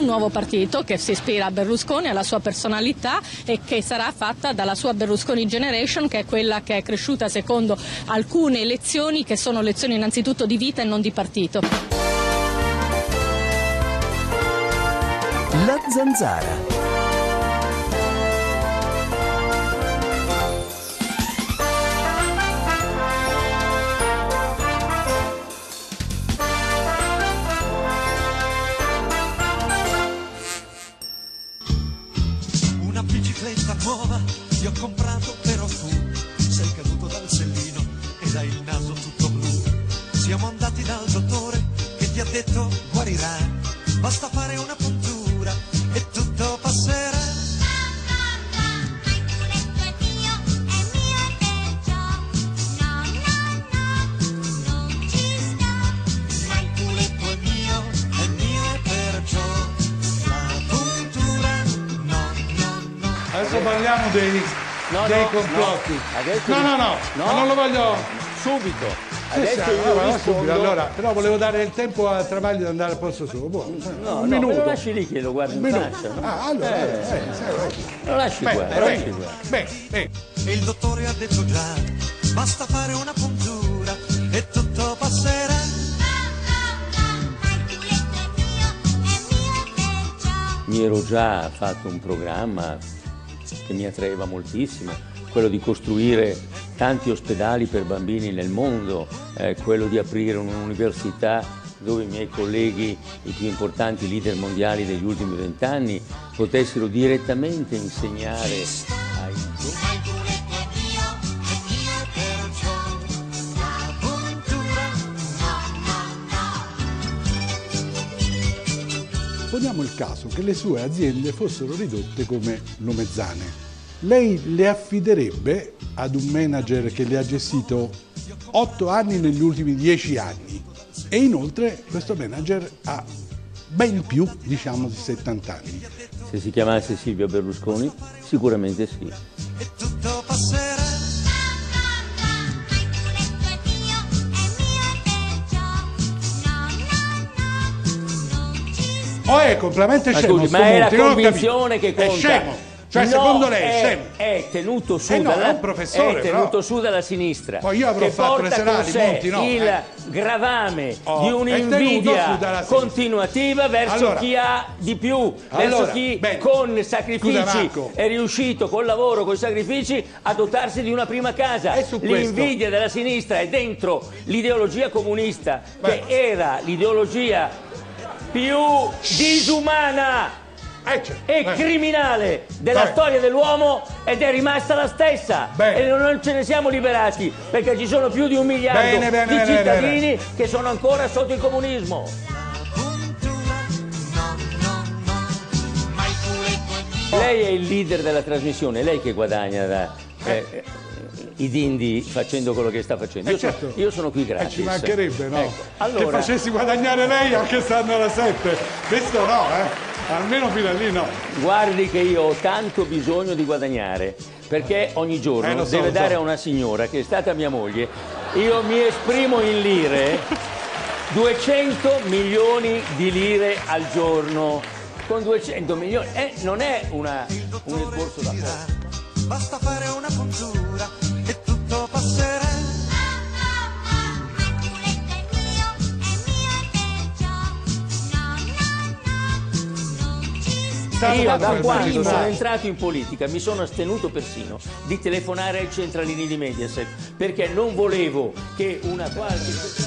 un nuovo partito che si ispira a Berlusconi, alla sua personalità, e che sarà fatta dalla sua Berlusconi Generation, che è quella che è cresciuta secondo alcune lezioni che sono lezioni innanzitutto di vita e non di partito. La Zanzara. Una bicicletta nuova ti ho comprato, però tu sei caduto dal sellino ed hai il naso tutto blu. Siamo andati dal dottore che ti ha detto guarirà, basta fare una puntura e tutto passerà. Adesso parliamo dei complotti. No, ma non lo voglio subito. Sì, Adesso io io rispondo. subito, allora, però volevo dare il tempo a Travaglio di andare al posto suo. Un minuto. Me lo lasci lì che lo guardi in faccia. No? Allora, lo lasci qua. E il dottore ha detto già, basta fare una puntura e tutto passerà. Mi ero già fatto un programma che mi attraeva moltissimo, quello di costruire tanti ospedali per bambini nel mondo, quello di aprire un'università dove i miei colleghi, i più importanti leader mondiali degli ultimi 20 anni, potessero direttamente insegnare ai... Poniamo il caso che le sue aziende fossero ridotte come Lumezzane. Lei le affiderebbe ad un manager che le ha gestito 8 anni negli ultimi 10 anni e inoltre questo manager ha ben più, diciamo, di 70 anni. Se si chiamasse Silvio Berlusconi, sicuramente sì. E tutto passerà. O è completamente scemo, scusi, ma è la convinzione che conta. È scemo. Cioè, no, secondo lei è scemo? È tenuto su, è un professore, è tenuto su dalla sinistra. Poi io avrò che fatto porta le serali, con sé Monti no. Il gravame di è un'invidia continuativa verso chi ha di più, verso chi con sacrifici è riuscito, col lavoro, con i sacrifici, a dotarsi di una prima casa. L'invidia della sinistra è dentro l'ideologia comunista, che era l'ideologia più disumana e criminale della storia dell'uomo ed è rimasta la stessa. E non ce ne siamo liberati perché ci sono più di 1 miliardo di cittadini che sono ancora sotto il comunismo. Lei è il leader della trasmissione, lei che guadagna da i dindi facendo quello che sta facendo. Io sono qui gratis. Ci mancherebbe, no? Allora, che facessi guadagnare lei anche stando alla 7. Questo no, almeno fino a lì no. Guardi che io ho tanto bisogno di guadagnare, perché ogni giorno deve dare a una signora che è stata mia moglie, io mi esprimo in lire, 200 milioni di lire al giorno. Con 200 milioni non è un esborso da poco. Basta fare una puntura e tutto passerà. Io da quando sono entrato in politica mi sono astenuto persino di telefonare ai centralini di Mediaset perché non volevo che una qualche...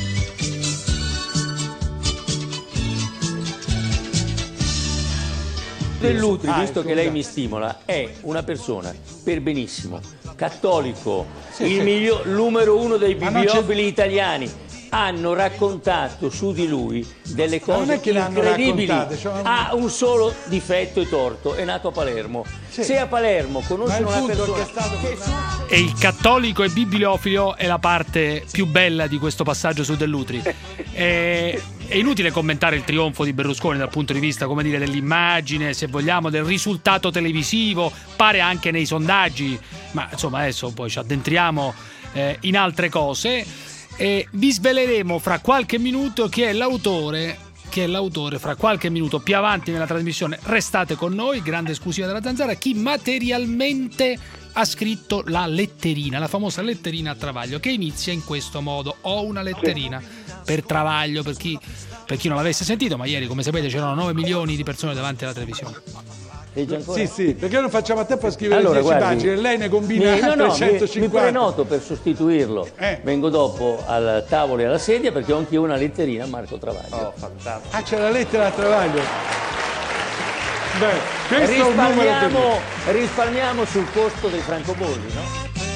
Dell'Utri, visto che lei mi stimola, è una persona per benissimo, cattolico, numero 1 dei bibliofili italiani. Hanno raccontato su di lui delle cose incredibili. Ha un solo difetto e torto, è nato a Palermo. Se a Palermo conoscono una persona e il cattolico e bibliofilo è la parte più bella di questo passaggio su Dell'Utri. È inutile commentare il trionfo di Berlusconi dal punto di vista, come dire, dell'immagine, se vogliamo, del risultato televisivo, pare anche nei sondaggi, ma insomma adesso poi ci addentriamo in altre cose. E vi sveleremo fra qualche minuto chi è l'autore che è l'autore. Fra qualche minuto più avanti nella trasmissione restate con noi, grande esclusiva della Zanzara, chi materialmente ha scritto la letterina, la famosa letterina a Travaglio, che inizia in questo modo: ho una letterina per Travaglio, per chi non l'avesse sentito, ma ieri, come sapete, c'erano 9 milioni di persone davanti alla televisione. Sì, perché non facciamo a tempo a scrivere 10 pagine, lei ne combina 350. Mi prenoto per sostituirlo. Vengo dopo al tavolo e alla sedia, perché ho anche io una letterina a Marco Travaglio. Oh, fantastico. C'è la lettera a Travaglio. Beh, questo è un numero risparmiamo sul costo dei francobolli, no?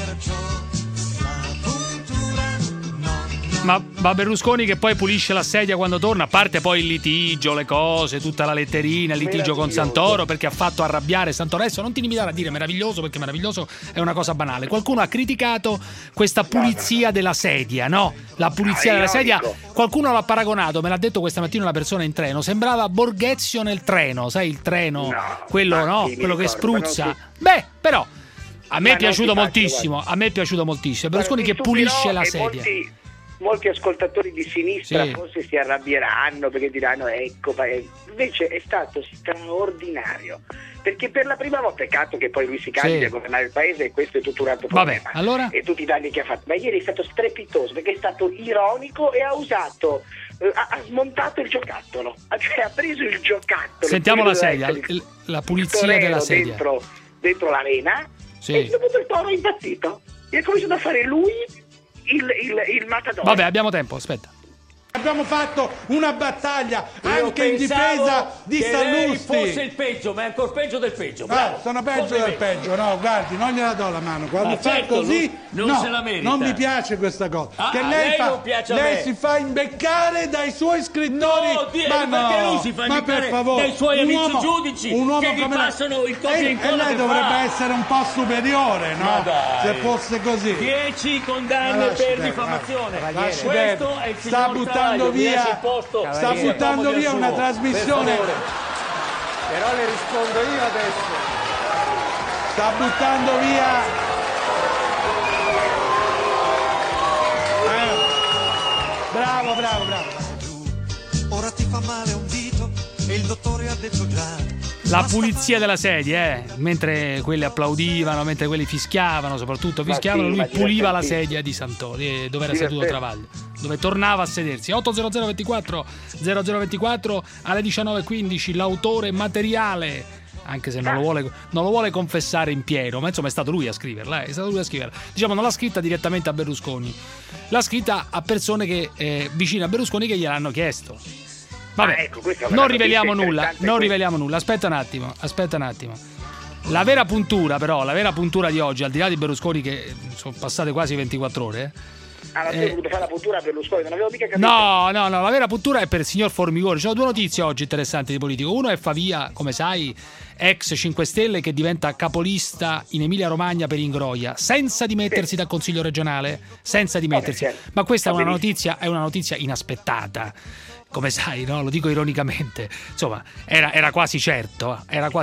Ma Berlusconi che poi pulisce la sedia quando torna, a parte poi il litigio, le cose, tutta la letterina, il litigio con Santoro perché ha fatto arrabbiare Santoro. Adesso non ti limitare a dire meraviglioso, perché meraviglioso è una cosa banale. Qualcuno ha criticato questa pulizia della sedia, no? La pulizia della sedia, qualcuno l'ha paragonato, me l'ha detto questa mattina una persona in treno, sembrava Borghezio nel treno, sai il treno, quello che spruzza. Beh, però a me è piaciuto moltissimo, Berlusconi che pulisce la sedia. Molti ascoltatori di sinistra forse si arrabbieranno perché diranno ecco, invece è stato straordinario, perché per la prima volta, peccato che poi lui si candida a governare il paese e questo è tutto un altro problema. Vabbè, allora? E tutti i danni che ha fatto, ma ieri è stato strepitoso perché è stato ironico e ha usato ha smontato il giocattolo, cioè ha preso il giocattolo. Sentiamo la sedia, la pulizia della sedia dentro l'arena e dopo il Toro è impazzito e ha cominciato a fare lui il matador. Vabbè, abbiamo tempo, aspetta. Abbiamo fatto una battaglia anche in difesa di Sallusti. Fosse il peggio, ma è ancora peggio del peggio. Sono peggio del peggio. No, guardi, non gliela do la mano. Quando fa così, non se la merita. Non mi piace questa cosa. Che lei si fa imbeccare dai suoi scrittori. Perché lui si fa imbeccare dai suoi amici giudici che gli passano il copia e incolla. E lei dovrebbe essere un po' superiore, no? Se fosse così. 10 condanne per diffamazione. Questo è il signor sta buttando via una trasmissione. Però le rispondo io adesso. Sta buttando via. Bravo. Ora ti fa male un dito e il dottore ha detto già. La pulizia della sedia, mentre quelli applaudivano, mentre quelli fischiavano, soprattutto fischiavano, lui puliva la sedia di Santoro, dove era seduto Travaglio, dove tornava a sedersi. 80024 0024 alle 19:15 l'autore materiale, anche se non lo vuole confessare in pieno, ma insomma è stato lui a scriverla, Diciamo, non l'ha scritta direttamente a Berlusconi, l'ha scritta a persone che vicine a Berlusconi che gliel'hanno chiesto. Vabbè, non riveliamo nulla. Aspetta un attimo. La vera puntura di oggi, al di là di Berlusconi, che sono passate quasi 24 ore. Ma tu hai voluto fare la puntura a Berlusconi, non avevo mica capito. No, la vera puntura è per il signor Formigoni. Ci sono 2 notizie oggi interessanti di politico. Uno è Favia, come sai, ex 5 Stelle, che diventa capolista in Emilia Romagna per Ingroia, senza dimettersi dal Consiglio regionale, Ma questa è una notizia inaspettata. Come sai, no? Lo dico ironicamente. Insomma, era quasi certo.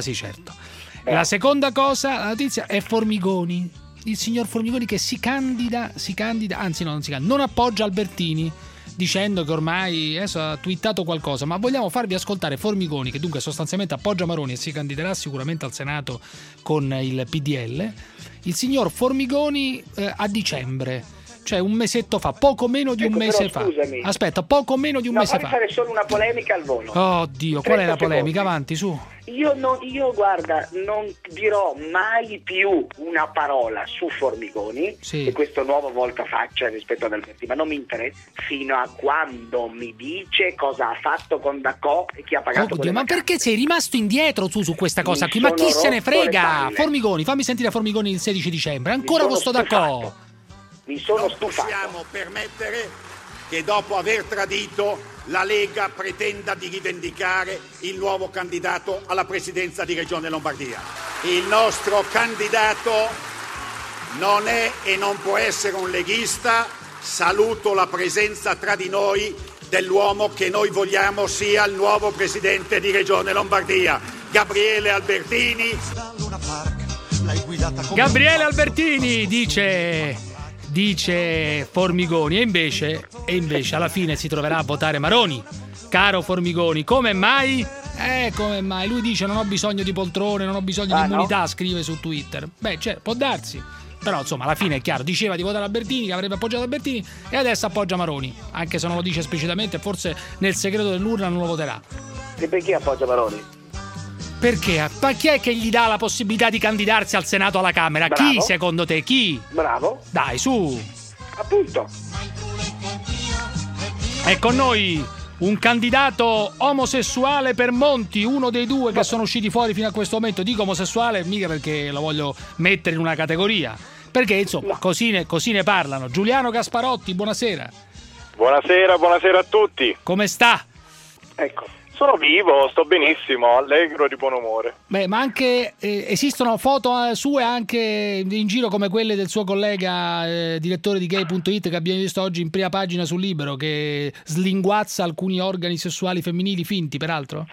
La seconda cosa, la notizia, è Formigoni. Il signor Formigoni che si candida, anzi no, non si candida, non appoggia Albertini, dicendo che ormai ha twittato qualcosa, ma vogliamo farvi ascoltare Formigoni, che dunque sostanzialmente appoggia Maroni e si candiderà sicuramente al Senato con il PDL. Il signor Formigoni a dicembre, cioè un mesetto fa, poco meno di un mese fa. Aspetta, poco meno di un mese fa. Fare solo una polemica al volo. Oddio, qual è la polemica? Avanti, su. Io guarda, non dirò mai più una parola su Formigoni, e questo nuovo voltafaccia rispetto ad Albertini, ma non mi interessa fino a quando mi dice cosa ha fatto con D'Acco e chi ha pagato. Oddio, ma perché sei rimasto indietro tu su questa cosa qui? Ma chi se ne frega? Formigoni, fammi sentire Formigoni il 16 dicembre, ancora con sto D'Acco. Mi sono stufato. Non possiamo permettere che dopo aver tradito la Lega pretenda di rivendicare il nuovo candidato alla presidenza di Regione Lombardia. Il nostro candidato non è e non può essere un leghista. Saluto la presenza tra di noi dell'uomo che noi vogliamo sia il nuovo presidente di Regione Lombardia, Gabriele Albertini. Gabriele Albertini, dice Formigoni, e invece alla fine si troverà a votare Maroni, caro Formigoni. Come mai? Come mai? Lui dice non ho bisogno di poltrone, non ho bisogno di immunità, no? Scrive su Twitter. Beh, può darsi. Però insomma alla fine è chiaro, diceva di votare Albertini, che avrebbe appoggiato Albertini, e adesso appoggia Maroni, anche se non lo dice esplicitamente, forse nel segreto dell'urna non lo voterà. E perché appoggia Maroni? Perché? Ma chi è che gli dà la possibilità di candidarsi al Senato, alla Camera? Bravo. Chi secondo te? Chi? Bravo. Dai, su. Appunto. È con noi un candidato omosessuale per Monti, uno dei due che sono usciti fuori fino a questo momento. Dico omosessuale mica perché lo voglio mettere in una categoria, perché insomma così ne parlano. Giuliano Gasparotti, buonasera. Buonasera a tutti. Come sta? Ecco. Sono vivo, sto benissimo, allegro, di buon umore. Beh, ma anche esistono foto sue anche in giro come quelle del suo collega direttore di gay.it che abbiamo visto oggi in prima pagina sul Libero, che slinguazza alcuni organi sessuali femminili finti, peraltro?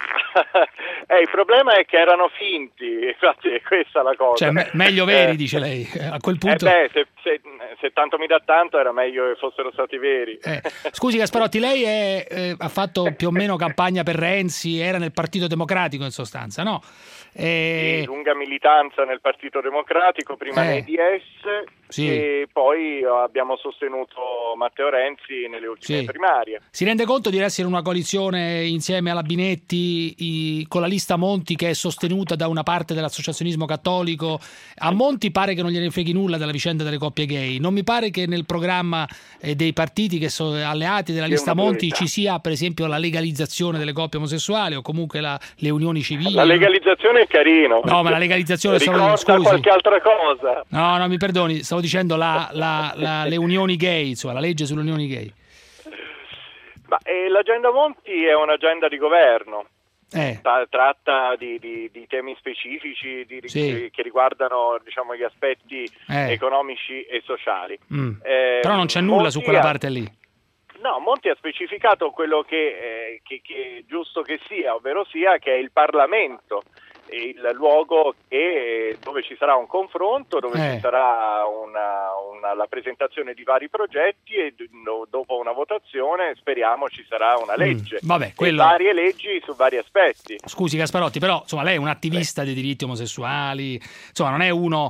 Il problema è che erano finti, infatti è questa la cosa. Cioè, meglio veri, dice lei, a quel punto. Se tanto mi dà tanto era meglio che fossero stati veri. Scusi Gasparotti, lei ha fatto più o meno campagna per Renzi, era nel Partito Democratico in sostanza, no? Sì, lunga militanza nel Partito Democratico, prima nei DS, sì. E poi abbiamo sostenuto Matteo Renzi nelle ultime primarie. Si rende conto di essere una coalizione insieme alla Binetti con la lista Monti, che è sostenuta da una parte dell'associazionismo cattolico? A Monti pare che non gliene freghi nulla della vicenda delle coppie gay. Non mi pare che nel programma dei partiti che sono alleati della lista Monti ci sia per esempio la legalizzazione delle coppie omosessuali o comunque le unioni civili. La legalizzazione è carino. No, ma la legalizzazione ricorda qualche altra cosa. No, mi perdoni, stavo dicendo le unioni gay, insomma, la legge sulle unioni gay. Ma l'agenda Monti è un'agenda di governo. Tratta di temi specifici che riguardano, diciamo, gli aspetti economici e sociali. Però non c'è nulla su quella parte lì. No, Monti ha specificato quello che è giusto che sia, ovvero sia che è il Parlamento il luogo dove ci sarà un confronto, dove ci sarà la presentazione di vari progetti e dopo una votazione speriamo ci sarà una legge. Varie leggi su vari aspetti. Scusi Gasparotti, però insomma lei è un attivista dei diritti omosessuali, insomma non è uno...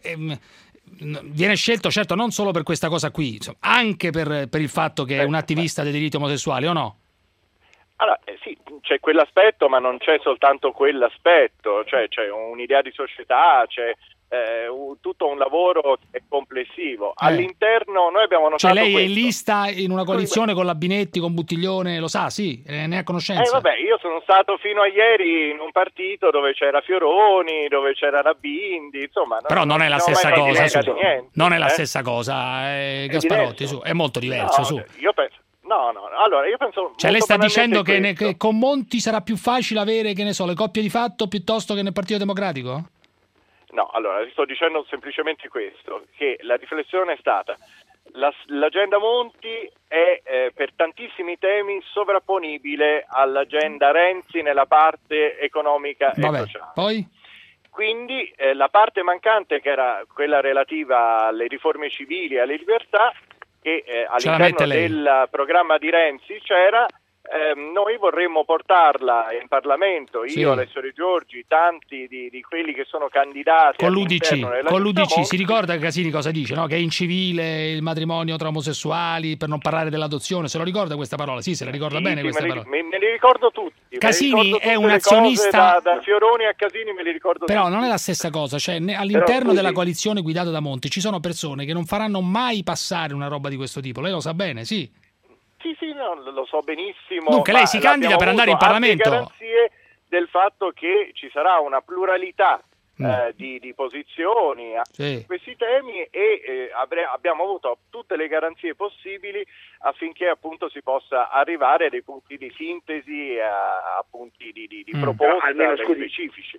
viene scelto certo non solo per questa cosa qui, insomma, anche per il fatto che è un attivista dei diritti omosessuali, o no? Allora, sì, c'è quell'aspetto, ma non c'è soltanto quell'aspetto, cioè c'è un'idea di società, c'è tutto un lavoro complessivo. All'interno noi abbiamo notato lei questo. È in lista in una coalizione con la Binetti, con Buttiglione, lo sa, sì, ne ha conoscenza. Io sono stato fino a ieri in un partito dove c'era Fioroni, dove c'era Rabindi, insomma. Però non è la stessa cosa, non è la stessa cosa, Gasparotti, è molto diverso, su. Io penso. No, allora io penso... Cioè lei sta dicendo che con Monti sarà più facile avere, che ne so, le coppie di fatto piuttosto che nel Partito Democratico? No, allora sto dicendo semplicemente questo, che la riflessione è stata, l'agenda Monti è per tantissimi temi sovrapponibile all'agenda Renzi nella parte economica e sociale. Poi? Quindi la parte mancante, che era quella relativa alle riforme civili e alle libertà, che all'interno del programma di Renzi c'era, noi vorremmo portarla in Parlamento, io, Alessio Re Giorgi, tanti di quelli che sono candidati con l'UDC. Si ricorda Casini cosa dice, no? Che è incivile il matrimonio tra omosessuali, per non parlare dell'adozione, se lo ricorda questa parola? Sì, se la ricorda bene questa parola. Me li ricordo tutti. Casini è un azionista, da Fioroni a Casini me li ricordo però tutti. non è la stessa cosa, cioè all'interno della coalizione guidata da Monti ci sono persone che non faranno mai passare una roba di questo tipo, lei lo sa bene, sì. Sì, no, lo so benissimo. Dunque lei si candida per andare in Parlamento. Garanzie del fatto che ci sarà una pluralità di posizioni su questi temi e abbiamo avuto tutte le garanzie possibili affinché appunto si possa arrivare a dei punti di sintesi, a punti di proposta specifici.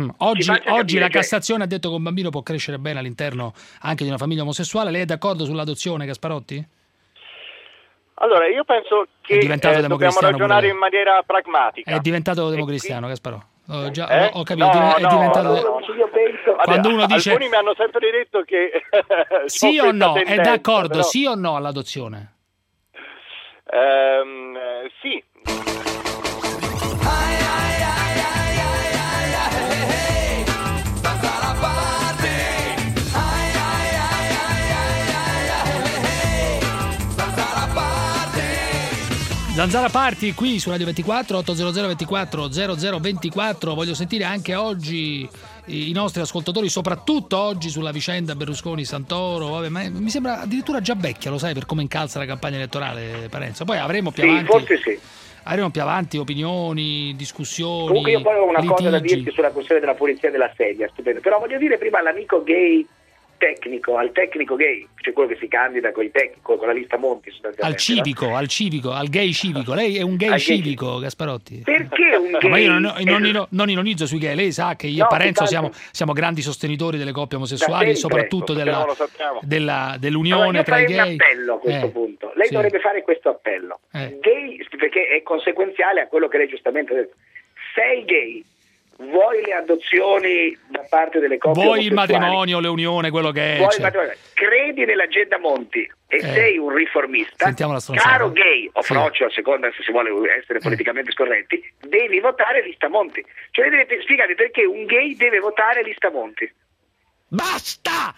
Oggi la Cassazione ha detto che un bambino può crescere bene all'interno anche di una famiglia omosessuale. Lei è d'accordo sull'adozione, Gasparotti? Allora, io penso che dobbiamo ragionare in maniera pragmatica. È diventato democristiano, Gasparò. Ho capito, è diventato... Quando uno dice... Alcuni mi hanno sempre detto che... sì o no? È d'accordo, però... sì o no all'adozione? Sì, Zanzara Party qui su Radio 24, 800 24 0024. Voglio sentire anche oggi i nostri ascoltatori, soprattutto oggi sulla vicenda Berlusconi-Santoro. Vabbè, ma mi sembra addirittura già vecchia, lo sai, per come incalza la campagna elettorale, Parenzo. Poi avremo più avanti. Forse sì. Avremo più avanti opinioni, discussioni. Comunque io poi ho una litigi. cosa da dirti sulla questione della pulizia della sedia, stupendo. Però voglio dire prima all'amico gay tecnico, al tecnico gay, cioè quello che si candida con la lista Monti sostanzialmente. Al civico, al gay civico. Lei è un gay civico, Gasparotti. Perché un gay? Ma io non ironizzo sui gay. Lei sa che io e Parenzo siamo grandi sostenitori delle coppie omosessuali, soprattutto dell'unione allora, tra i gay. Un appello a questo punto. Lei dovrebbe fare questo appello. Gay, perché è conseguenziale a quello che lei giustamente ha detto. Sei gay, vuoi le adozioni da parte delle coppie vuoi il matrimonio, le unioni, quello che è, credi nell'agenda Monti e sei un riformista, caro gay o frocio, a seconda se si vuole essere politicamente scorretti, devi votare lista Monti. Cioè dovete spiegare perché un gay deve votare lista Monti. Basta!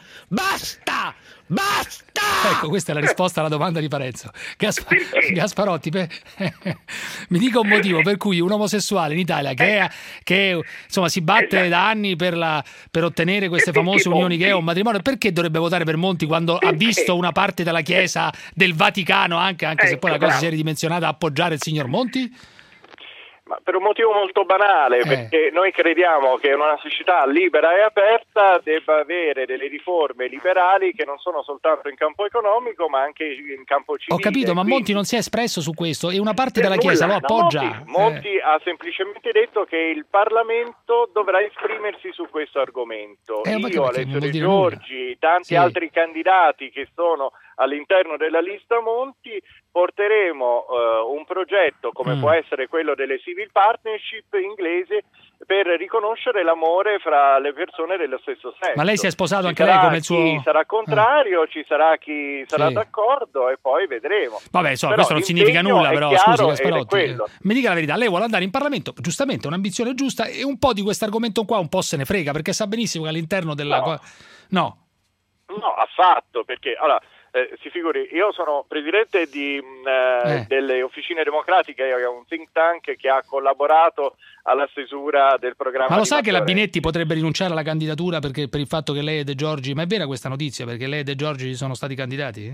Ecco, questa è la risposta alla domanda di Parenzo. Gasparotti, mi dica un motivo per cui un omosessuale in Italia che insomma si batte da anni per ottenere queste famose unioni gay o un matrimonio, perché dovrebbe votare per Monti quando ha visto una parte della Chiesa del Vaticano, anche se poi la cosa si è ridimensionata, a appoggiare il signor Monti? Ma per un motivo molto banale, perché noi crediamo che una società libera e aperta debba avere delle riforme liberali che non sono soltanto in campo economico ma anche in campo civile. Ho capito, ma Monti non si è espresso su questo e una parte della Chiesa lo appoggia. Monti ha semplicemente detto che il Parlamento dovrà esprimersi su questo argomento. Io, Alessio De Giorgi, tanti altri candidati che sono all'interno della lista Monti porteremo un progetto come può essere quello delle civil partnership inglese per riconoscere l'amore fra le persone dello stesso sesso. Ma lei si è sposato anche lei come il suo... Chi sarà contrario, ci sarà chi sarà d'accordo e poi vedremo. Vabbè, questo non significa nulla, però scusi Gasparotti. Mi dica la verità, lei vuole andare in Parlamento, giustamente, un'ambizione giusta, e un po' di questo argomento qua un po' se ne frega, perché sa benissimo che all'interno della... No, affatto, perché... Allora, si figuri, io sono presidente delle Officine Democratiche, che è un think tank che ha collaborato alla stesura del programma. Ma lo sa che la Binetti potrebbe rinunciare alla candidatura per il fatto che lei e De Giorgi, ma è vera questa notizia, perché lei e De Giorgi sono stati candidati?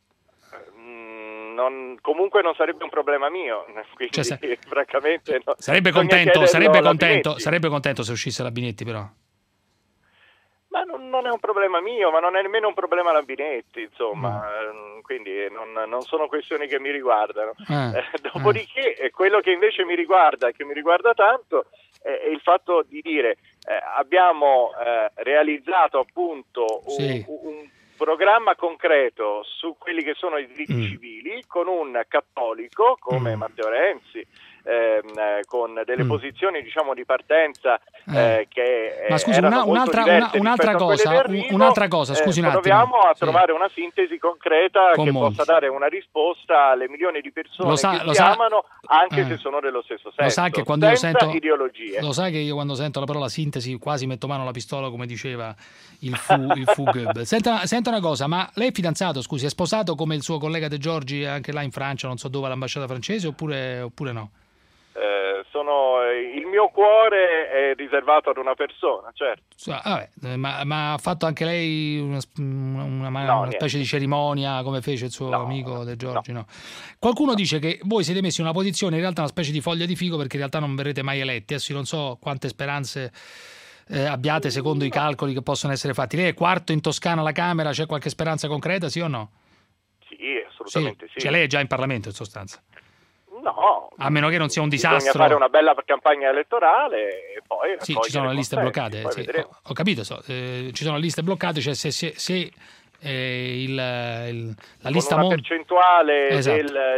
Comunque non sarebbe un problema mio, quindi francamente no. Sarebbe contento se uscisse la Binetti, però. Ma non è un problema mio, ma non è nemmeno un problema la Binetti, insomma, quindi non sono questioni che mi riguardano. Dopodiché, quello che invece mi riguarda, che mi riguarda tanto, è il fatto di dire abbiamo realizzato appunto un programma concreto su quelli che sono i diritti civili con un cattolico come Matteo Renzi, con delle posizioni diciamo di partenza che ma scusi, un'altra cosa, scusi un attimo. Proviamo a trovare una sintesi concreta che possa dare una risposta alle milioni di persone che si amano anche se sono dello stesso sesso, lo sa che quando io sento ideologie. Lo sa che io quando sento la parola sintesi quasi metto mano alla pistola, come diceva il Fugub. Senta una cosa, ma lei è fidanzato, scusi, è sposato come il suo collega De Giorgi anche là in Francia, non so dove, all'ambasciata francese, oppure no? Il mio cuore è riservato ad una persona, certo. Ma ha fatto anche lei una specie di cerimonia come fece il suo amico De Giorgi? No. Qualcuno dice che voi siete messi in una posizione, in realtà una specie di foglia di figo, perché in realtà non verrete mai eletti. Adesso non so quante speranze abbiate secondo i calcoli che possono essere fatti. Lei è quarto in Toscana alla Camera, c'è qualche speranza concreta, sì o no? Sì, assolutamente sì. Cioè lei è già in Parlamento in sostanza? No, a meno che non sia un disastro. Bisogna fare una bella campagna elettorale e poi ci sono le liste bloccate. Ho capito, ci sono le liste bloccate, cioè se la lista con una percentuale del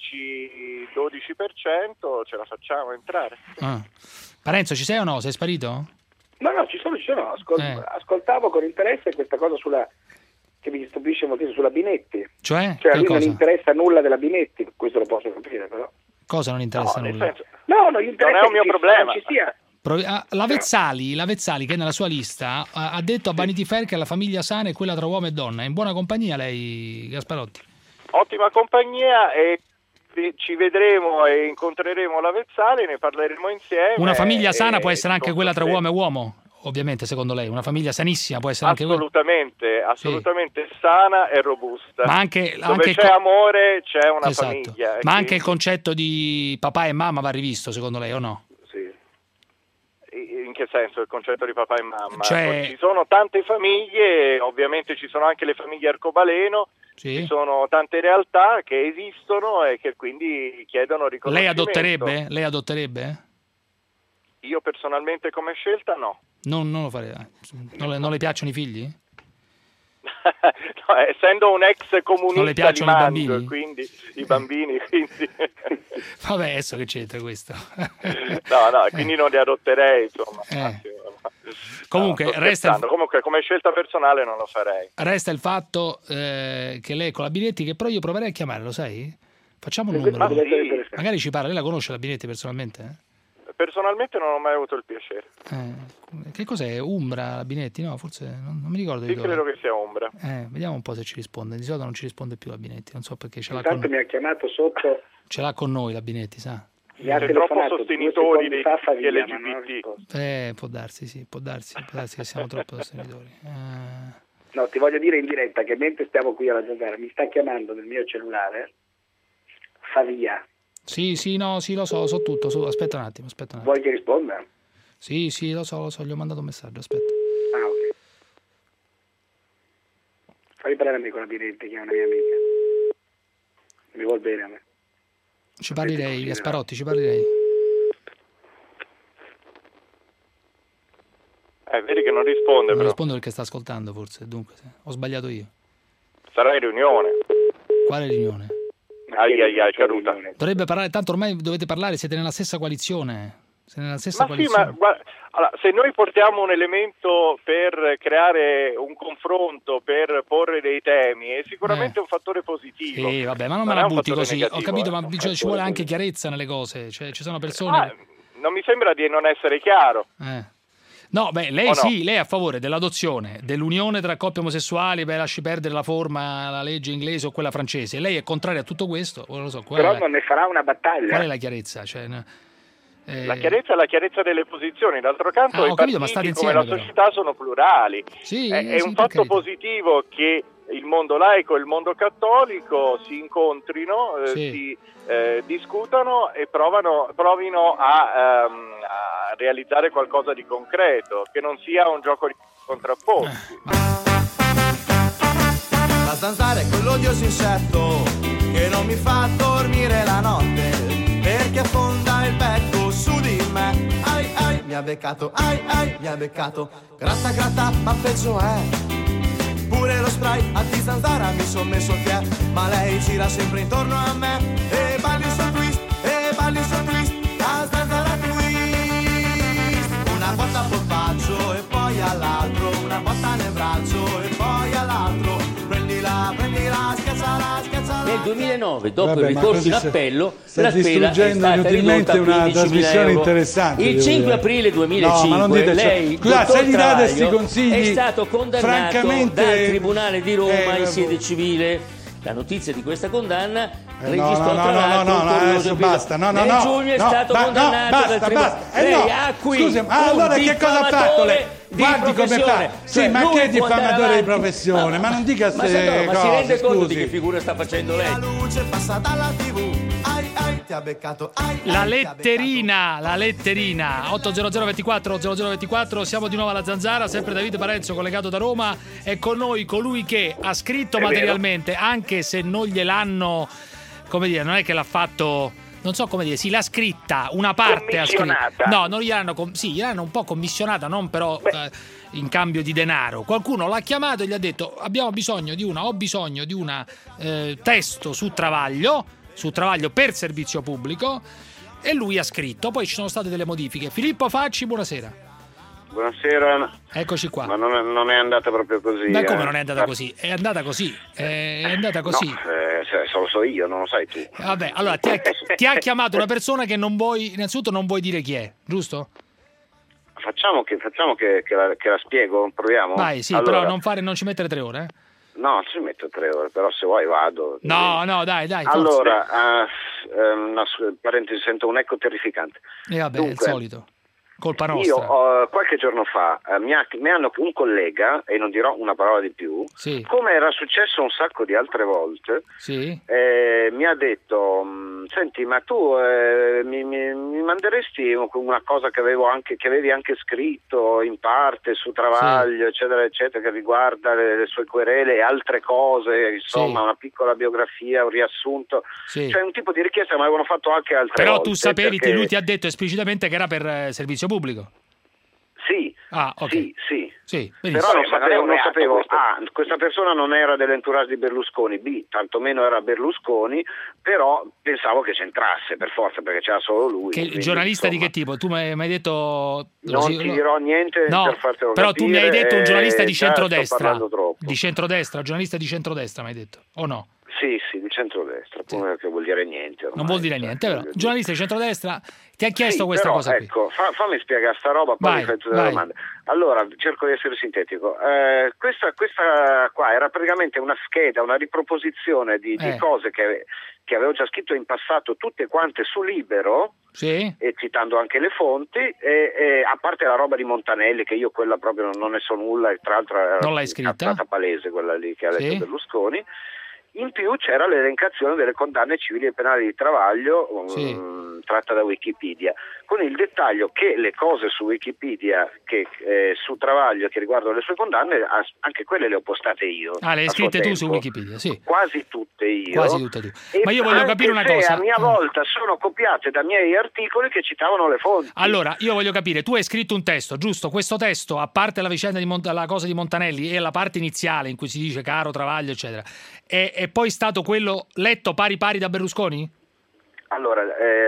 10-12% ce la facciamo entrare. Parenzo, ci sei o no? Sei sparito? No, ci sono. Ascoltavo con interesse questa cosa che mi stupisce moltissimo sulla Binetti. Cioè a lui non interessa nulla della Binetti, questo lo posso capire, però. Cosa non interessa nulla? Non gli interessa, non è un mio problema. Ci sia. La Vezzali, che è nella sua lista, ha detto a Vanity Fair che la famiglia sana è quella tra uomo e donna. È in buona compagnia lei, Gasparotti? Ottima compagnia, e ci vedremo e incontreremo l'Avezzale, ne parleremo insieme. Una famiglia sana può essere anche quella tra uomo e uomo? Ovviamente, secondo lei, una famiglia sanissima può essere anche quella? Assolutamente sana e robusta. Ma anche dove c'è amore c'è una esatto. famiglia. Ma anche il concetto di papà e mamma va rivisto, secondo lei, o no? Sì. In che senso il concetto di papà e mamma? Cioè... Ci sono tante famiglie, ovviamente ci sono anche le famiglie arcobaleno, ci sono tante realtà che esistono e che quindi chiedono riconoscimento. Lei adotterebbe? Io personalmente come scelta no. Non lo farei. Non le piacciono i figli? No, essendo un ex comunista non le piacciono i bambini? Quindi i bambini, quindi... Vabbè, adesso che c'entra questo? No, quindi non li adotterei, insomma. Comunque, comunque come scelta personale non lo farei. Resta il fatto che lei con la Binetti, che però io proverei a chiamare, lo sai? Facciamo un numero. Magari ci parla, lei la conosce la Binetti personalmente? Personalmente non ho mai avuto il piacere. Che cos'è? Umbra, la Binetti? No, forse non mi ricordo. Sì, credo che sia Umbra. Vediamo un po' se ci risponde. Di solito non ci risponde più la Binetti, non so perché ce l'ha con noi. Mi ha chiamato sotto. Ce l'ha con noi la Binetti, sa? C'è troppo sostenitori dei LGBT. Può darsi, sì, può darsi che siamo troppo sostenitori. No, ti voglio dire in diretta che mentre stiamo qui alla Zanzara mi sta chiamando nel mio cellulare Favia. Sì, lo so tutto. Aspetta un attimo. Vuoi che risponda? Sì, lo so, gli ho mandato un messaggio, aspetta. Ah, ok. Fammi parlare a me con la Binetti, che è una mia amica. Mi vuol bene a me. Ci parli lei, Gasparotti, ci parli lei. Vedi che non risponde, non però. risponde perché sta ascoltando, forse, dunque, ho sbagliato io. Sarà in riunione. Quale riunione? Caduta. Dovrebbe parlare, tanto ormai dovete parlare, siete nella stessa coalizione. Allora, se noi portiamo un elemento per creare un confronto, per porre dei temi, è sicuramente un fattore positivo. Sì, vabbè, ma non me la butti così. Negativo, ho capito, ma ci vuole anche chiarezza nelle cose. Cioè, ci sono persone... non mi sembra di non essere chiaro. No, lei sì, lei è a favore dell'adozione, dell'unione tra coppie omosessuali, lasci perdere la forma, la legge inglese o quella francese. Lei è contraria a tutto questo? Non lo so, però non ne farà una battaglia. Qual è la chiarezza? La chiarezza è la chiarezza delle posizioni. D'altro canto i partiti come la società sono plurali. È un fatto positivo che il mondo laico e il mondo cattolico si incontrino, si discutano e provino a realizzare qualcosa di concreto, che non sia un gioco di contrapposti. La zanzara è quell'odioso insetto che non mi fa dormire la notte, perché affonda il becco su di me. Ai, mi ha beccato, mi ha beccato. Gratta, ma peggio è. Pure lo spray a di zanzara mi son messo che è, ma lei gira sempre intorno a me e balli il suo twist, la zanzara twist. Una botta a polpaccio e poi all'altro, una botta nel braccio e poi all'altro. Prendila, schiacciala. Nel 2009, dopo il ricorso in appello, la spesa è stata una ridotta a 15.000 trasmissione euro. interessante. Il 5 aprile 2005 lei, se gli dà questi Traglio, consigli, è stato condannato dal Tribunale di Roma in sede civile. La notizia di questa condanna registrò tra l'altro un curioso basta. Nel giugno è stato condannato dal Tribunale. Lei ha qui un allora che cosa ha fatto lei? Guardi come fa. Sì, cioè, ma che diffamatore di professione? Ma non dica queste cose. Ma si rende conto di che figura sta facendo lei? La luce passa dalla TV. Ti ha beccato. La letterina 800 24 0024. Siamo di nuovo alla Zanzara, sempre Davide Parenzo collegato da Roma. È con noi colui che ha scritto materialmente, anche se non gliel'hanno, come dire, non è che l'ha fatto, non so come dire, sì, l'ha scritta, una parte ha scritto. No, non gliel'hanno, gliel'hanno un po' commissionata, non però in cambio di denaro. Qualcuno l'ha chiamato e gli ha detto: ho bisogno di una testo su Travaglio per servizio pubblico, e lui ha scritto. Poi ci sono state delle modifiche. Filippo Facci, buonasera. Buonasera. Eccoci qua. Ma non è andata proprio così. Ma come non è andata così? È andata così. No, so io, non lo sai tu. Vabbè, allora ti ha chiamato una persona che innanzitutto non vuoi dire chi è, giusto? Facciamo che la spiego, proviamo? Vai, sì, allora, però non ci mettere 3 ore, No, ci metto 3 ore, però se vuoi vado. No, dai. Allora, parentesi, sento un eco terrificante. E vabbè, dunque, il solito. Colpa nostra. Io qualche giorno fa mi hanno un collega, e non dirò una parola di più, sì, come era successo un sacco di altre volte, sì, mi ha detto: senti, ma tu mi manderesti una cosa che avevi anche scritto in parte su Travaglio, sì, eccetera eccetera, che riguarda le sue querele e altre cose, insomma, sì, una piccola biografia, un riassunto, sì, cioè un tipo di richiesta che mi avevano fatto anche altre volte. Però tu sapevi che lui ti ha detto esplicitamente che era per servizio pubblico? Sì, okay, sì. Benissimo. Però non sapevo questa persona non era dell'entourage di Berlusconi, B, tantomeno era Berlusconi, però pensavo che c'entrasse per forza, perché c'era solo lui. Quindi, giornalista, insomma, di che tipo? Tu mi hai detto... Non ti dirò niente per fartelo però capire, tu mi hai detto un giornalista di centrodestra. Di centrodestra, giornalista di centrodestra mi hai detto, o no? Sì, di centrodestra, sì, che vuol dire niente ormai. Non vuol dire niente, però. Giornalista di centrodestra ti ha chiesto questa però, cosa qui. Ecco, fammi spiegare sta roba, poi mi faccio delle domande. Allora, cerco di essere sintetico. Questa qua era praticamente una scheda, una riproposizione di cose che avevo già scritto in passato, tutte quante su Libero, sì, e citando anche le fonti, e a parte la roba di Montanelli, che io quella proprio non ne so nulla, e tra l'altro era non l'hai scritta? Palese quella lì che ha letto Berlusconi. In più c'era l'elencazione delle condanne civili e penali di Travaglio, tratta da Wikipedia, con il dettaglio che le cose su Wikipedia che su Travaglio che riguardano le sue condanne, anche quelle le ho postate io. Le hai scritte tu su Wikipedia? Sì. Quasi tutte io. Quasi tutte tu. Ma io voglio capire una cosa. A mia volta sono copiate da miei articoli che citavano le fonti. Allora, io voglio capire, tu hai scritto un testo, giusto? Questo testo, a parte la vicenda la cosa di Montanelli e la parte iniziale in cui si dice caro Travaglio, eccetera, è poi stato quello letto pari da Berlusconi? Allora,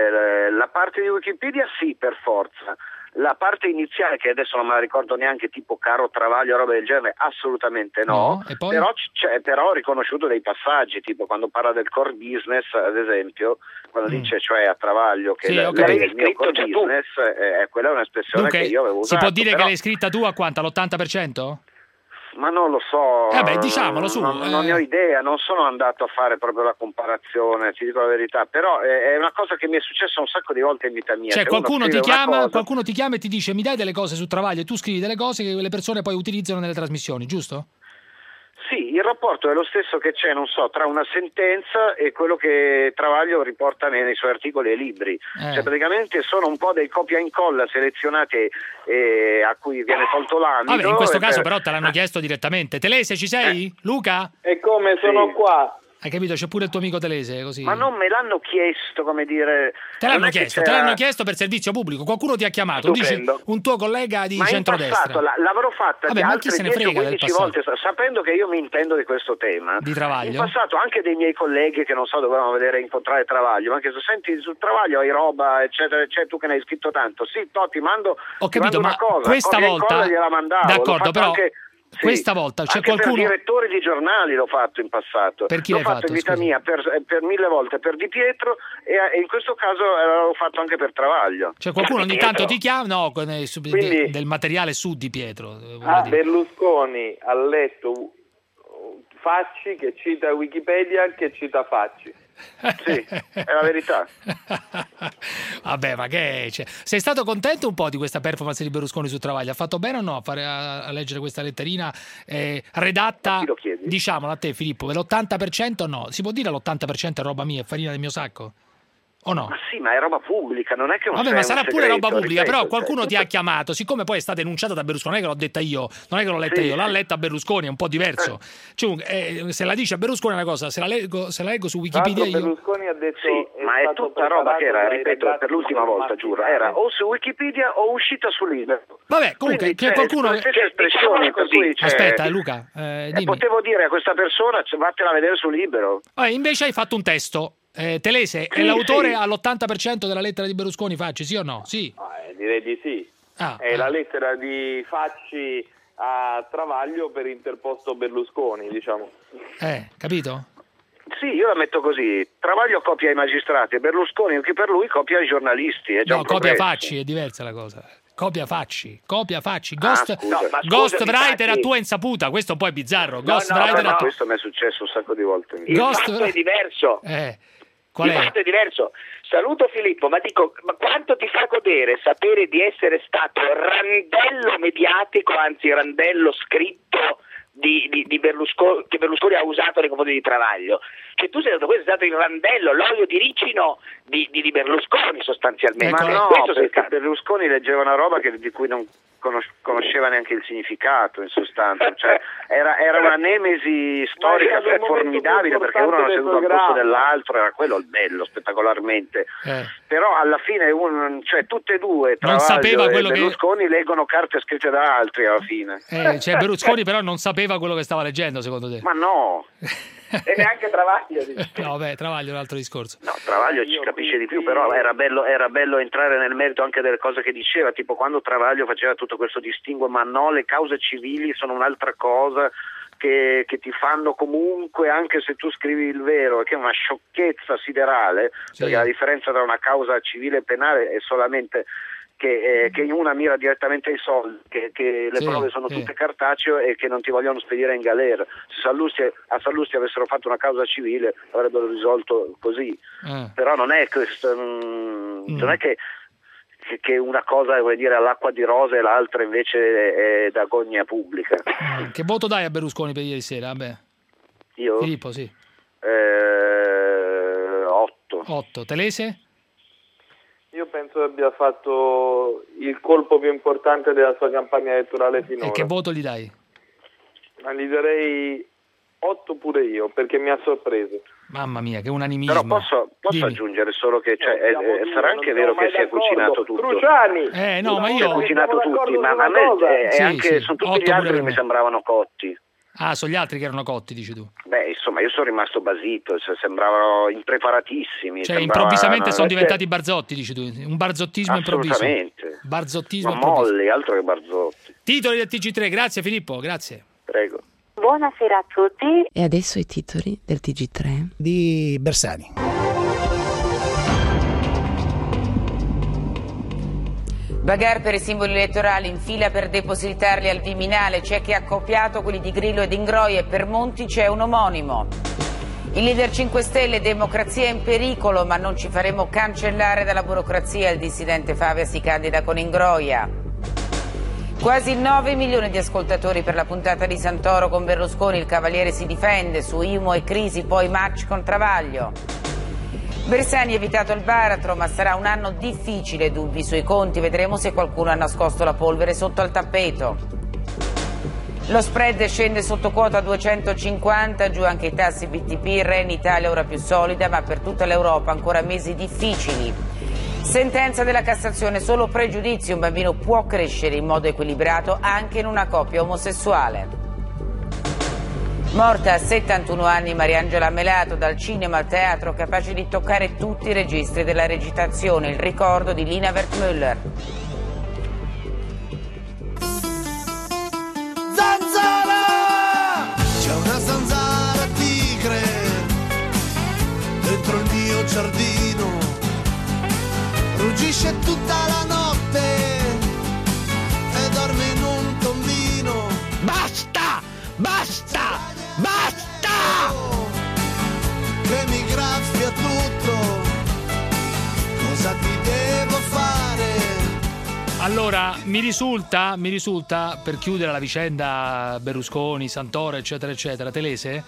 la parte di Wikipedia sì, per forza. La parte iniziale, che adesso non me la ricordo neanche, tipo caro Travaglio, roba del genere, assolutamente no. E poi? Però ho riconosciuto dei passaggi, tipo quando parla del core business, ad esempio, quando dice cioè a Travaglio che lei è il mio core business, quella è un'espressione che io avevo usato. Si può dire che l'hai scritta tu a quanto? All'80%? Ma non lo so, diciamolo su. Non ne ho idea, non sono andato a fare proprio la comparazione, ti dico la verità, però è una cosa che mi è successa un sacco di volte in vita mia. Cioè qualcuno ti chiama e ti dice mi dai delle cose su Travaglio e tu scrivi delle cose che le persone poi utilizzano nelle trasmissioni, giusto? Sì, il rapporto è lo stesso che c'è, non so, tra una sentenza e quello che Travaglio riporta nei suoi articoli e libri. Cioè praticamente sono un po' dei copia e incolla selezionati a cui viene tolto l'ambito. Vabbè, in questo caso però te l'hanno chiesto direttamente. Telese, ci sei? Luca? E come sono qua? Hai capito? C'è pure il tuo amico Telese, così. Ma non me l'hanno chiesto, come dire... Te l'hanno chiesto per servizio pubblico. Qualcuno ti ha chiamato, dici un tuo collega di centrodestra. Ma l'avrò fatta altre 10-15 volte, sapendo che io mi intendo di questo tema. Di Travaglio? In passato anche dei miei colleghi che non so dovevano incontrare Travaglio, ma che se senti sul Travaglio hai roba, eccetera, eccetera, tu che ne hai scritto tanto. Sì, ti mando una cosa. Questa volta... gliela mandavo. D'accordo, però... Questa volta c'è qualcuno... per direttori di giornali l'ho fatto in passato. Per chi l'ho l'hai fatto in vita mia per 1000 volte per Di Pietro e in questo caso l'ho fatto anche per Travaglio. C'è qualcuno ogni tanto ti chiama del materiale su Di Pietro. Berlusconi ha letto Facci che cita Wikipedia che cita Facci. Sì, è la verità. Vabbè, ma che c'è? Sei stato contento un po' di questa performance di Berlusconi su Travaglio? Ha fatto bene o no a leggere questa letterina redatta, diciamolo a te Filippo, per l'80% no? Si può dire l'80% è roba mia, è farina del mio sacco? O no? Ma sì, ma è roba pubblica, non è che vabbè, ma sarà pure roba pubblica, però qualcuno ti ha chiamato, siccome poi è stata enunciata da Berlusconi, non è che l'ho detta io, non è che l'ho letta io, l'ha letta Berlusconi, è un po' diverso. Cioè, se la dice a Berlusconi è una cosa, se la leggo su Wikipedia io... Berlusconi ha detto ma è tutta roba che era, ripeto, per l'ultima volta, giuro, era o su Wikipedia o uscita su Libero. Vabbè, comunque c'è qualcuno espressioni per cui aspetta, Luca, dimmi. Potevo dire a questa persona vattela a vedere su Libero. Invece hai fatto un testo. Telese, è l'autore all'80% della lettera di Berlusconi Facci, sì o no? Sì. Direi di sì. È la lettera di Facci a Travaglio per interposto Berlusconi, diciamo. Capito? Sì, io la metto così. Travaglio copia i magistrati e Berlusconi, anche per lui, copia i giornalisti. No, copia Facci, è diversa la cosa. Copia Facci. Ghostwriter a tua insaputa, questo è un po' è bizzarro. No, questo mi è successo un sacco di volte. Il fatto è diverso. Qual è? Il fatto è diverso. Saluto Filippo, ma quanto ti fa godere sapere di essere stato randello mediatico, anzi randello scritto di Berlusconi, che Berlusconi ha usato nei confronti di Travaglio. Cioè tu sei stato il randello, l'olio di ricino di Berlusconi sostanzialmente. Ma no, perché Berlusconi leggeva una roba di cui non conosceva neanche il significato, in sostanza. Cioè, era una nemesi storica formidabile, perché uno era seduto al posto dell'altro, era quello il bello, spettacolarmente. Però alla fine cioè tutte e due, Travaglio e Berlusconi, leggono carte scritte da altri alla fine. Cioè Berlusconi però non sapeva quello che stava leggendo, secondo te? Ma no! E neanche Travaglio. No, Travaglio è un altro discorso. No, Travaglio ci capisce di più, però era bello entrare nel merito anche delle cose che diceva, tipo quando Travaglio faceva tutto questo distinguo, ma no, le cause civili sono un'altra cosa che ti fanno comunque, anche se tu scrivi il vero, che è una sciocchezza siderale, perché la differenza tra una causa civile e penale è solamente che una mira direttamente ai soldi, che le prove sono tutte cartaceo e che non ti vogliono spedire in galera. Se a Sallusti avessero fatto una causa civile avrebbero risolto così, però non è questo, non è che una cosa vuol dire all'acqua di rose e l'altra invece è d'agonia pubblica. Che voto dai a Berlusconi per ieri sera? Io? Filippo, sì. 8. Telese? Io penso abbia fatto il colpo più importante della sua campagna elettorale finora. E che voto gli dai? Ma gli darei 8 pure io, perché mi ha sorpreso. Mamma mia, che unanimismo. Però posso aggiungere solo che sarà anche vero che si è cucinato tutto. Cruciani! No, ma io... Si è cucinato tutti, ma a me sono tutti gli altri che mi sembravano cotti. Ah, sono gli altri che erano cotti, dici tu? Insomma, io sono rimasto basito, sembravano impreparatissimi. Cioè, improvvisamente sono diventati Barzotti, dici tu? Un barzottismo improvviso. Assolutamente. Barzottismo improvviso. Molli, altro che Barzotti. Titoli del TG3, grazie Filippo, grazie. Prego. Buonasera a tutti. E adesso i titoli del TG3 di Bersani. Bagarre per i simboli elettorali, in fila per depositarli al Viminale, c'è chi ha accoppiato quelli di Grillo ed Ingroia e per Monti c'è un omonimo. Il leader 5 Stelle, democrazia in pericolo, ma non ci faremo cancellare dalla burocrazia, il dissidente Favia si candida con Ingroia. Quasi 9 milioni di ascoltatori per la puntata di Santoro con Berlusconi, il Cavaliere si difende, su Imo e crisi, poi match con Travaglio. Bersani ha evitato il baratro, ma sarà un anno difficile, dubbi sui conti, vedremo se qualcuno ha nascosto la polvere sotto al tappeto. Lo spread scende sotto quota 250, giù anche i tassi BTP, Ren Italia ora più solida, ma per tutta l'Europa ancora mesi difficili. Sentenza della Cassazione, solo pregiudizio, un bambino può crescere in modo equilibrato anche in una coppia omosessuale. Morta a 71 anni Mariangela Melato, dal cinema al teatro, capace di toccare tutti i registri della recitazione, il ricordo di Lina Wertmüller. Zanzara! C'è una zanzara tigre dentro il mio giardino, ruggisce tutta la notte e dorme in un tombino. Basta! Basta! Basta! Che mi graffia tutto, cosa ti devo fare? Allora, mi risulta, per chiudere la vicenda Berlusconi, Santoro, eccetera, eccetera, Telese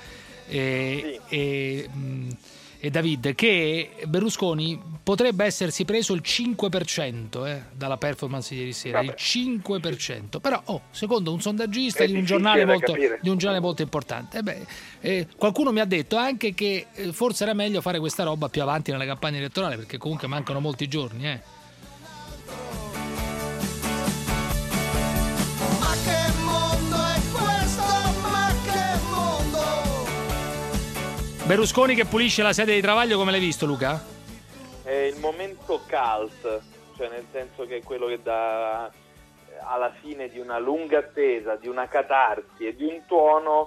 e David, che Berlusconi potrebbe essersi preso il 5% dalla performance di ieri sera, il 5%, però secondo un sondaggista di un giornale molto importante. Qualcuno mi ha detto anche che forse era meglio fare questa roba più avanti nella campagna elettorale, perché comunque mancano molti giorni. Berlusconi che pulisce la sede di Travaglio, come l'hai visto, Luca? È il momento cult, cioè nel senso che è quello che dà alla fine di una lunga attesa, di una catarsi e di un tuono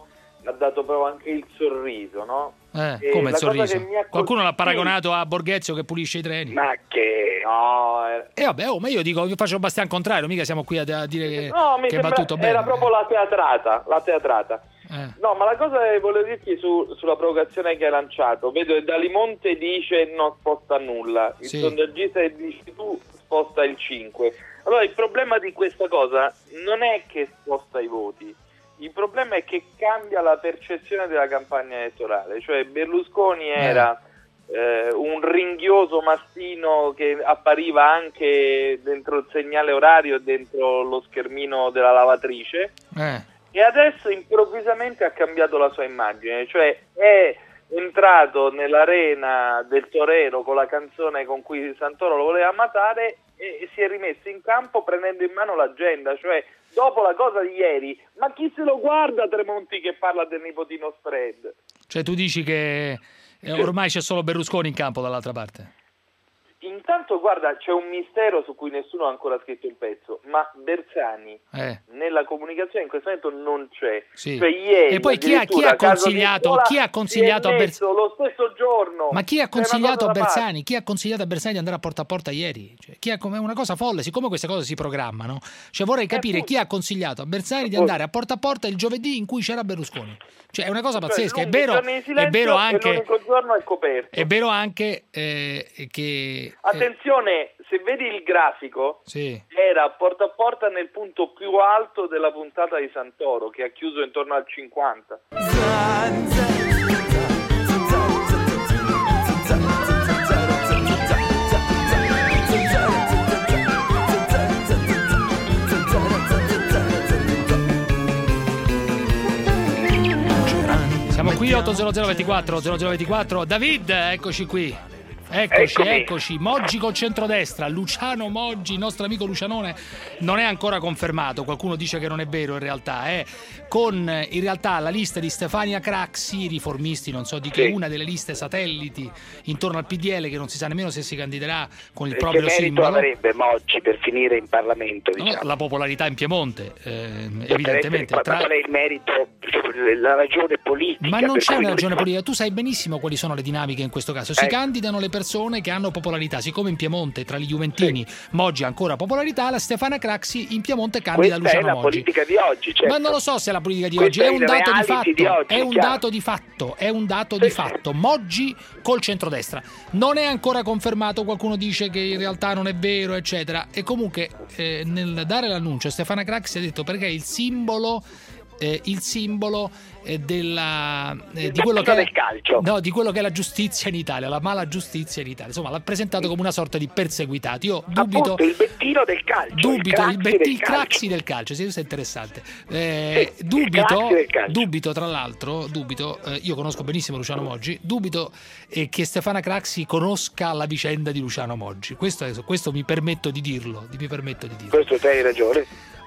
ha dato proprio anche il sorriso, no? Come il sorriso? Qualcuno l'ha paragonato a Borghezio che pulisce i treni. Ma che... No, vabbè, ma io dico, io faccio Bastian contrario, mica siamo qui a dire che va tutto bene. Era proprio la teatrata. No, ma la cosa che volevo dirti sulla provocazione che hai lanciato, vedo che Dalimonte dice non sposta nulla, il sondaggista che dici tu sposta il 5. Allora il problema di questa cosa non è che sposta i voti, il problema è che cambia la percezione della campagna elettorale, cioè Berlusconi era un ringhioso mastino che appariva anche dentro il segnale orario e dentro lo schermino della lavatrice e adesso improvvisamente ha cambiato la sua immagine, cioè è entrato nell'arena del torero con la canzone con cui Santoro lo voleva matare e si è rimesso in campo prendendo in mano l'agenda, cioè dopo la cosa di ieri, ma chi se lo guarda Tremonti che parla del nipotino Fred? Cioè tu dici che ormai c'è solo Berlusconi in campo dall'altra parte? Intanto guarda, c'è un mistero su cui nessuno ha ancora scritto il pezzo, ma Bersani nella comunicazione in questo momento non c'è. Sì. Cioè, ieri, e poi chi ha consigliato a Bersani lo stesso giorno? Ma chi ha consigliato a Bersani? Chi ha consigliato a Bersani di andare a porta ieri? Cioè, è una cosa folle, siccome queste cose si programmano. Cioè vorrei capire chi ha consigliato a Bersani di andare a porta il giovedì in cui c'era Berlusconi. Cioè è una cosa pazzesca, è vero anche l'unico giorno è coperto. È vero anche che attenzione, se vedi il grafico, era a porta nel punto più alto della puntata di Santoro, che ha chiuso intorno al 50. Siamo qui 80024 David, eccoci qui. Eccoci, Moggi col centrodestra, Luciano Moggi, il nostro amico Lucianone non è ancora confermato, qualcuno dice che non è vero in realtà, con in realtà la lista di Stefania Craxi, riformisti, non so di che, una delle liste satelliti intorno al PDL che non si sa nemmeno se si candiderà con il proprio simbolo. Che merito avrebbe Moggi per finire in Parlamento? Diciamo. La popolarità in Piemonte, evidentemente. Qual è il merito, la ragione politica? Ma non c'è una ragione politica, tu sai benissimo quali sono le dinamiche in questo caso, si candidano le persone che hanno popolarità, siccome in Piemonte tra gli juventini Moggi ha ancora popolarità, la Stefania Craxi in Piemonte candida Luciano Moggi. Questa è la politica di oggi, certo. Ma non lo so se è la politica di oggi, è un dato di fatto, è un dato di fatto. Moggi col centrodestra. Non è ancora confermato, qualcuno dice che in realtà non è vero, eccetera. E comunque nel dare l'annuncio Stefania Craxi ha detto perché il simbolo di quello che del calcio. No, di quello che è la giustizia in Italia, la mala giustizia in Italia. Insomma, l'ha presentato come una sorta di perseguitato. Io dubito. Appunto, il bettino del calcio. Il Craxi del calcio, sì, questo è interessante. Dubito, tra l'altro, io conosco benissimo Luciano Moggi, dubito che Stefania Craxi conosca la vicenda di Luciano Moggi. Questo mi permetto di dirlo. Questo te hai ragione.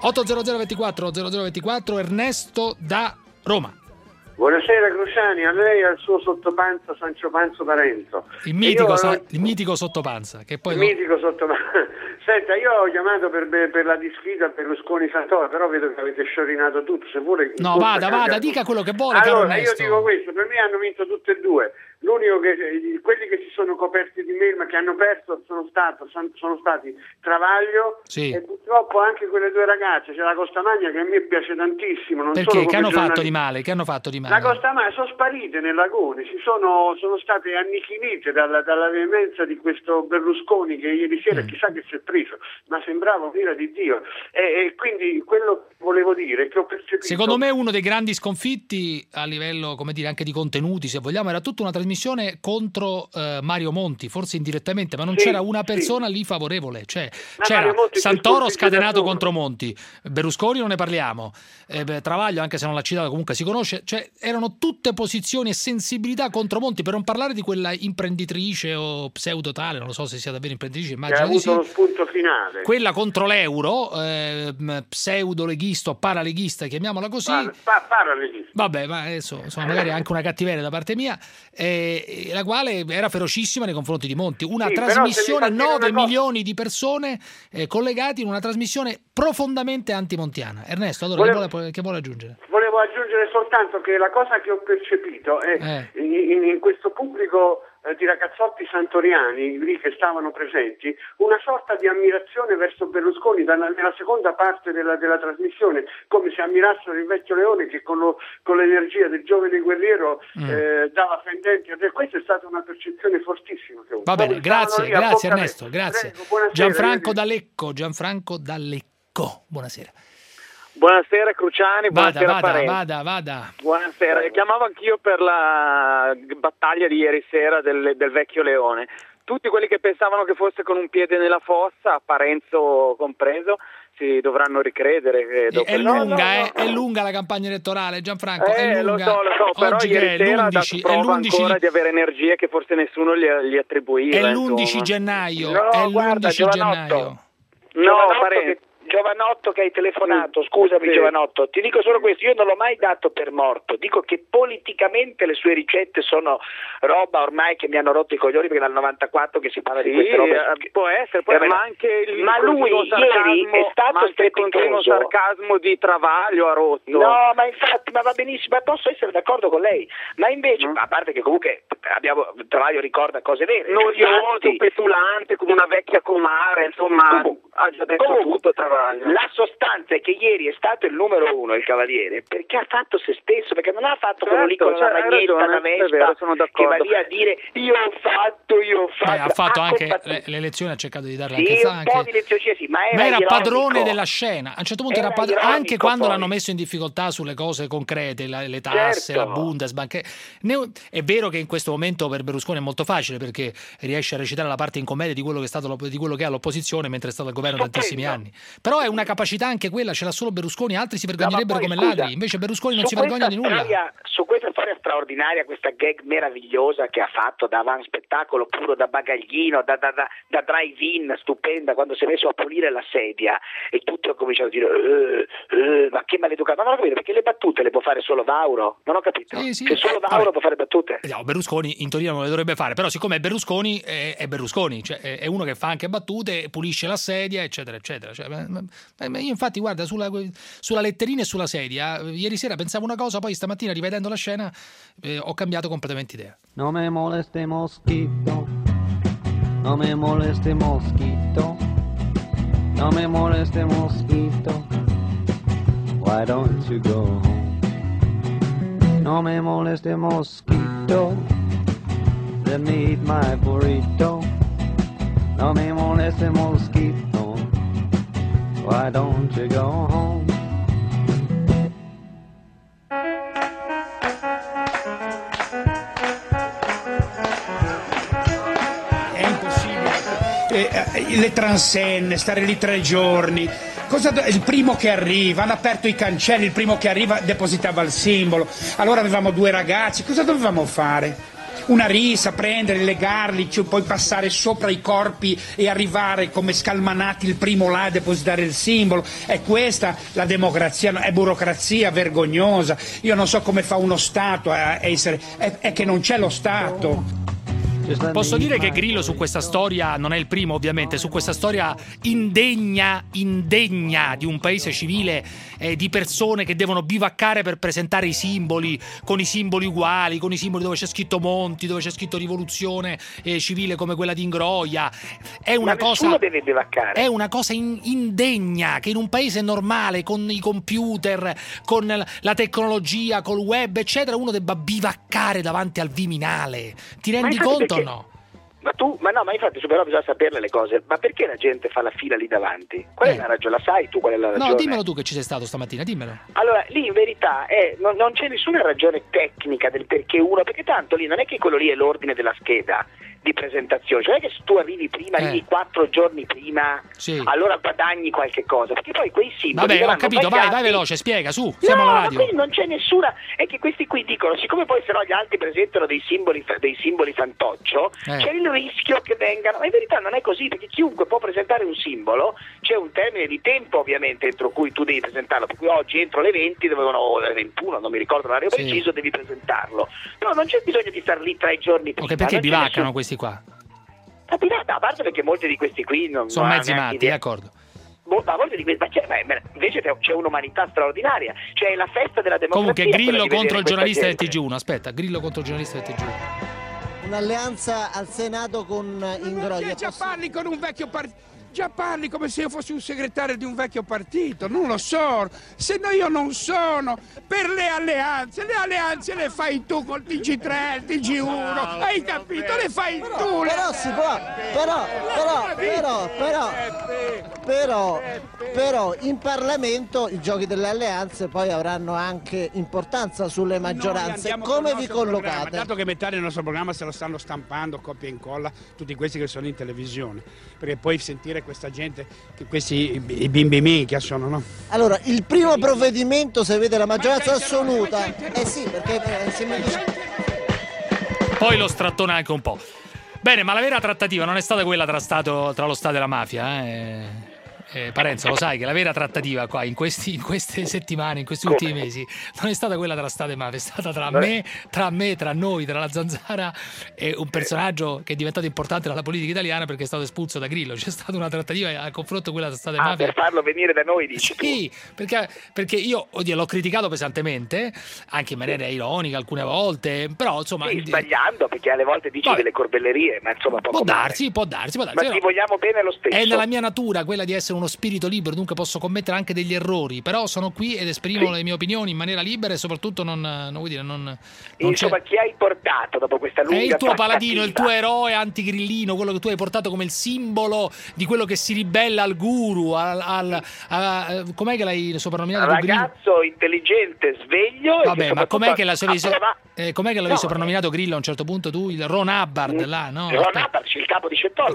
80024 Ernesto da Roma. Buonasera Cruciani, a lei e al suo sottopanza Sancio Panzo Parenzo. Il mitico sottopanza. Senta, io ho chiamato per la disfida Berlusconi-Santoro, però vedo che avete sciorinato tutto. No, vada, dica quello che vuole. Allora, io dico questo, per me hanno vinto tutte e due. L'unico quelli che si sono coperti di mail ma che hanno perso sono stati Travaglio e purtroppo anche quelle due ragazze, c'è la Costamagna che a me piace tantissimo. Perché? Che hanno fatto di male? La Costamagna sono sparite nel lagone, sono state annichilite dalla veemenza di questo Berlusconi che ieri sera chissà che si è preso, ma sembrava un'ira di Dio. E quindi quello che volevo dire è che ho percepito... Secondo me uno dei grandi sconfitti a livello, come dire, anche di contenuti, se vogliamo, era tutta una trasmissione contro Mario Monti, forse indirettamente, ma non c'era una persona lì favorevole, cioè c'era Santoro scatenato contro Monti, Berlusconi non ne parliamo, Travaglio anche se non l'ha citato comunque si conosce, cioè erano tutte posizioni e sensibilità contro Monti, per non parlare di quella imprenditrice o pseudo tale, non lo so se sia davvero imprenditrice, immagino di sì, lo spunto finale, quella contro l'euro, pseudo leghista o paraleghista, chiamiamola così, paraleghista. Vabbè, ma adesso insomma magari anche una cattiveria da parte mia, la quale era ferocissima nei confronti di Monti, una trasmissione, 9 milioni di persone collegati in una trasmissione profondamente antimontiana. Ernesto, allora che vuole aggiungere? Volevo aggiungere soltanto che la cosa che ho percepito è in questo pubblico di ragazzotti santoriani lì che stavano presenti una sorta di ammirazione verso Berlusconi nella seconda parte della trasmissione, come se ammirassero il vecchio Leone che con l'energia del giovane guerriero dava fendenti. Questa è stata una percezione fortissima che ho. Va bene, grazie Ernesto, grazie. Prego, Gianfranco D'Alecco, buonasera. Buonasera Cruciani, buonasera Vada. Buonasera, chiamavo anch'io per la battaglia di ieri sera del vecchio Leone. Tutti quelli che pensavano che fosse con un piede nella fossa, Parenzo compreso, si dovranno ricredere. È lunga la campagna elettorale, Gianfranco, è lunga. Lo so, però oggi ieri sera ha dato prova ancora di avere energie che forse nessuno gli attribuiva. È l'11 gennaio, gennaio. No, Parenzo. Giovanotto che hai telefonato, scusami sì. Giovanotto, ti dico solo questo, io non l'ho mai dato per morto, dico che politicamente le sue ricette sono roba ormai che mi hanno rotto i coglioni, perché dal 94 che si parla di queste robe. Può essere, ma anche lui ieri è stato strepitoso. Sarcasmo di Travaglio ha rotto. No, ma infatti, ma va benissimo, ma posso essere d'accordo con lei, ma invece, a parte che comunque Travaglio ricorda cose vere. Noioso, petulante, come una vecchia comare, insomma, ha già detto tutto Travaglio. La sostanza è che ieri è stato il numero uno, il Cavaliere, perché ha fatto se stesso, perché non ha fatto quello lì con la maglietta, la Vespa, che va lì a dire io ho fatto. Ha fatto anche le elezioni, ha cercato di darle sì, anche un po' di lezioni, sì, ma era padrone della scena. A un certo punto era padrone, anche quando l'hanno messo in difficoltà sulle cose concrete, le tasse, la Bundesbank. È vero che in questo momento per Berlusconi è molto facile, perché riesce a recitare la parte in commedia di quello che è all'opposizione, mentre è stato al governo tantissimi anni. Però è una capacità anche quella, ce l'ha solo Berlusconi, altri si vergognerebbero come ladri, invece Berlusconi non si vergogna di nulla. Su questa storia straordinaria, questa gag meravigliosa che ha fatto da avan spettacolo puro, da bagaglino, da drive-in stupenda, quando si è messo a pulire la sedia e tutti hanno cominciato a dire ma che maleducato, non ho capito, perché le battute le può fare solo Vauro, non ho capito, sì. Che solo Vauro può fare battute. No, Berlusconi in teoria non le dovrebbe fare, però siccome è Berlusconi, è Berlusconi, cioè è uno che fa anche battute, pulisce la sedia, eccetera eccetera. Cioè, io infatti guarda, sulla letterina e sulla sedia ieri sera pensavo una cosa, poi stamattina rivedendo la scena ho cambiato completamente idea. No me moleste mosquito, no me moleste mosquito, no me moleste mosquito, why don't you go home? No me moleste mosquito, let me eat my burrito. No me moleste mosquito, why don't you go home? È impossibile. Le transenne, stare lì 3 giorni. Il primo che arriva, hanno aperto i cancelli, il primo che arriva depositava il simbolo. Allora avevamo 2 ragazzi, cosa dovevamo fare? Una risa, prendere, legarli, poi passare sopra i corpi e arrivare come scalmanati il primo là a depositare il simbolo. È questa la democrazia, è burocrazia vergognosa. Io non so come fa uno Stato a essere, è che non c'è lo Stato. Posso dire che Grillo su questa storia non è il primo, ovviamente, su questa storia indegna di un paese civile, di persone che devono bivaccare per presentare i simboli, con i simboli uguali, con i simboli dove c'è scritto Monti, dove c'è scritto rivoluzione civile come quella di Ingroia. È una cosa, deve bivaccare. È una cosa indegna che in un paese normale, con i computer, con la tecnologia, col web, eccetera, uno debba bivaccare davanti al Viminale. Ti rendi conto? No. Ma infatti però bisogna saperle le cose. Ma perché la gente fa la fila lì davanti? Qual è la ragione? La sai tu qual è la ragione? No, dimmelo tu che ci sei stato stamattina, dimmelo. Allora, lì in verità non c'è nessuna ragione tecnica del perché uno, perché tanto lì non è che quello lì è l'ordine della scheda di presentazione, cioè non è che se tu arrivi prima, arrivi 4 giorni prima, allora guadagni qualche cosa, perché poi quei simboli. Vabbè, ho capito, vai veloce, spiega, su, siamo alla radio. Ma qui non c'è nessuna, è che questi qui dicono, siccome poi se no gli altri presentano dei simboli fantoccio, c'è il rischio che vengano, ma in verità non è così, perché chiunque può presentare un simbolo, c'è un termine di tempo ovviamente entro cui tu devi presentarlo, per cui oggi entro le 20 dovevano, le 21, non mi ricordo l'orario preciso, devi presentarlo. No, non c'è bisogno di star lì 3 giorni prima. Ok, perché bivaccano questi qua? A parte perché molti di questi qui non sono mezzi matti, d'accordo. invece c'è un'umanità straordinaria, cioè la festa della democrazia. Comunque Grillo contro il giornalista del TG1, aspetta, Grillo contro il giornalista del TG1. Un'alleanza al Senato con Ingroia. Già parli con un vecchio partito. Già parli come se io fossi un segretario di un vecchio partito, non lo so, se no io non sono per le alleanze le fai tu col TG3, il TG1, hai capito? Le fai tu. Però si può, però in Parlamento i giochi delle alleanze poi avranno anche importanza sulle maggioranze. Come vi collocate? Dato che metà del nostro programma se lo stanno stampando, copia e incolla, tutti questi che sono in televisione, perché poi sentire questa gente, che questi i bimbi minchia sono, no? Allora, il primo provvedimento, se vede la maggioranza assoluta, sì, perché poi lo strattona anche un po'. Bene, ma la vera trattativa non è stata quella tra lo Stato e la mafia, Parenzo, lo sai che la vera trattativa qua in queste settimane, in questi ultimi mesi, non è stata quella tra Stato e mafia, è stata tra noi, tra la Zanzara e un personaggio che è diventato importante nella politica italiana perché è stato espulso da Grillo. C'è stata una trattativa a confronto quella tra Stato e mafia. Per farlo venire da noi, dici tu? Sì, perché io l'ho criticato pesantemente, anche in maniera ironica alcune volte, però insomma... Sì, sbagliando, perché alle volte dici delle corbellerie, ma insomma può darsi. Ma ti vogliamo bene lo stesso. È nella mia natura quella di essere uno spirito libero, dunque posso commettere anche degli errori, però sono qui ed esprimo le mie opinioni in maniera libera e soprattutto insomma, chi hai portato dopo questa lunga è il tuo trattativa? paladino, il tuo eroe antigrillino, quello che tu hai portato come il simbolo di quello che si ribella al guru, com'è che l'hai soprannominato? Ragazzo intelligente, sveglio. Vabbè, ma com'è che l'avevi soprannominato Grillo a un certo punto tu? Il Ron Hubbard, là, no? Ron Hubbard, il capo di Scientology.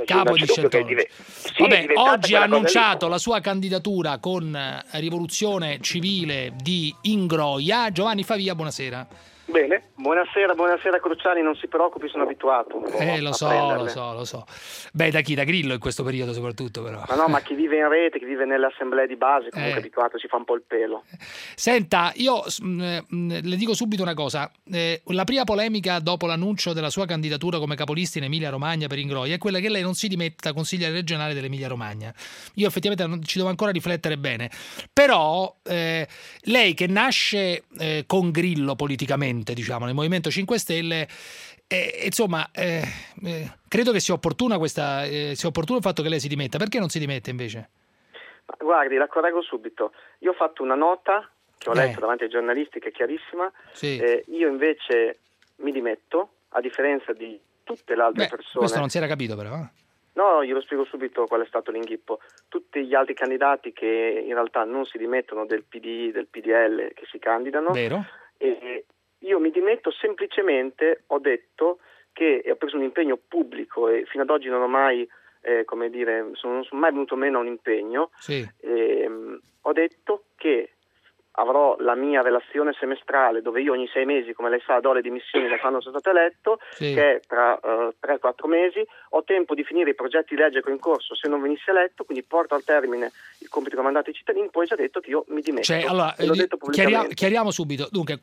Vabbè, oggi ha annunciato la sua candidatura con Rivoluzione Civile di Ingroia. Giovanni Favia, buonasera. Bene, buonasera Cruciani, non si preoccupi, sono abituato. Lo so. Beh, da chi? Da Grillo in questo periodo soprattutto, però. Ma no, ma chi vive in rete, chi vive nelle assemblee di base, comunque abituato, si fa un po' il pelo. Senta, io le dico subito una cosa. La prima polemica dopo l'annuncio della sua candidatura come capolista in Emilia-Romagna per Ingroia è quella che lei non si dimetta consigliere regionale dell'Emilia-Romagna. Io effettivamente ci devo ancora riflettere bene. Però lei che nasce con Grillo politicamente, diciamo, nel Movimento 5 Stelle, insomma, credo che sia opportuno il fatto che lei si dimetta. Perché non si dimette invece? Ma guardi, la correggo subito. Io ho fatto una nota che ho letto davanti ai giornalisti, che è chiarissima. Sì. Io invece mi dimetto, a differenza di tutte le altre persone. Questo non si era capito però. No, glielo spiego subito qual è stato l'inghippo. Tutti gli altri candidati che in realtà non si dimettono, del PD, del PDL, che si candidano. Vero. Io mi dimetto semplicemente, ho detto che ho preso un impegno pubblico e fino ad oggi non ho mai, non sono mai venuto meno a un impegno. Sì. Ho detto che avrò la mia relazione semestrale dove io ogni 6 mesi, come lei sa, do le dimissioni da quando sono stato eletto, che è tra 3-4 mesi. Ho tempo di finire i progetti di legge che ho in corso se non venissi eletto, quindi porto al termine il compito che ho mandato ai cittadini. Poi ho già detto che io mi dimetto. Allora, l'ho detto pubblicamente. Chiariamo subito. Dunque,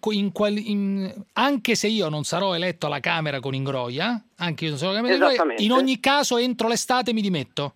anche se io non sarò eletto alla Camera con Ingroia, in ogni caso entro l'estate mi dimetto.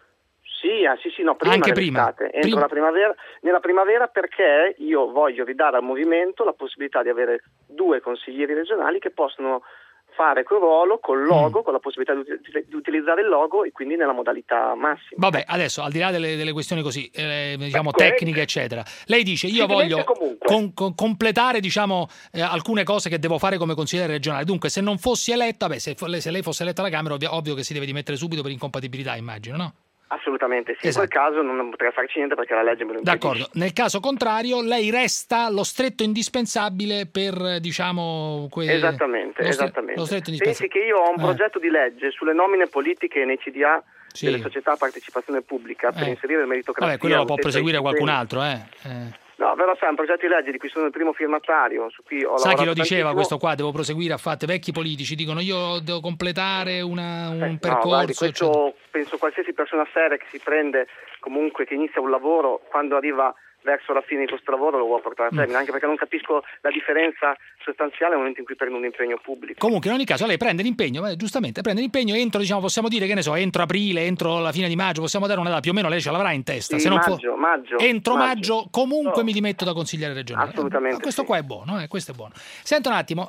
Sì, no, prima dell'estate, entro nella primavera, perché io voglio ridare al movimento la possibilità di avere 2 consiglieri regionali che possono fare quel ruolo col logo, con la possibilità di utilizzare il logo e quindi nella modalità massima. Vabbè, adesso al di là delle questioni così, diciamo tecniche eccetera, lei dice io voglio completare, diciamo, alcune cose che devo fare come consigliere regionale. Dunque, se non fossi eletta, se lei fosse eletta alla Camera, ovvio che si deve dimettere subito per incompatibilità, immagino, no? Assolutamente sì, esatto. In quel caso non potrei farci niente perché la legge me lo impedisce. D'accordo, nel caso contrario lei resta lo stretto indispensabile per, diciamo... Esattamente. Lo stretto indispensabile. Pensi che io ho un progetto di legge sulle nomine politiche nei CDA delle società a partecipazione pubblica per inserire il meritocrazia. Vabbè, quello lo può proseguire qualcun altro, No, però sai, un progetto di legge di cui sono il primo firmatario, su cui ho Sa chi lo diceva questo qua? Devo proseguire, vecchi politici dicono io devo completare un percorso. No, guardi, questo penso qualsiasi persona seria che si prende, comunque che inizia un lavoro, quando arriva verso la fine di questo lavoro lo vuole portare a termine, anche perché non capisco la differenza sostanziale nel momento in cui prendo un impegno pubblico. Comunque in ogni caso lei prende l'impegno, giustamente prende l'impegno entro, diciamo, possiamo dire, che ne so, entro aprile, entro la fine di maggio, possiamo dare una data, più o meno lei ce l'avrà in testa. Sì, se non maggio. Entro maggio comunque mi dimetto da consigliere regionale. Assolutamente. Questo qua è buono, questo è buono. Senta un attimo,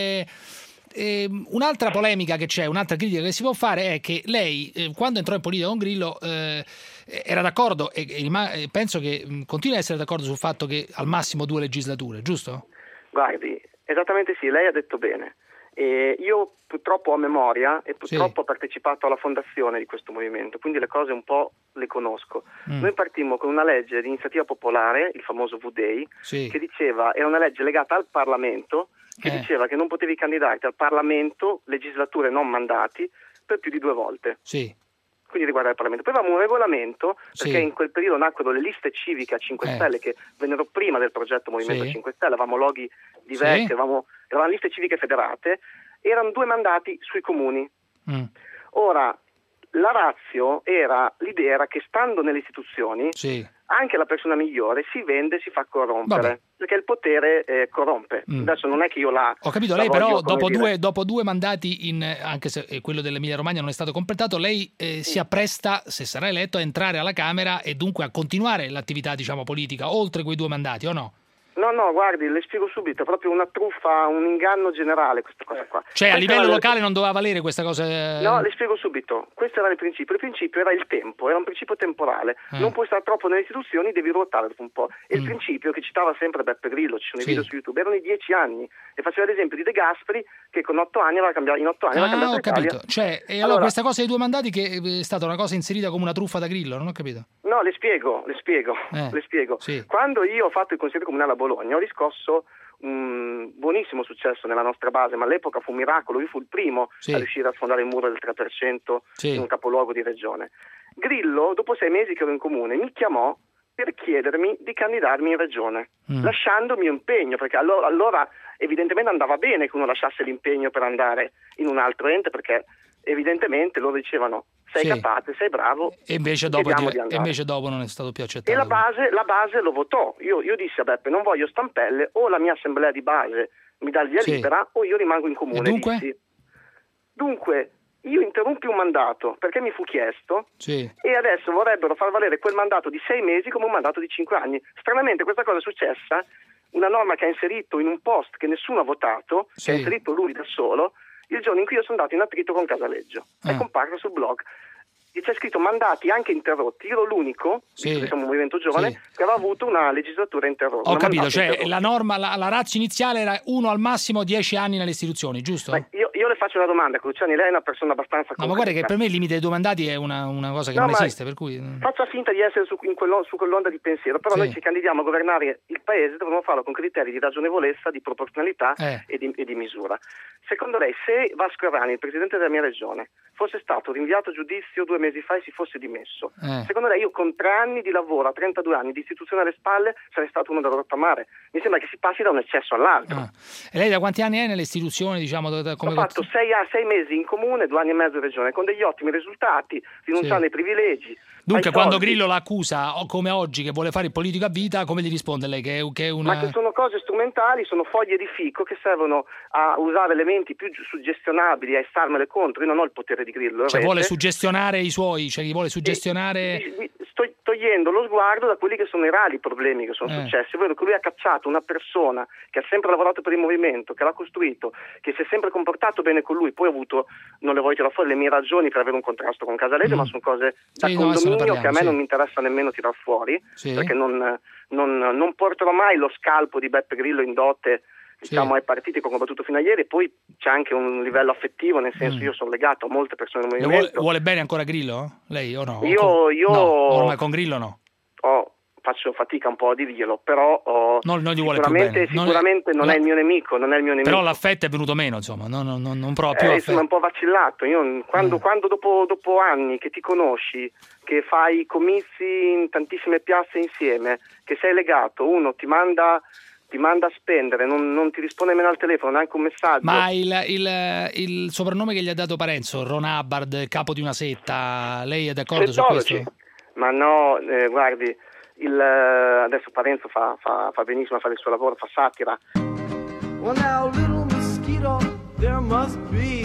un'altra polemica che c'è, un'altra critica che si può fare è che lei, quando entrò in politica con Grillo, era d'accordo e penso che continui a essere d'accordo sul fatto che al massimo 2 legislature, giusto? Guardi, esattamente sì, lei ha detto bene. Io purtroppo ho memoria e purtroppo ho partecipato alla fondazione di questo movimento, quindi le cose un po' le conosco. Noi partimmo con una legge di iniziativa popolare, il famoso V-Day, che diceva, era una legge legata al Parlamento, che diceva che non potevi candidarti al Parlamento, legislature non mandati, per più di 2 volte. Sì. Quindi riguarda il Parlamento. Poi avevamo un regolamento, perché in quel periodo nacquero le liste civiche a 5 Stelle che vennero prima del progetto Movimento 5 Stelle, avevamo loghi diversi, eravamo liste civiche federate, erano 2 mandati sui comuni. Ora, la ratio era, l'idea era che stando nelle istituzioni anche la persona migliore si vende, si fa corrompere, perché il potere corrompe. Adesso non è che io ho capito, lei però dopo due mandati, anche se quello dell'Emilia Romagna non è stato completato, lei si appresta, se sarà eletto, a entrare alla Camera e dunque a continuare l'attività, diciamo, politica, oltre quei 2 mandati, o no? No, guardi, le spiego subito, è proprio una truffa, un inganno generale questa cosa qua. Cioè a livello locale non doveva valere questa cosa? No, le spiego subito, questo era il principio era il tempo, era un principio temporale, non puoi stare troppo nelle istituzioni, devi ruotare un po'. E il principio che citava sempre Beppe Grillo, ci sono i video su YouTube, erano i 10 anni, e faceva l'esempio di De Gasperi che con 8 anni aveva cambiato ho capito, cioè, e allora questa cosa dei 2 mandati che è stata una cosa inserita come una truffa da Grillo, non ho capito. No, le spiego. Sì. Quando io ho fatto il consigliere comunale a Bologna ho riscosso un buonissimo successo nella nostra base, ma all'epoca fu un miracolo, io fu il primo a riuscire a sfondare il muro del 3% in un capoluogo di regione. Grillo, dopo 6 mesi che ero in comune, mi chiamò per chiedermi di candidarmi in regione, lasciandomi un impegno, perché allora evidentemente andava bene che uno lasciasse l'impegno per andare in un altro ente, perché evidentemente loro dicevano sei capace, sei bravo, e invece dopo non è stato più accettato. E la base lo votò. Io dissi a Beppe, non voglio stampelle, o la mia assemblea di base mi dà il via libera o io rimango in comune. E dunque io interrompi un mandato perché mi fu chiesto e adesso vorrebbero far valere quel mandato di 6 mesi come un mandato di 5 anni. Stranamente questa cosa è successa, una norma che ha inserito in un post che nessuno ha votato, che ha inserito lui da solo, il giorno in cui io sono andato in attrito con Casaleggio. È comparso sul blog. E c'è scritto mandati anche interrotti. Io ero l'unico, visto che siamo un movimento giovane, che aveva avuto una legislatura interrotta. Ho capito, cioè la norma, la ratio iniziale era 1 al massimo 10 anni nelle istituzioni, giusto? Io le faccio una domanda, Cruciani, lei è una persona abbastanza concreta. No, ma guarda che per me il limite dei 2 mandati è una cosa che non esiste, per cui... Faccia finta di essere su quell'onda di pensiero, però noi ci candidiamo a governare il paese, dovremmo farlo con criteri di ragionevolezza, di proporzionalità e di misura. Secondo lei, se Vasco Errani, il presidente della mia regione, fosse stato rinviato a giudizio 2 mesi fa e si fosse dimesso, secondo lei io con 3 anni di lavoro, a 32 anni di istituzione alle spalle, sarei stato uno da rottamare? Mi sembra che si passi da un eccesso all'altro. E lei da quanti anni è nelle istituzioni? Diciamo, come... Ho fatto 6 mesi in comune, 2 anni e mezzo in regione, con degli ottimi risultati, rinunciando ai privilegi. Dunque, quando Grillo l'accusa, come oggi, che vuole fare il politico a vita, come gli risponde lei? Che è una... Ma che sono cose strumentali, sono foglie di fico che servono a usare elementi più suggestionabili, a starmele contro. Io non ho il potere di Grillo. Cioè vuole suggestionare i suoi, cioè gli vuole suggestionare... Sto togliendo lo sguardo da quelli che sono i reali problemi che sono successi, ovvero che lui ha cacciato una persona che ha sempre lavorato per il movimento, che l'ha costruito, che si è sempre comportato bene con lui, poi ho avuto, non le voglio tirare fuori le mie ragioni per avere un contrasto con Casaleggio, ma sono cose da condominio che a me non mi interessa nemmeno tirar fuori, perché non porterò mai lo scalpo di Beppe Grillo in dote, diciamo, ai partiti che ho combattuto fino a ieri. Poi c'è anche un livello affettivo, nel senso io sono legato a molte persone del movimento. Vuole bene ancora Grillo? Lei o no? Io ormai con Grillo no? Faccio fatica un po' a dirglielo, però non gli vuole più bene. Sicuramente non è il mio nemico, Però l'affetto è venuto meno, insomma, non prova più affetto. Insomma, è un po' vacillato. Io quando dopo anni che ti conosci, che fai comizi in tantissime piazze insieme, che sei legato, uno ti manda a spendere, non ti risponde nemmeno al telefono, neanche un messaggio. Ma il soprannome che gli ha dato Parenzo, Ron Hubbard, capo di una setta, lei è d'accordo su questo? Ma no, guardi, adesso Parenzo fa benissimo a fare il suo lavoro, fa satira. Well now, little mosquito, there must be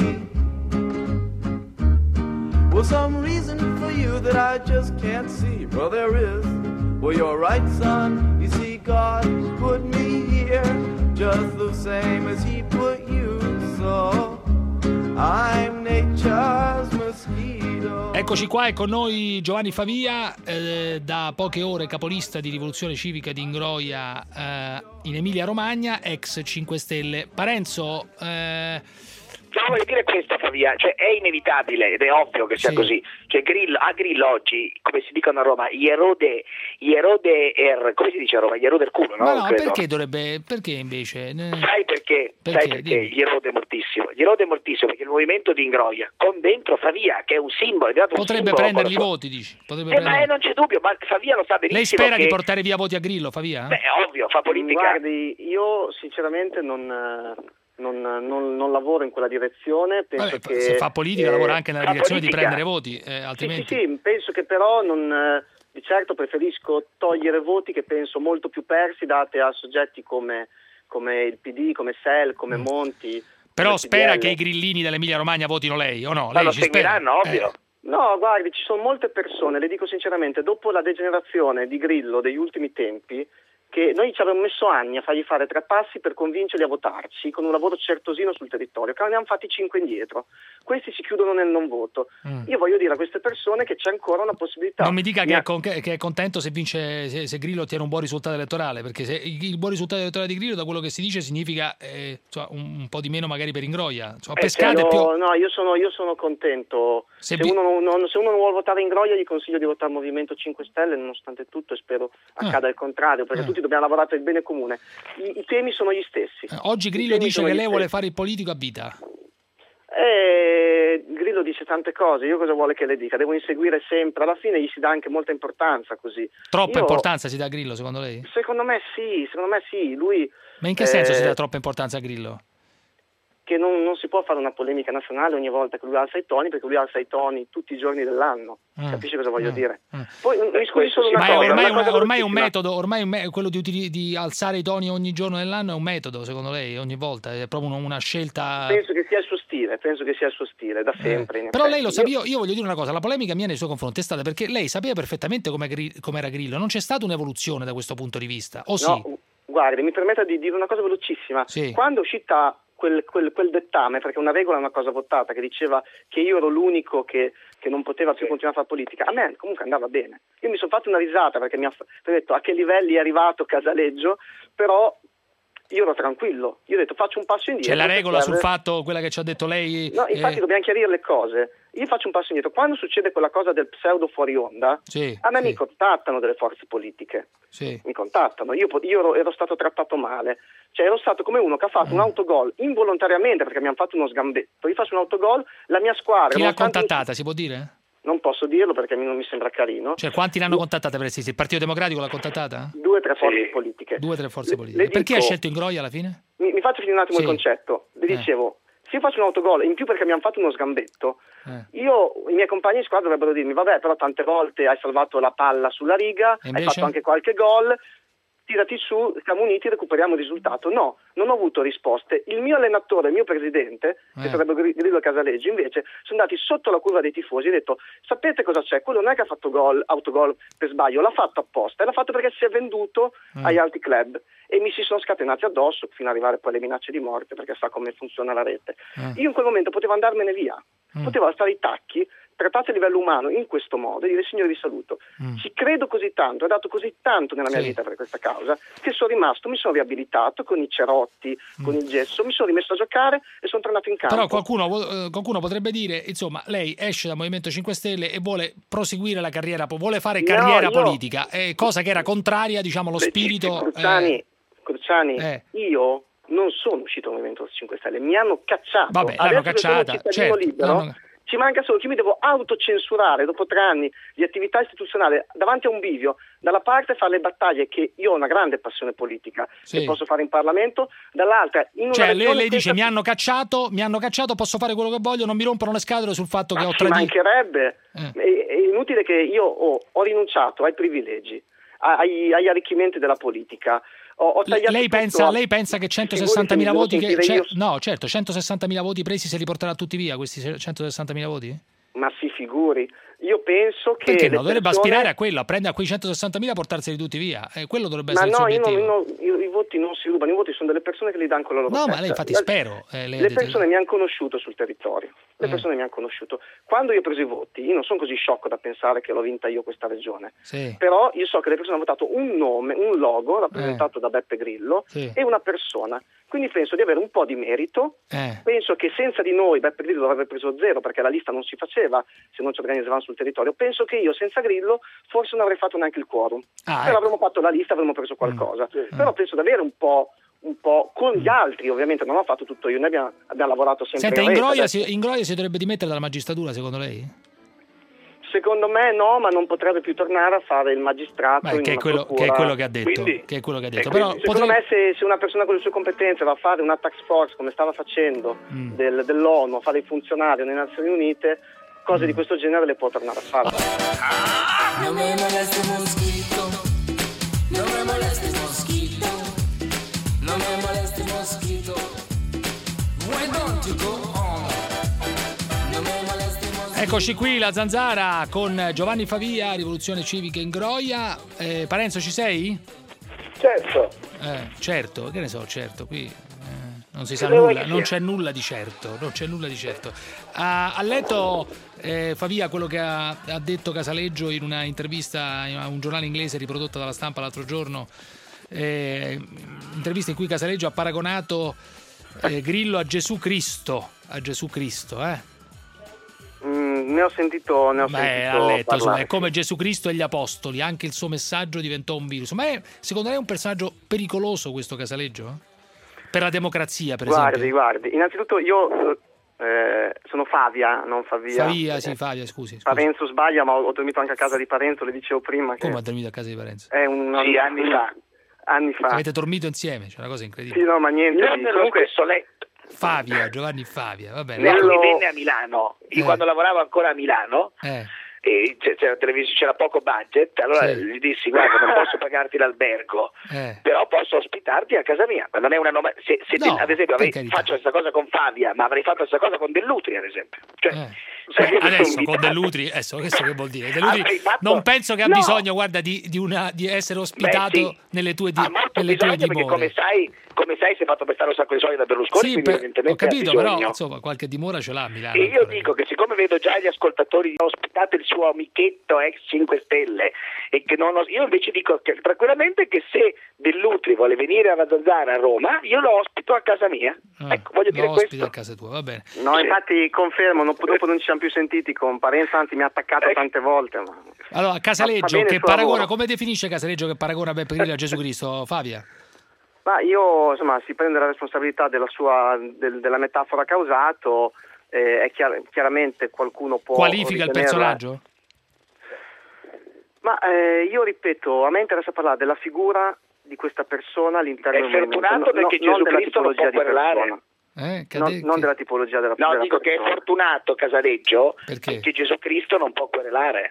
some reason for you that I just can't see. Well, there is. Well, you're right, son. You see, God put me here just the same as he put you, so I'm nature's mosquito. Eccoci qua, è con noi Giovanni Favia, da poche ore capolista di Rivoluzione Civica di Ingroia in Emilia-Romagna, ex 5 Stelle. Parenzo... voglio dire questo, Favia, cioè è inevitabile ed è ovvio che sia così. Cioè a Grillo oggi, come si dicono a Roma, gli erode come si dice a Roma? Gli erode il culo, no? Ma no, perché invece? Sai perché? Gli erode moltissimo perché il movimento di Ingroia con dentro Favia, che è un simbolo, potrebbe prendergli i voti, dici? Ma non c'è dubbio, ma Favia lo sa benissimo. Lei spera di portare via voti a Grillo, Favia? Beh, ovvio, fa politica. Guardi, io sinceramente non lavoro in quella direzione. Penso che se fa politica lavora anche nella direzione di prendere voti, altrimenti... Sì, penso che però di certo preferisco togliere voti che penso molto più persi date a soggetti come il PD, come SEL, come Monti. Però spera che i grillini dell'Emilia Romagna votino lei, o no? Ma lei lo ci seguiranno, spera? ovvio. No, guardi, ci sono molte persone, le dico sinceramente, dopo la degenerazione di Grillo degli ultimi tempi, che noi ci avevamo messo anni a fargli fare 3 passi per convincerli a votarci con un lavoro certosino sul territorio, che ne hanno fatti 5 indietro. Questi si chiudono nel non voto. Io voglio dire a queste persone che c'è ancora una possibilità. Non mi dica che è contento se vince, se Grillo ottiene un buon risultato elettorale, perché se il buon risultato elettorale di Grillo, da quello che si dice, significa un po' di meno magari per Ingroia. Pescate più... No, io sono contento. Se uno non vuole votare Ingroia, gli consiglio di votare Movimento 5 Stelle, nonostante tutto, e spero accada il contrario, perché tutti dobbiamo lavorare per il bene comune. I temi sono gli stessi. Oggi Grillo dice che lei vuole fare il politico a vita. Grillo dice tante cose, io cosa vuole che le dica? Devo inseguire sempre, alla fine gli si dà anche molta importanza così. Troppa importanza si dà a Grillo, secondo lei? Secondo me sì. Lui, ma in che senso si dà troppa importanza a Grillo? Che non si può fare una polemica nazionale ogni volta che lui alza i toni, perché lui alza i toni tutti i giorni dell'anno. Capisci cosa voglio dire? Poi mi scusi solo una cosa. Ormai è un metodo, quello di alzare i toni ogni giorno dell'anno è un metodo, secondo lei, ogni volta? È proprio una scelta... Penso che sia il suo stile, da sempre. Però lei lo sa, io voglio dire una cosa, la polemica mia nei suoi confronti è stata perché lei sapeva perfettamente come era Grillo, non c'è stata un'evoluzione da questo punto di vista, o sì? No, guardi, mi permetta di dire una cosa velocissima. Sì. Quando è uscita quel dettame, perché una regola è una cosa votata, che diceva che io ero l'unico che non poteva più continuare a fare politica, a me comunque andava bene. Io mi sono fatto una risata perché mi ha detto a che livelli è arrivato Casaleggio, però io ero tranquillo, io ho detto faccio un passo indietro. C'è la regola sul fatto, quella che ci ha detto lei? No, infatti dobbiamo chiarire le cose. Io faccio un passo indietro. Quando succede quella cosa del pseudo fuori onda, a me mi contattano delle forze politiche. Mi contattano. Io ero stato trattato male. Cioè ero stato come uno che ha fatto un autogol involontariamente perché mi hanno fatto uno sgambetto. Io faccio un autogol, la mia squadra... Chi l'ha contattata, si può dire? Non posso dirlo perché non mi sembra carino. Cioè, quanti l'hanno contattata per esistere? Il Partito Democratico l'ha contattata? 2 o 3 forze politiche. 2 o 3 forze politiche. Perché ha scelto Ingroia alla fine? Mi faccio finire un attimo il concetto. Le dicevo, se io faccio un autogol, in più perché mi hanno fatto uno sgambetto, i miei compagni di squadra dovrebbero dirmi, vabbè, però tante volte hai salvato la palla sulla riga, hai fatto anche qualche gol, tirati su, siamo uniti, recuperiamo il risultato. No, non ho avuto risposte. Il mio allenatore, il mio presidente, che sarebbe Grillo Casaleggio, invece sono andati sotto la curva dei tifosi e ha detto, sapete cosa c'è? Quello non è che ha fatto autogol per sbaglio, l'ha fatto apposta, e l'ha fatto perché si è venduto agli altri club, e mi si sono scatenati addosso fino ad arrivare poi alle minacce di morte, perché sa come funziona la rete. Io in quel momento potevo andarmene via, potevo alzare i tacchi, trattate a livello umano in questo modo e dire signore vi saluto, ci credo così tanto, ho dato così tanto nella mia vita per questa causa che sono rimasto, mi sono riabilitato con i cerotti, con il gesso, mi sono rimesso a giocare e sono tornato in campo. Però qualcuno potrebbe dire, insomma, lei esce dal Movimento 5 Stelle e vuole proseguire la carriera, vuole fare carriera politica, cosa che era contraria, diciamo, allo spirito... Cruciani, io non sono uscito dal Movimento 5 Stelle, mi hanno cacciato. Vabbè, l'hanno cacciata, certo. Libero, ci manca solo che mi devo autocensurare dopo 3 anni di attività istituzionale davanti a un bivio, dalla parte fare le battaglie che io ho una grande passione politica che posso fare in Parlamento, dall'altra in una lei dice mi hanno cacciato, posso fare quello che voglio, non mi rompono le scatole sul fatto che ho tradito. Mancherebbe, è inutile che io ho rinunciato ai privilegi, agli arricchimenti della politica. Lei pensa che 160.000 voti no, certo, 160.000 voti presi se li porterà tutti via, questi 160.000 voti? Ma si figuri, io penso che perché no? Dovrebbe aspirare a quello, a prendere a quei 160.000 e portarseli tutti via, quello dovrebbe essere il suo obiettivo. I voti non si rubano, i voti sono delle persone che li danno con la loro testa. Ma lei infatti spero. Le persone mi hanno conosciuto sul territorio, le persone mi hanno conosciuto. Quando io ho preso i voti, io non sono così sciocco da pensare che l'ho vinta io questa regione, però io so che le persone hanno votato un nome, un logo rappresentato da Beppe Grillo e una persona. Quindi penso di avere un po' di merito, penso che senza di noi Beppe Grillo avrebbe preso 0 perché la lista non si faceva se non ci organizzavamo sul territorio. Penso che io senza Grillo forse non avrei fatto neanche il quorum, però avremmo fatto la lista, avremmo preso qualcosa. Però penso di avere un po' con gli altri, ovviamente non ho fatto tutto io, noi abbiamo lavorato sempre. Senta, in Groia si dovrebbe dimettere dalla magistratura, secondo lei? Secondo me no, ma non potrebbe più tornare a fare il magistrato. Che è quello che ha detto. Però secondo me se una persona con le sue competenze va a fare una task force come stava facendo dell'ONU, a fare il funzionario nelle Nazioni Unite, cose di questo genere le può tornare a fare. Non me molesti mosquito, non me molesti mosquito, non me molesti mosquito, why don't you go on? Non me molesti mosquito. Eccoci qui, la Zanzara con Giovanni Favia, Rivoluzione Civica in Groia. Parenzo, ci sei? Certo. Certo, che ne so, certo, qui non si sa nulla, non c'è nulla di certo, Ha letto Favia quello che ha detto Casaleggio in una intervista a un giornale inglese riprodotta dalla Stampa l'altro giorno, intervista in cui Casaleggio ha paragonato Grillo a Gesù Cristo, Ne ho sentito ha letto, parlare. È come Gesù Cristo e gli apostoli, anche il suo messaggio diventò un virus. Ma secondo lei è un personaggio pericoloso questo Casaleggio? Per la democrazia, per esempio? Guardi, innanzitutto io sono Favia, non Favia. Favia, scusi. Parenzo sbaglia, ma ho dormito anche a casa di Parenzo, le dicevo prima. Come ha dormito a casa di Parenzo? Anni fa. Avete dormito insieme, c'è una cosa incredibile. Sì, no, ma niente. Comunque letto. Favia, Giovanni Favia, va bene. Lui venne a Milano, io quando lavoravo ancora a Milano, e c'era poco budget, allora gli dissi: guarda, non posso pagarti l'albergo, però posso ospitarti a casa mia. Ma non è una ad esempio faccio questa cosa con Favia, ma avrei fatto questa cosa con Dell'Utri, ad esempio. Adesso con Dell'Utri, questo che vuol dire? Dell'Utri non penso che ha bisogno, guarda, di essere ospitato nelle tue dimore. Come sai si è fatto prestare un sacco di soldi da Berlusconi, ho capito, però insomma qualche dimora ce l'ha a Milano. E io dico che siccome vedo già gli ascoltatori ospitate il suo amichetto ex 5 Stelle e che io invece dico che tranquillamente che se Dell'Utri vuole venire a Zanzara a Roma, io lo ospito a casa mia. Ecco, voglio dire questo. Ospito a casa tua, va bene. No, infatti confermo, dopo non ci siamo più sentiti con Parenzo, anzi mi ha attaccato tante volte. Ma... Allora, Casaleggio che paragona, come definisce Casaleggio che paragona Beppe Grillo a Gesù Cristo, Favia? Ma io, insomma, si prende la responsabilità della metafora che ha usato, è chiaramente qualcuno può qualifica il personaggio? Ma io ripeto, a me interessa parlare della figura di questa persona all'interno del movimento. È fortunato perché Gesù Cristo non può querelare. Non della tipologia della persona. No, dico che è fortunato Casaleggio perché Gesù Cristo non può querelare.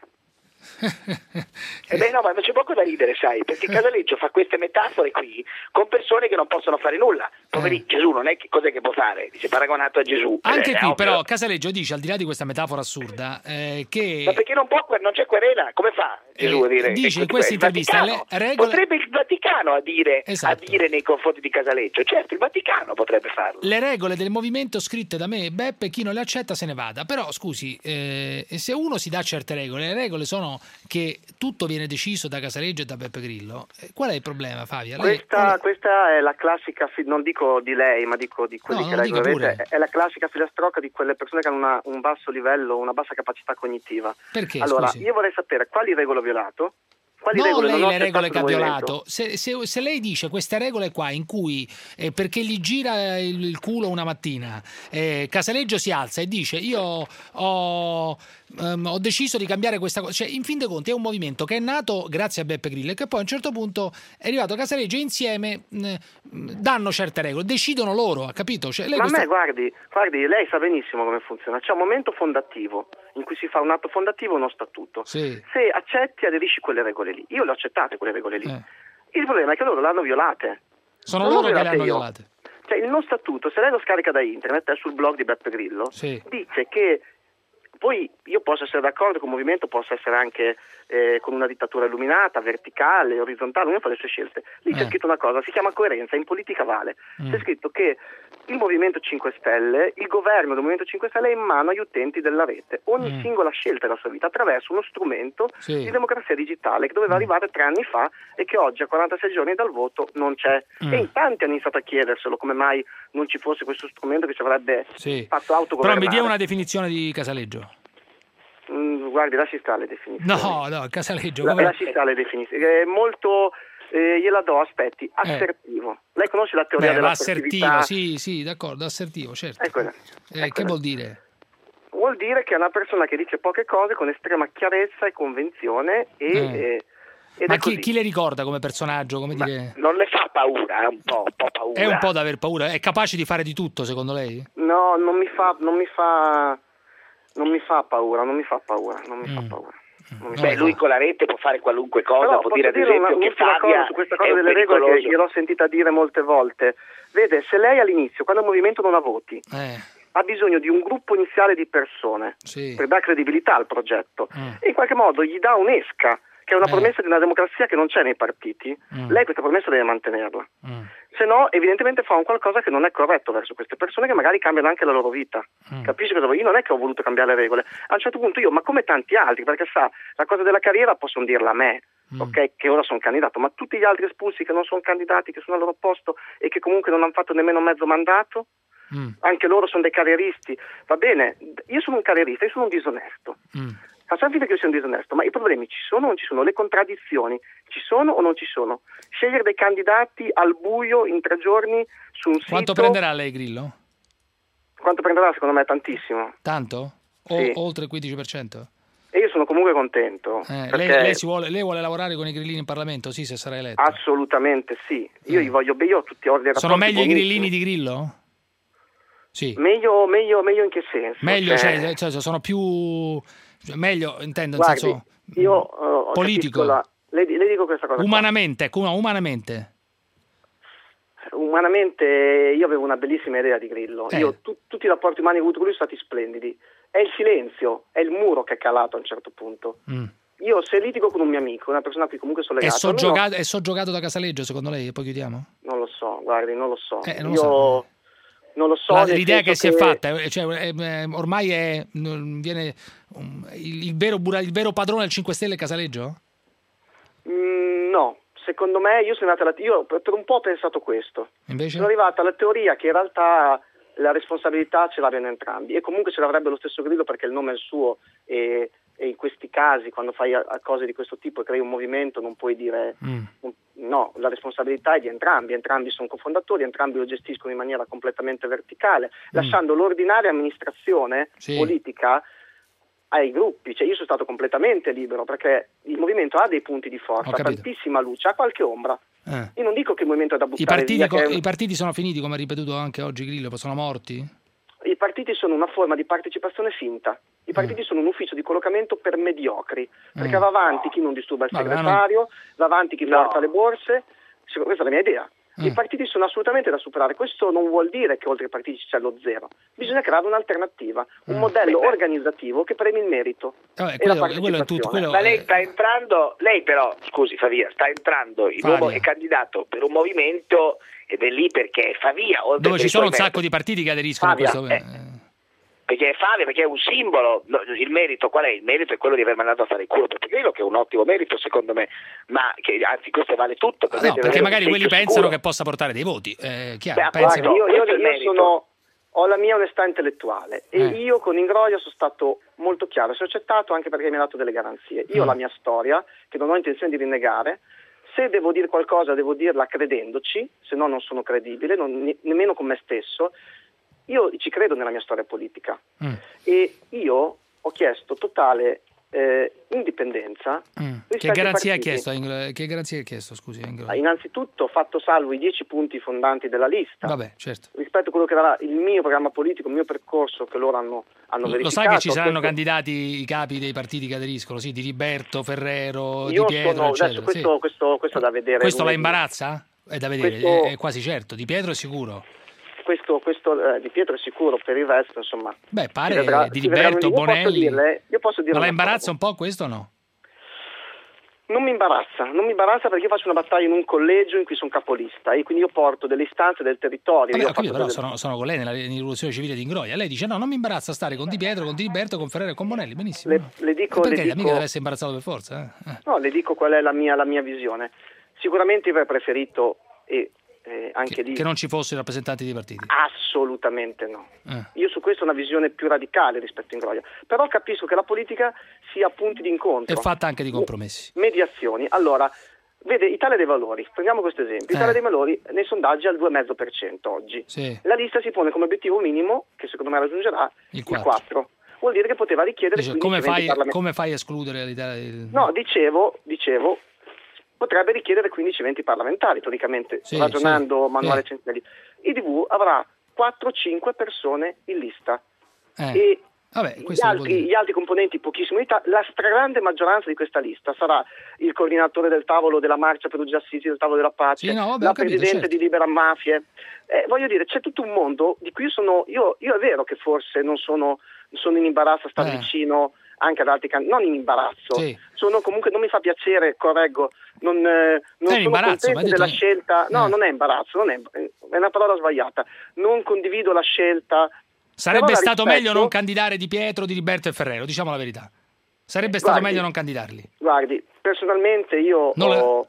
No, ma non c'è poco da ridere, sai, perché Casaleggio fa queste metafore qui con persone che non possono fare nulla. Poveri Gesù, non è che cos'è che può fare? Dice paragonato a Gesù. Anche qui ovvio. Però Casaleggio dice, al di là di questa metafora assurda, che ma perché non c'è querela, come fa Gesù a dire? Dice in questa intervista potrebbe il Vaticano a dire nei confronti di Casaleggio. Certo, il Vaticano potrebbe farlo. Le regole del movimento scritte da me e Beppe, chi non le accetta se ne vada. Però scusi, se uno si dà certe regole, le regole sono che tutto viene deciso da Casaleggio e da Beppe Grillo. Qual è il problema, Favia? Questa è la classica, non dico di lei, ma dico di quelli che leggono, è la classica filastrocca di quelle persone che hanno un basso livello, una bassa capacità cognitiva. Perché? Allora, scusi? Io vorrei sapere quali regole ho violato. Le regole che ha violato. Se lei dice queste regole qua in cui perché gli gira il culo una mattina, Casaleggio si alza e dice io ho ho deciso di cambiare questa cosa. Cioè, in fin dei conti è un movimento che è nato grazie a Beppe Grillo e che poi a un certo punto è arrivato a Casaleggio e insieme danno certe regole, decidono loro, ha capito? Cioè, Ma a me, guardi, lei sa benissimo come funziona. C'è un momento fondativo in cui si fa un atto fondativo, uno statuto. Sì. Se accetti, aderisci quelle regole lì. Io le ho accettate quelle regole lì. Il problema è che loro l'hanno violate. Sono loro che le hanno violate. Cioè, il non statuto, se lei lo scarica da internet, è sul blog di Beppe Grillo, dice che poi io posso essere d'accordo che un movimento possa essere anche con una dittatura illuminata, verticale, orizzontale, ognuno fa le sue scelte. Lì c'è scritto una cosa, si chiama coerenza, in politica vale. C'è scritto che il Movimento 5 Stelle, il governo del Movimento 5 Stelle è in mano agli utenti della rete. Ogni singola scelta della sua vita attraverso uno strumento di democrazia digitale che doveva arrivare 3 anni fa e che oggi a 46 giorni dal voto non c'è. E in tanti hanno iniziato a chiederselo come mai non ci fosse questo strumento che ci avrebbe fatto autogovernare. Però mi dia una definizione di Casaleggio. Guardi, lasci stare le definizioni. No, Casaleggio. Lasci stare le definizioni. È molto... gliela do, aspetti, assertivo. Lei conosce la teoria dell'assertività? Assertivo, sì, d'accordo, assertivo, certo. Che vuol dire? Vuol dire che è una persona che dice poche cose con estrema chiarezza e convinzione ma chi le ricorda come personaggio? Come dire... Non le fa paura, è un po' paura. È un po' da aver paura, è capace di fare di tutto secondo lei? No, non mi fa paura. Lui con la rete può fare qualunque cosa, però può dire ad esempio che Fabia cosa su questa cosa delle regole che gliel'ho sentita dire molte volte. Vede, se lei all'inizio, quando il movimento non ha voti, ha bisogno di un gruppo iniziale di persone per dare credibilità al progetto e in qualche modo gli dà un'esca, che è una promessa di una democrazia che non c'è nei partiti, lei questa promessa deve mantenerla. Se no, evidentemente fa un qualcosa che non è corretto verso queste persone che magari cambiano anche la loro vita. Capisci cosa vuoi? Io non è che ho voluto cambiare le regole. A un certo punto io, ma come tanti altri, perché sa, la cosa della carriera possono dirla a me, ok, che ora sono candidato, ma tutti gli altri espulsi che non sono candidati, che sono al loro posto e che comunque non hanno fatto nemmeno mezzo mandato, anche loro sono dei carrieristi. Va bene, io sono un carrierista, io sono un disonesto. Facciamo finta che io sia un disonesto, ma i problemi ci sono o non ci sono? Le contraddizioni ci sono o non ci sono? Scegliere dei candidati al buio in 3 giorni su un sito... Quanto prenderà lei, Grillo? Quanto prenderà? Secondo me tantissimo. Tanto? Sì. Oltre il 15%? E io sono comunque contento. Perché... lei vuole lavorare con i grillini in Parlamento? Sì, se sarà eletto. Assolutamente sì. Io gli voglio bene, io ho tutti ordini. Sono meglio i grillini di Grillo? Sì. Meglio in che senso? Meglio, cioè sono più... Meglio, intendo, Guardi, in senso io politico. Le dico questa cosa. Umanamente. Umanamente io avevo una bellissima idea di Grillo. Io tutti i rapporti umani che ho avuto con lui sono stati splendidi. È il silenzio, è il muro che è calato a un certo punto. Io se litigo con un mio amico, una persona a cui comunque sono legato... È soggiogato da Casaleggio, secondo lei? E poi chiudiamo? Non lo so, guardi, non lo so. Non lo so. L'idea che si è fatta, ormai viene il vero padrone del 5 Stelle Casaleggio? No, secondo me io per un po' ho pensato questo. Invece? Sono arrivata alla teoria che in realtà la responsabilità ce l'abbiano entrambi e comunque ce l'avrebbe lo stesso Grillo perché il nome è il suo e in questi casi quando fai cose di questo tipo e crei un movimento non puoi dire no, la responsabilità è di entrambi sono cofondatori, entrambi lo gestiscono in maniera completamente verticale, lasciando l'ordinaria amministrazione politica ai gruppi, cioè io sono stato completamente libero perché il movimento ha dei punti di forza, ha tantissima luce, ha qualche ombra. Io non dico che il movimento è da buttare via. I partiti sono finiti, come ha ripetuto anche oggi Grillo, sono morti? I partiti sono una forma di partecipazione finta. I partiti sono un ufficio di collocamento per mediocri, perché va avanti chi non disturba il segretario, va avanti chi porta le borse. Questa è la mia idea. I partiti sono assolutamente da superare. Questo non vuol dire che oltre ai partiti c'è lo zero. Bisogna creare un'alternativa, un modello organizzativo che premi il merito e la partecipazione. Ma lei sta entrando, scusi Favia, sta entrando in uomo è candidato per un movimento ed è lì perché Favia, dove ci sono un sacco di partiti che aderiscono a questo. Perché è Favia, perché è un simbolo. Il merito qual è? Il merito è quello di aver mandato a fare il culo per Grillo, che è un ottimo merito secondo me, ma che anzi questo vale tutto. Perché magari quelli pensano che possa portare dei voti. Chiaro, io ho la mia onestà intellettuale e io con Ingroia sono stato molto chiaro, sono accettato anche perché mi ha dato delle garanzie. Io ho la mia storia, che non ho intenzione di rinnegare. Se devo dire qualcosa devo dirla credendoci, se no non sono credibile, nemmeno con me stesso. Io ci credo nella mia storia politica e io ho chiesto totale indipendenza. Che garanzia hai chiesto? Che garanzia hai chiesto, scusi? Innanzitutto ho fatto salvo i 10 punti fondanti della lista. Vabbè, certo. Rispetto a quello che era il mio programma politico, il mio percorso che loro hanno verificato. Lo sai che ci saranno candidati i capi dei partiti che aderiscono, sì, di Liberto, Ferrero, Di Pietro, eccetera. Questo è da vedere. Questo la imbarazza? È da vedere, è quasi certo. Di Pietro è sicuro. Questo Di Pietro è sicuro, per il resto insomma. Beh, pare di Liberto, Bonelli. Io posso dirle ma la imbarazza un po' questo o no? Non mi imbarazza perché io faccio una battaglia in un collegio in cui sono capolista e quindi io porto delle istanze del territorio. Vabbè, però sono con lei nella rivoluzione civile di Ingroia. Lei dice no, non mi imbarazza stare con Di Pietro, con Di Liberto, con Ferrero e con Bonelli. Benissimo. Le dico, perché mica deve essere imbarazzato per forza? No, le dico qual è la mia visione. Sicuramente avrei preferito anche lì che non ci fossero rappresentanti dei partiti. Assolutamente no. Io su questo ho una visione più radicale rispetto a Ingroia, però capisco che la politica sia punti di incontro. È fatta anche di compromessi. Mediazioni. Allora, vede, Italia dei Valori, prendiamo questo esempio. Italia dei Valori nei sondaggi è al 2,5% oggi. Sì. La lista si pone come obiettivo minimo, che secondo me raggiungerà, il 4. Vuol dire che poteva richiedere come fai a escludere l'Italia del... No, dicevo potrebbe richiedere 15-20 parlamentari, teoricamente, ragionando manuale Centelli. IDV avrà 4-5 persone in lista e gli altri componenti pochissimo in Italia. La stragrande maggioranza di questa lista sarà il coordinatore del tavolo della Marcia per Giulia Assisi, del tavolo della pace, la presidente di Libera Mafie. Voglio dire, c'è tutto un mondo di cui io è vero che forse non sono in imbarazzo a stare vicino anche ad altri non in imbarazzo, sono comunque, non mi fa piacere, correggo, non sono contento della scelta, non è imbarazzo, è una parola sbagliata, non condivido la scelta. Sarebbe stato meglio non candidare Di Pietro, Di Liberto e Ferrero, diciamo la verità. Sarebbe stato meglio non candidarli. Guardi, personalmente io non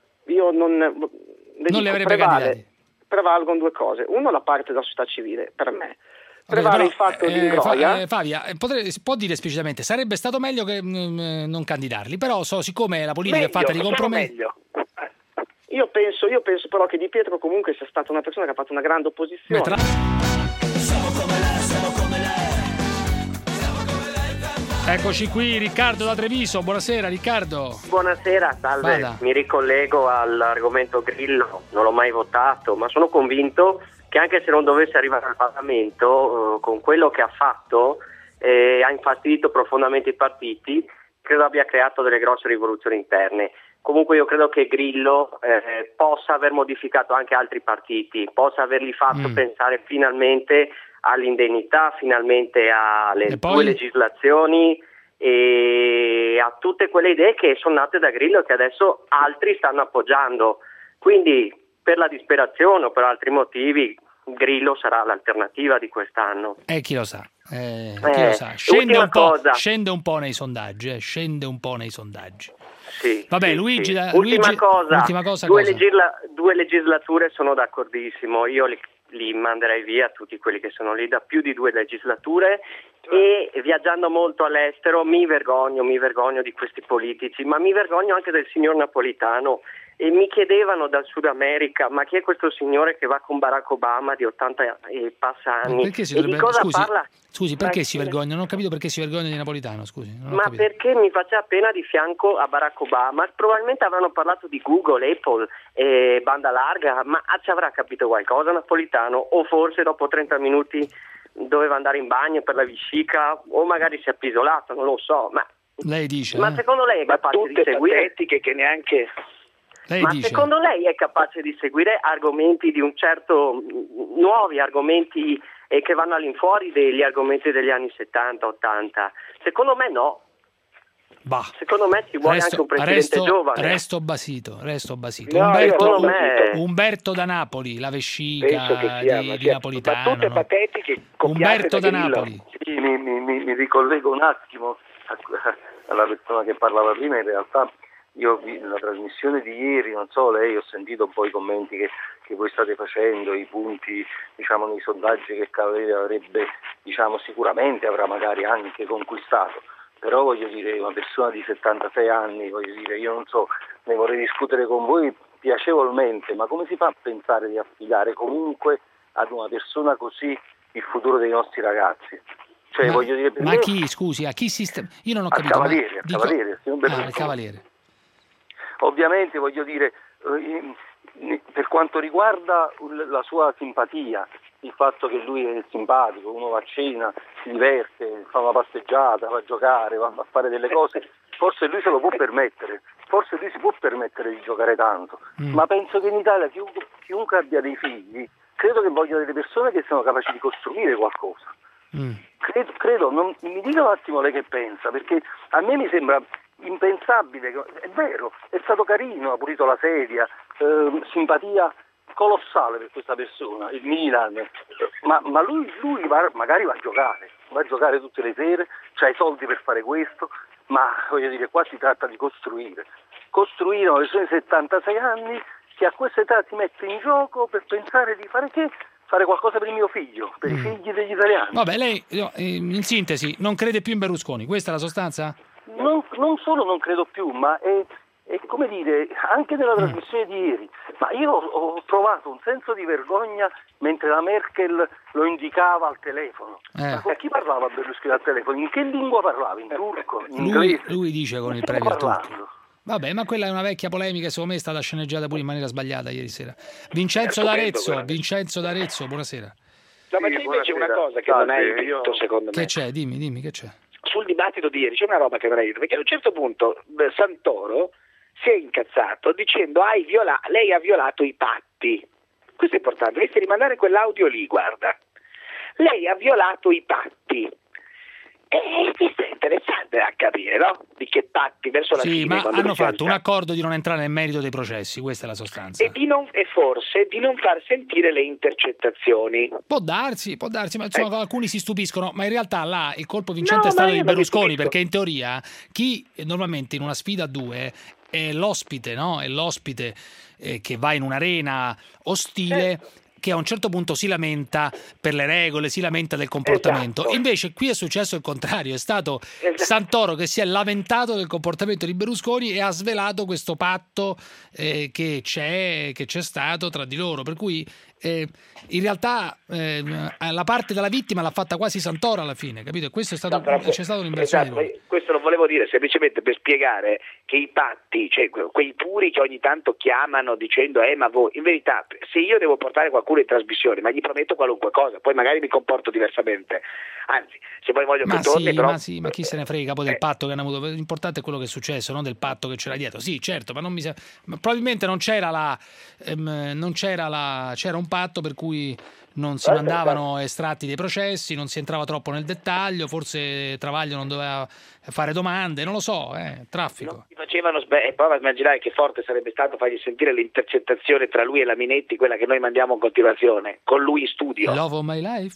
li avrebbe candidati. Prevalgono due cose. Uno, la parte della società civile, per me. Prevale il fatto di Ingroia. Fabia, può dire esplicitamente, sarebbe stato meglio che non candidarli, però siccome la politica è fatta di compromessi. Io penso però che Di Pietro comunque sia stata una persona che ha fatto una grande opposizione. Eccoci qui, Riccardo da Treviso. Buonasera Riccardo. Buonasera, salve. Vada. Mi ricollego all'argomento Grillo, non l'ho mai votato, ma sono convinto che anche se non dovesse arrivare al Parlamento, con quello che ha fatto, ha infastidito profondamente i partiti, credo abbia creato delle grosse rivoluzioni interne. Comunque io credo che Grillo possa aver modificato anche altri partiti, possa averli fatto pensare finalmente all'indennità, finalmente alle due legislazioni e a tutte quelle idee che sono nate da Grillo e che adesso altri stanno appoggiando. Quindi per la disperazione o per altri motivi Grillo sarà l'alternativa di quest'anno. Chi lo sa? Chi lo sa? Scende un po' nei sondaggi. Sì, vabbè, Luigi, ultima cosa. Due legislature sono d'accordissimo. Io li manderei via tutti quelli che sono lì da più di 2 legislature e viaggiando molto all'estero mi vergogno di questi politici, ma mi vergogno anche del signor Napolitano. E mi chiedevano dal Sud America, ma chi è questo signore che va con Barack Obama di 80 e passa anni? Di cosa parla? Scusi, perché si vergogna? Non ho capito perché si vergogna di Napolitano, scusi. Ma perché mi faceva pena di fianco a Barack Obama? Probabilmente avranno parlato di Google, Apple, banda larga, ma ci avrà capito qualcosa Napolitano? O forse dopo 30 minuti doveva andare in bagno per la vescica, o magari si è appisolato, non lo so. Ma lei dice? Ma secondo lei è capace di seguire? Patetiche che neanche... Secondo lei è capace di seguire argomenti di un certo, nuovi argomenti che vanno all'infuori degli argomenti degli anni 70-80? Secondo me no. Secondo me ci vuole anche un presidente giovane. Resto basito. No, Umberto da Napoli, la vescica di Napolitano. Battute patetiche. Umberto da Napoli. Sì, mi ricollego un attimo alla persona che parlava prima. In realtà io nella trasmissione di ieri, non so lei, ho sentito un po' i commenti che voi state facendo, i punti nei sondaggi che Cavaliere avrebbe sicuramente avrà magari anche conquistato, però voglio dire una persona di 76 anni, io non so, ne vorrei discutere con voi piacevolmente, ma come si fa a pensare di affidare comunque ad una persona così il futuro dei nostri ragazzi? Cioè, voglio dire, ma chi, scusi, a chi io non ho capito. Cavaliere, al Cavaliere. Ovviamente, voglio dire, per quanto riguarda la sua simpatia, il fatto che lui è simpatico, uno va a cena, si diverte, fa una passeggiata, va a giocare, va a fare delle cose, forse lui se lo può permettere, forse lui si può permettere di giocare tanto, ma penso che in Italia chiunque abbia dei figli, credo che vogliono delle persone che siano capaci di costruire qualcosa. Credo, mi dica un attimo lei che pensa, perché a me mi sembra impensabile, è vero, è stato carino, ha pulito la sedia, simpatia colossale per questa persona, il Milan, ma lui magari va a giocare tutte le sere, c'ha i soldi per fare questo, ma voglio dire, qua si tratta di costruire una persona di 76 anni che a questa età si mette in gioco per pensare di fare che? Fare qualcosa per il mio figlio, per i figli degli italiani. Vabbè, lei in sintesi non crede più in Berlusconi, questa è la sostanza? Non solo non credo più, ma è come dire, anche nella trasmissione di ieri, ma io ho provato un senso di vergogna mentre la Merkel lo indicava al telefono. Ma con chi parlava Berlusconi al telefono? In che lingua parlava? In turco? In inglese? Lui dice con il premier turco. Vabbè, ma quella è una vecchia polemica, secondo me è stata sceneggiata pure in maniera sbagliata ieri sera. Vincenzo d'Arezzo, buonasera. No, ma c'è invece una cosa che non hai detto, secondo me. Che c'è? Dimmi che c'è. Sul dibattito di ieri c'è una roba che non hai detto, perché a un certo punto Santoro si è incazzato dicendo lei ha violato i patti. Questo è importante, dovresti rimandare quell'audio lì, guarda. Lei ha violato i patti. E questo è interessante a capire, no? Di che patti verso la fine. Sì, ma hanno fatto un accordo di non entrare nel merito dei processi, questa è la sostanza. E forse di non far sentire le intercettazioni. Può darsi, ma insomma alcuni si stupiscono, ma in realtà là il colpo vincente è stato di Berlusconi, perché in teoria chi normalmente in una sfida a due è l'ospite, no? È l'ospite che va in un'arena ostile, che a un certo punto si lamenta per le regole, si lamenta del comportamento. Esatto. Invece qui è successo il contrario, è stato Santoro che si è lamentato del comportamento di Berlusconi e ha svelato questo patto che c'è stato tra di loro, per cui in realtà la parte della vittima l'ha fatta quasi Santoro alla fine, capito? E questo è stato, c'è stata un'inversione di ruoli. Questo lo volevo dire semplicemente per spiegare che i patti, cioè quei puri che ogni tanto chiamano dicendo ma voi, in verità se io devo portare qualcuno in trasmissione, ma gli prometto qualunque cosa, poi magari mi comporto diversamente, anzi se poi voglio che torni, però... ma chi se ne frega poi del patto che hanno avuto, l'importante è quello che è successo, non del patto che c'era dietro. Sì, certo, ma probabilmente non c'era c'era un patto per cui non si mandavano estratti dei processi, non si entrava troppo nel dettaglio, forse Travaglio non doveva fare domande, non lo so, traffico. No, facevano prova a immaginare che forte sarebbe stato fargli sentire l'intercettazione tra lui e la Minetti, quella che noi mandiamo in continuazione, con lui in studio. Love of my life.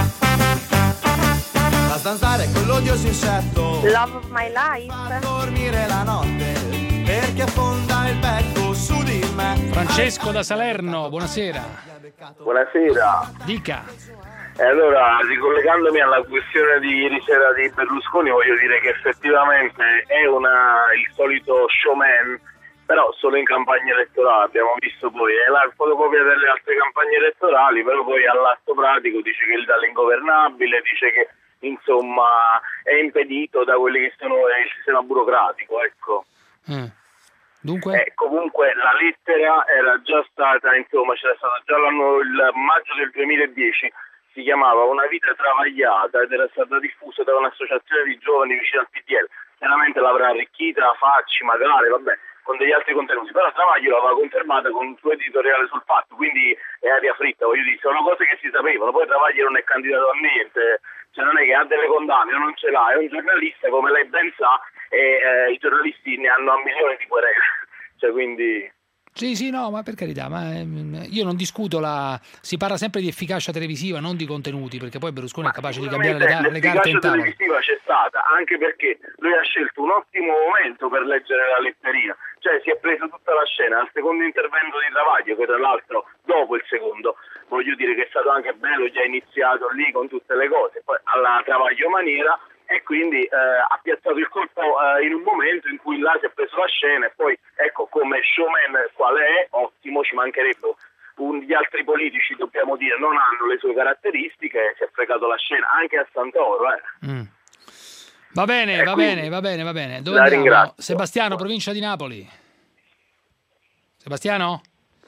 A stanzare quell'odioso insetto. Love of my life. A dormire la notte perché affonda il petto su di me. Francesco da Salerno, buonasera. Buonasera. Dica. E allora, ricollegandomi alla questione di ieri sera di Berlusconi, voglio dire che effettivamente è il solito showman, però solo in campagna elettorale. Abbiamo visto poi è la fotocopia delle altre campagne elettorali, però poi all'atto pratico dice che l'Italia è ingovernabile, dice che insomma è impedito da quelli che sono il sistema burocratico, ecco. Dunque? Comunque la lettera era già stata, insomma c'era stato già il maggio del 2010, si chiamava Una vita travagliata ed era stata diffusa da un'associazione di giovani vicino al PDL. Chiaramente l'avrà arricchita, Facci, magari, vabbè, con degli altri contenuti, però Travaglio l'aveva confermata con un suo editoriale sul fatto, quindi è aria fritta, voglio dire, sono cose che si sapevano, poi Travaglio non è candidato a niente, cioè non è che ha delle condanne, non ce l'ha, è un giornalista, come lei ben sa, e i giornalisti ne hanno a milioni di querele, cioè quindi... Sì, no, ma per carità, ma io non discuto si parla sempre di efficacia televisiva, non di contenuti, perché poi Berlusconi è capace di cambiare le carte in tavola. L'efficacia televisiva c'è stata, anche perché lui ha scelto un ottimo momento per leggere la letterina, cioè si è preso tutta la scena al secondo intervento di Travaglio, che tra l'altro dopo il secondo, voglio dire che è stato anche bello, già iniziato lì con tutte le cose, poi alla Travaglio maniera, e quindi ha piazzato il colpo in un momento in cui là si è preso la scena e poi ecco come showman quale è, ottimo, ci mancherebbe, gli altri politici, dobbiamo dire, non hanno le sue caratteristiche, e si è fregato la scena anche a Santoro. Va bene, va bene. Dove la andiamo? ringrazio. Sebastiano, provincia di Napoli. Sebastiano?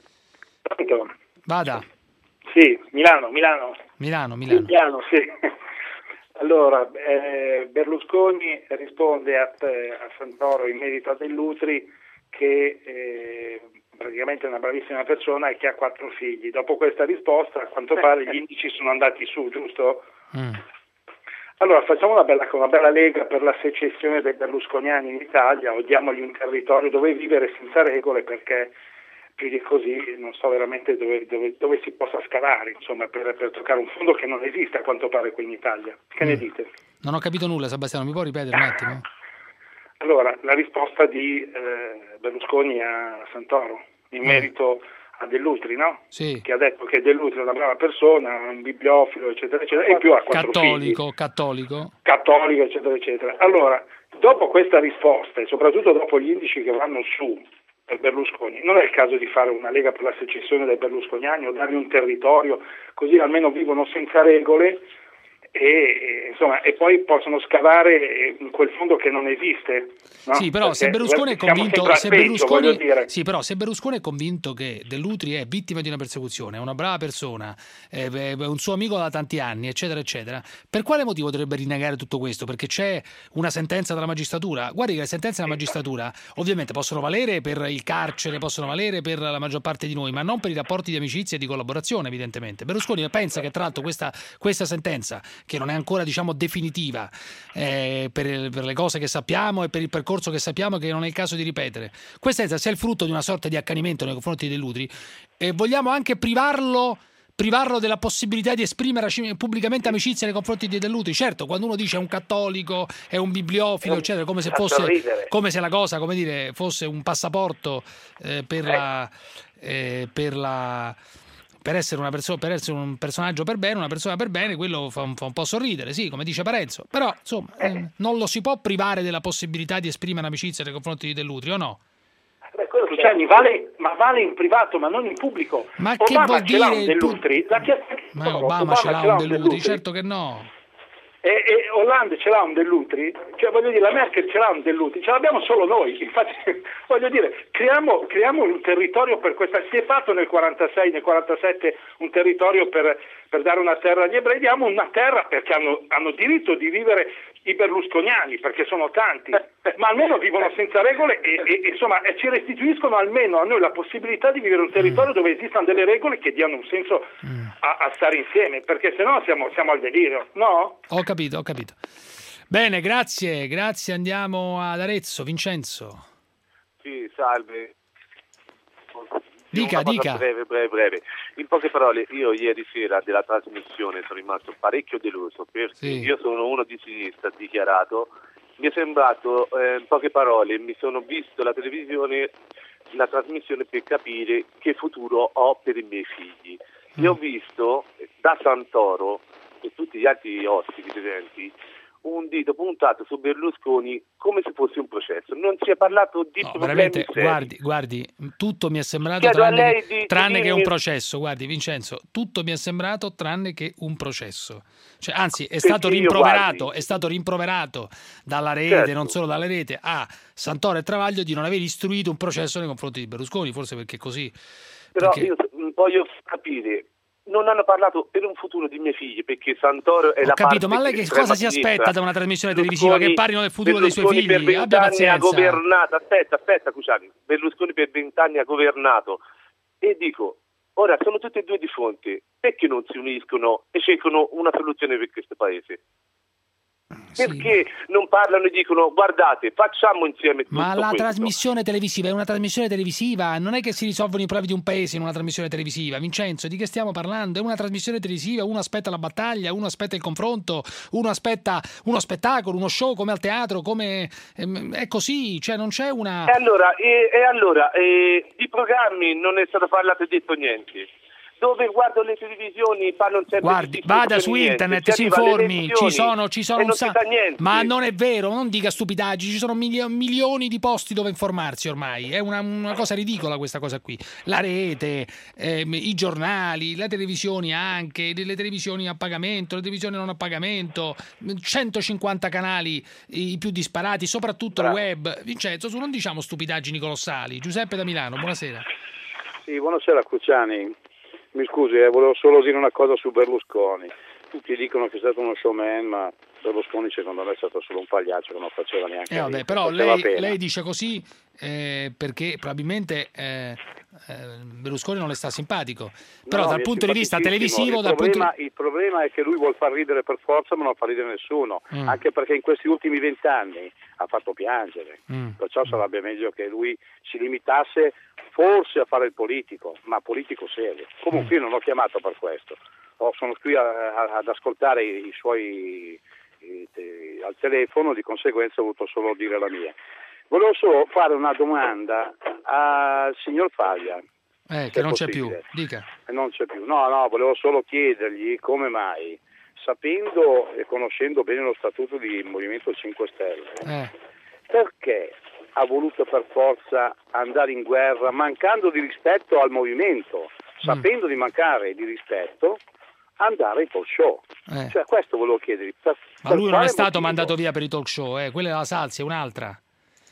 Vada. Sì, Milano, sì. Allora, Berlusconi risponde a Santoro in merito a Dell'Utri che praticamente è una bravissima persona e che ha 4 figli. Dopo questa risposta, a quanto pare, gli indici sono andati su, giusto? Allora, facciamo una bella lega per la secessione dei berlusconiani in Italia, o diamogli un territorio dove vivere senza regole, perché più di così non so veramente dove si possa scavare, insomma, per toccare un fondo che non esiste a quanto pare qui in Italia. Che ne dite? Non ho capito nulla, Sebastiano, mi può ripetere un attimo? Allora, la risposta di Berlusconi a Santoro in merito a Dell'Utri, no? Sì. Che ha detto che Dell'Utri è una brava persona, un bibliofilo, eccetera, eccetera, e più ha 4 figli. Cattolico, eccetera, eccetera. Allora, dopo questa risposta, e soprattutto dopo gli indici che vanno su per Berlusconi, non è il caso di fare una lega per la secessione dei berlusconiani o dargli un territorio, così almeno vivono senza regole e poi possono scavare in quel fondo che non esiste, no? Sì, però se Berlusconi è convinto, se Berlusconi è convinto che Dell'Utri è vittima di una persecuzione, è una brava persona, è un suo amico da tanti anni, eccetera eccetera, per quale motivo dovrebbe rinnegare tutto questo? Perché c'è una sentenza della magistratura? Guardi che le sentenze della magistratura ovviamente possono valere per il carcere, possono valere per la maggior parte di noi, ma non per i rapporti di amicizia e di collaborazione, evidentemente. Berlusconi pensa che tra l'altro questa sentenza, che non è ancora definitiva per le cose che sappiamo e per il percorso che sappiamo, che non è il caso di ripetere, questa è il frutto di una sorta di accanimento nei confronti di Dell'Utri, e vogliamo anche privarlo della possibilità di esprimere pubblicamente amicizia nei confronti di Dell'Utri. Certo, quando uno dice è un cattolico, è un bibliofilo, eccetera, come se la cosa, come dire, fosse un passaporto per essere un personaggio per bene, una persona per bene, quello fa un po' sorridere, sì, come dice Parenzo. Però, insomma, non lo si può privare della possibilità di esprimere amicizia nei confronti di Dell'Utri, o no? Luciani, vale in privato, ma non in pubblico. Ma Obama che vuol dire Dell'Utri? Ma Obama ce l'ha un Dell'Utri, certo che no. E Hollande ce l'ha un Dell'Utri? Cioè, voglio dire, la Merkel ce l'ha un Dell'Utri, ce l'abbiamo solo noi. Infatti, voglio dire, creiamo un territorio per questa. Si è fatto nel 46, nel 47 un territorio per dare una terra agli ebrei, diamo una terra perché hanno diritto di vivere i berlusconiani, perché sono tanti, ma almeno vivono senza regole e ci restituiscono almeno a noi la possibilità di vivere un territorio dove esistano delle regole che diano un senso a stare insieme, perché sennò siamo al delirio, no? Ho capito. Bene, grazie, andiamo ad Arezzo. Vincenzo. Sì, salve. Dica. Breve. In poche parole, io ieri sera della trasmissione sono rimasto parecchio deluso, perché io sono uno di sinistra dichiarato. Mi è sembrato, in poche parole, mi sono visto la televisione, la trasmissione per capire che futuro ho per i miei figli. E ho visto da Santoro e tutti gli altri ospiti presenti un dito puntato su Berlusconi come se fosse un processo. Non si è parlato di problemi seri. Guardi, tutto mi è sembrato tranne che un processo. Guardi, Vincenzo, tutto mi è sembrato tranne che un processo. Cioè, anzi, è stato rimproverato dalla rete, certo, non solo dalla rete, a Santoro e Travaglio di non aver istruito un processo nei confronti di Berlusconi, forse perché così. Però io voglio capire. Non hanno parlato per un futuro di miei figli, perché Santoro è la parte. Ho capito, ma lei che cosa si aspetta da una trasmissione televisiva? Che parlino del futuro dei suoi figli? Per 20 anni ha governato. Aspetta, Cruciani. Berlusconi per 20 anni ha governato. E dico, ora sono tutti e due di fronte. Perché non si uniscono e cercano una soluzione per questo paese? Perché non parlano e dicono guardate, facciamo insieme tutto ma la questo. Trasmissione televisiva è una trasmissione televisiva, non è che si risolvono i problemi di un paese in una trasmissione televisiva. Vincenzo, di che stiamo parlando? È una trasmissione televisiva, uno aspetta la battaglia, uno aspetta il confronto, uno aspetta uno spettacolo, uno show come al teatro, come è così, cioè non c'è una. E allora di programmi non è stato parlato e detto niente. dove guardo le televisioni fanno sempre guardi, vada su internet, si informi, ci sono un sacco, ma non è vero, non dica stupidaggini, ci sono milioni di posti dove informarsi ormai, è una cosa ridicola questa cosa qui, la rete, i giornali, le televisioni anche, le televisioni a pagamento, le televisioni non a pagamento, 150 canali, i più disparati, soprattutto il web. Vincenzo, non diciamo stupidaggini colossali. Giuseppe da Milano, buonasera. Sì, buonasera Cruciani. Mi scusi, volevo solo dire una cosa su Berlusconi. Tutti dicono che è stato uno showman, ma Berlusconi secondo me è stato solo un pagliaccio che non faceva neanche vabbè, però lei dice così perché probabilmente Berlusconi non le sta simpatico, però dal punto di vista televisivo il problema è che lui vuol far ridere per forza, ma non fa ridere nessuno, anche perché in questi ultimi 20 anni ha fatto piangere, perciò sarebbe meglio che lui si limitasse forse a fare il politico, ma politico serio. Comunque io non l'ho chiamato per questo, sono qui ad ascoltare i suoi al telefono, di conseguenza ho voluto solo dire la mia. Volevo solo fare una domanda al signor Faglia. Che non c'è più, dica. Non c'è più, no, volevo solo chiedergli come mai, sapendo e conoscendo bene lo statuto di Movimento 5 Stelle, perché ha voluto per forza andare in guerra mancando di rispetto al movimento, sapendo di mancare di rispetto, andare ai talk show. Cioè, questo volevo chiedergli. Ma lui non è stato mandato via per i talk show, quella è la Salsi, è un'altra.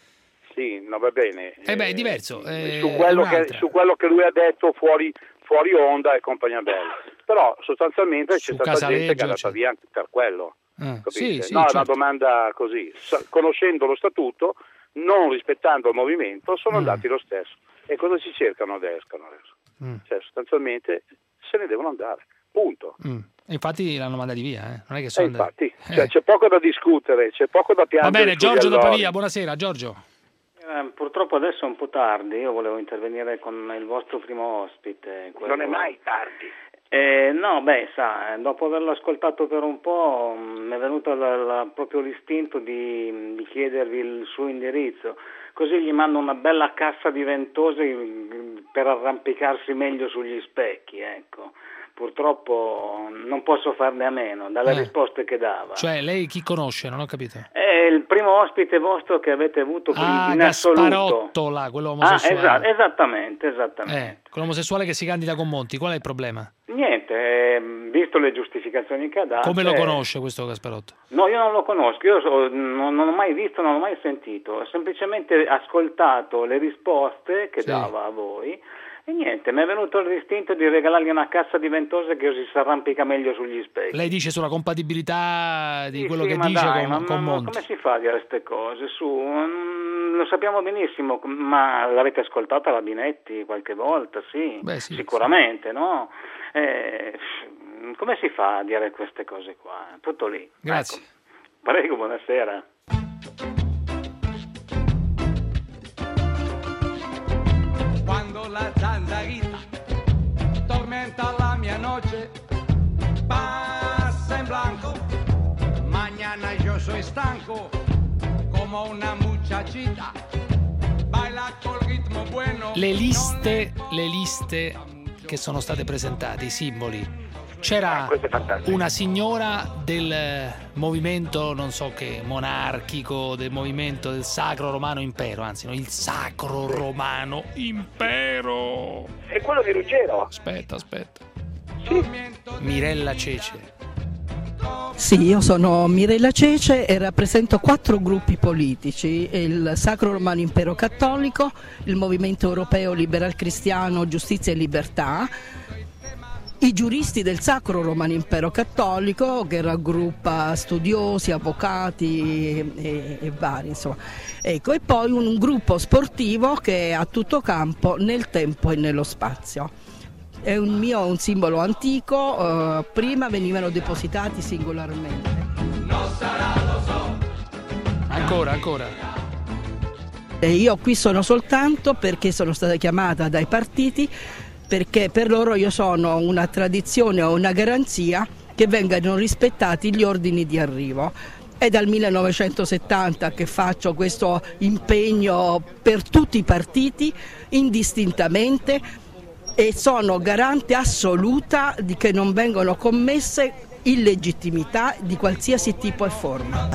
Sì, no, va bene. È diverso. Su quello che lui ha detto fuori onda e compagnia bella. Però sostanzialmente c'è stata gente che è andata via anche per quello. Sì, no, certo. È una domanda così. Conoscendo lo statuto, non rispettando il movimento, sono andati lo stesso. E cosa si cercano adesso? Cioè, sostanzialmente se ne devono andare. Punto. Infatti l'hanno mandati via, non è che sono infatti, cioè, c'è poco da discutere, c'è poco da piangere. Va bene, Giorgio da Pavia, buonasera Giorgio. Purtroppo adesso è un po' tardi, io volevo intervenire con il vostro primo ospite. Non è mai tardi. No, dopo averlo ascoltato per un po' mi è venuto proprio l'istinto di chiedervi il suo indirizzo, così gli mando una bella cassa di ventose per arrampicarsi meglio sugli specchi, ecco. Purtroppo non posso farne a meno dalle risposte che dava. Cioè, lei chi conosce? Non ho capito. È il primo ospite vostro che avete avuto in assoluto. Quello omosessuale. Esattamente. Quello omosessuale che si candida con Monti, qual è il problema? Niente, visto le giustificazioni che ha dato. Come lo conosce questo Gasparotto? No, io non lo conosco, io non ho mai visto, non ho mai sentito, ho semplicemente ascoltato le risposte che dava a voi. E niente, mi è venuto l'istinto di regalargli una cassa di ventose che così si arrampica meglio sugli specchi. Lei dice sulla compatibilità di quello che dice con Monti. Ma come si fa a dire queste cose? Lo sappiamo benissimo, ma l'avete ascoltata la Binetti qualche volta? Sì, sicuramente, no? Come si fa a dire queste cose qua? Tutto lì. Grazie. Ecco. Prego, buonasera. Quando la zanzarita tormenta la mia noche, pasa en blanco, mañana yo soy estanco, como una muchachita, baila col ritmo bueno. Le liste che sono state presentate, i simboli. C'era una signora del movimento, non so che, monarchico, del movimento del Sacro Romano Impero, anzi no, il Sacro Romano Impero. È quello di Ruggero. Aspetta. Sì. Mirella Cece. Sì, io sono Mirella Cece e rappresento 4 gruppi politici: il Sacro Romano Impero Cattolico, il Movimento Europeo Liberal Cristiano Giustizia e Libertà, i giuristi del Sacro Romano Impero Cattolico, che raggruppa studiosi, avvocati e vari, insomma. Ecco, e poi un gruppo sportivo che è a tutto campo nel tempo e nello spazio. È un simbolo antico, prima venivano depositati singolarmente. Ancora. E io qui sono soltanto perché sono stata chiamata dai partiti, perché per loro io sono una tradizione o una garanzia che vengano rispettati gli ordini di arrivo. È dal 1970 che faccio questo impegno per tutti i partiti, indistintamente, e sono garante assoluta di che non vengono commesse illegittimità di qualsiasi tipo e forma.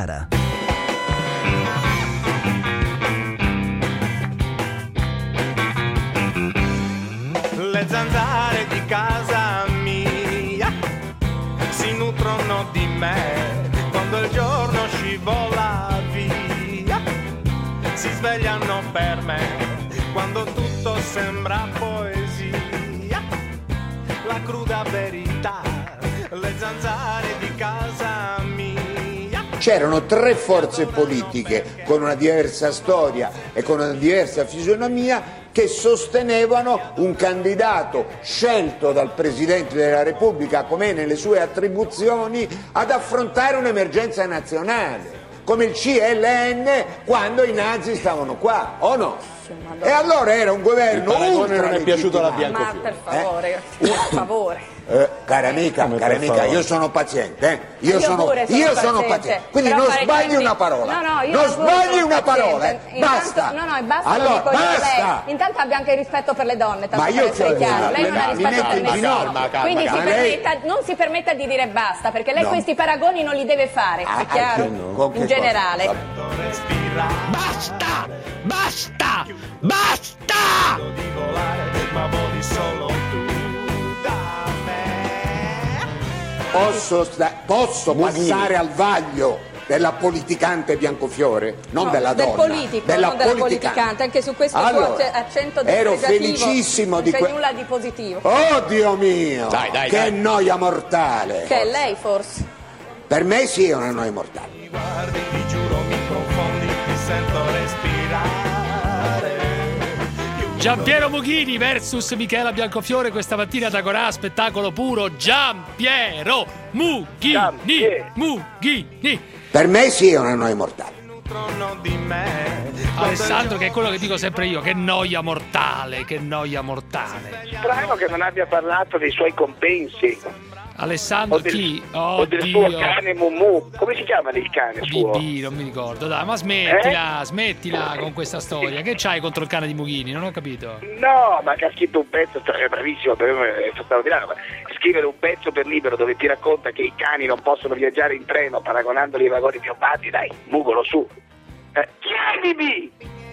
Le zanzare di casa mia si nutrono di me quando il giorno scivola via, si svegliano per me quando tutto sembra poesia, la cruda verità, le zanzare di casa mia. C'erano 3 forze politiche con una diversa storia e con una diversa fisionomia che sostenevano un candidato scelto dal Presidente della Repubblica, come nelle sue attribuzioni, ad affrontare un'emergenza nazionale, come il CLN quando i nazi stavano qua, o no? E allora era un governo ultra non è piaciuto la Biancofiore. Ma per favore, per favore. Cara amica, io sono paziente, io sono paziente, quindi però non sbagli una parola, non sbagli una parola, basta. No, basta, allora, lo dico io, basta. lei. Intanto abbia anche rispetto per le donne, tanto Ma per io essere chiaro, lei non ha rispetto per nessuno, quindi non si permetta di dire basta, perché lei questi paragoni non li deve fare, è chiaro? In generale. Basta! Basta! Basta! Di volare, ma voli solo tu da me. Posso passare al vaglio della politicante Biancofiore, non della donna, della politicante, anche su questo suo accento ero felicissimo non di c'è nulla di positivo. Oh Dio mio, dai. noia mortale. Che è lei forse? Per me sì, è una noia mortale. Mi guardi, ti giuro, mi confondi, ti sento respirare. Giampiero Mughini versus Michela Biancofiore questa mattina da Corà, spettacolo puro. Giampiero Mughini. Per me sì, è una noia mortale. Alessandro, che è quello che dico sempre io, che noia mortale. Strano che non abbia parlato dei suoi compensi. Alessandro, chi? O del suo cane Mumu. Come si chiama il cane suo? Bibì, non mi ricordo. Dai, ma smettila con questa storia. Che c'hai contro il cane di Mughini? Non ho capito. No, ma che ha scritto un pezzo, è bravissimo, è straordinario. Scrivere un pezzo per Libero dove ti racconta che i cani non possono viaggiare in treno paragonandoli ai vagoni piombati, dai, mugolo su. Chiamimi!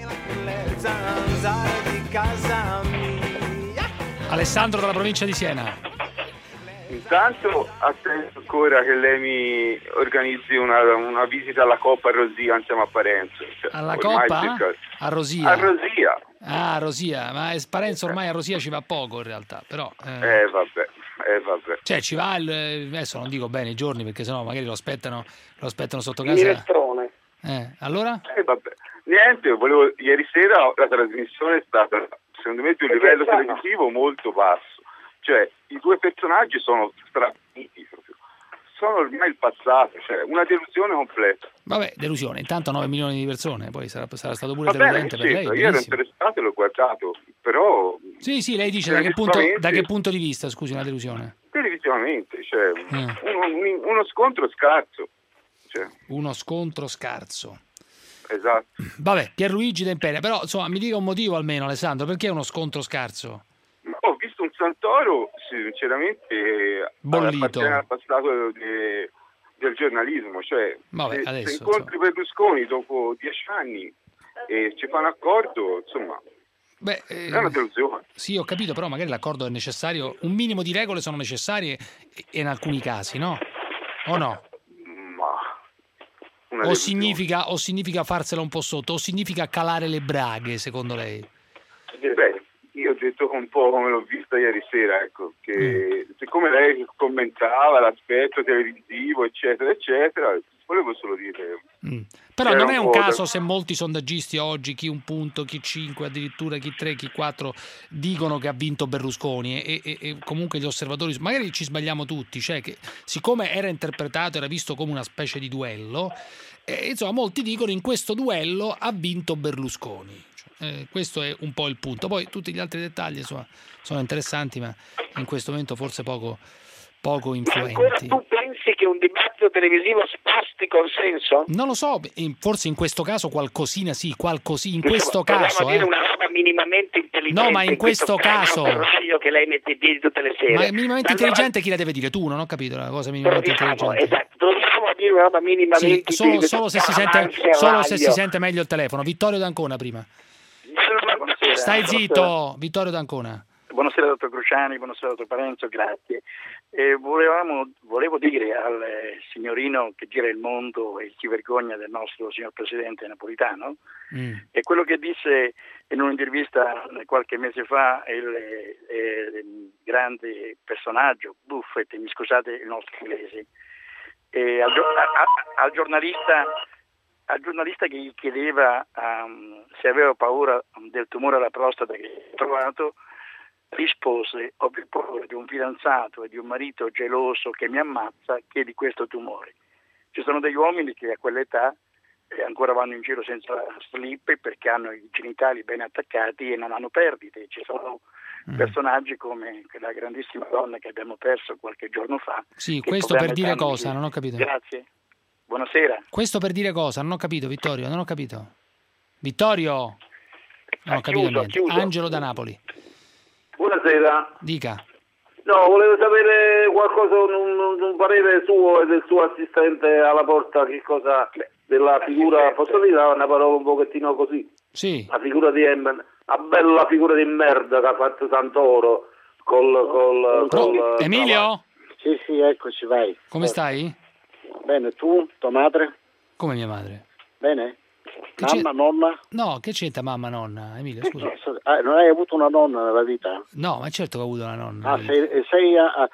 Alessandro dalla provincia di Siena. Intanto attendo ancora che lei mi organizzi una visita alla Coppa a Rosia insieme a Parenzo. Alla Coppa? A Rosia. A Rosia. Ah, Rosia, ma Parenzo ormai a Rosia ci va poco in realtà, però... Vabbè. Cioè ci va, adesso non dico bene i giorni perché sennò magari lo aspettano sotto casa. Minestrone. Allora? Vabbè. Niente, ieri sera la trasmissione è stata, secondo me, di un livello televisivo molto basso. Cioè, i 2 personaggi sono strapiti proprio. Sono ormai il passato, cioè una delusione completa. Vabbè, delusione, intanto 9 milioni di persone, poi sarà stato pure deludente per lei. Io ero interessato e l'ho guardato, però... Sì, lei dice da che punto di vista, scusi, una delusione? Televisivamente, cioè uno scontro scarso. Cioè. Uno scontro scarso. Esatto. Vabbè, Pierluigi D'Imperia, però insomma mi dica un motivo almeno, Alessandro, perché è uno scontro scarso? Ho visto un Santoro sinceramente bollito al passato del giornalismo, cioè se incontri Berlusconi dopo 10 anni e ci fa un accordo, insomma, è una delusione. Sì, ho capito, però magari l'accordo è necessario, un minimo di regole sono necessarie in alcuni casi, no? O no? O significa farsela un po' sotto, o significa calare le braghe, secondo lei? Io ho detto un po' come l'ho vista ieri sera, ecco, che siccome lei commentava l'aspetto televisivo, eccetera, eccetera, volevo solo dire... Però non è un caso se molti sondaggisti oggi, chi 1 punto, chi 5, addirittura chi 3, chi 4, dicono che ha vinto Berlusconi e comunque gli osservatori, magari ci sbagliamo tutti, cioè che siccome era interpretato, era visto come una specie di duello, insomma molti dicono in questo duello ha vinto Berlusconi. Questo è un po' il punto. Poi tutti gli altri dettagli insomma, sono interessanti, ma in questo momento forse poco poco influenti. Ma ancora tu pensi che un dibattito televisivo spasti consenso? Non lo so, forse in questo caso qualcosina sì, in questo caso. Dire una roba minimamente intelligente. No, ma in questo caso che lei mette in piedi tutte le sere. Ma è minimamente intelligente chi la deve dire? Tu, non ho capito la cosa minimamente intelligente. Esatto, dobbiamo dire una roba minimamente intelligente. Solo se si sente meglio il telefono. Vittorio d'Ancona prima. Buonasera. Stai zitto, Vittorio d'Ancona. Buonasera dottor Cruciani, buonasera dottor Parenzo, grazie. Volevo dire al signorino che gira il mondo e si vergogna del nostro signor Presidente Napolitano, è quello che disse in un'intervista qualche mese fa il grande personaggio, Buffett, mi scusate il nostro inglese, al giornalista che gli chiedeva se aveva paura del tumore alla prostata che ha trovato, rispose: ho più paura di un fidanzato e di un marito geloso che mi ammazza che di questo tumore. Ci sono degli uomini che a quell'età ancora vanno in giro senza slip perché hanno i genitali ben attaccati e non hanno perdite. Ci sono personaggi come la grandissima donna che abbiamo perso qualche giorno fa. Sì, questo per dire cosa? Non ho capito. Grazie. Buonasera. Questo per dire cosa? Non ho capito, Vittorio, non ho capito. Vittorio? Non ho capito niente. Angelo da Napoli. Buonasera. Dica. No, volevo sapere qualcosa, un parere suo e del suo assistente alla porta, che cosa della figura, posso dire una parola un pochettino così? Sì. La figura di Emmen, la bella figura di merda che ha fatto Santoro col Emilio? Sì, eccoci, vai. Come stai? Bene, tu, tua madre? Come mia madre? Bene. Mamma, nonna? No, che c'entra mamma, nonna? Emilio, scusa. Non hai avuto una nonna nella vita? No, ma certo che ho avuto una nonna. Sei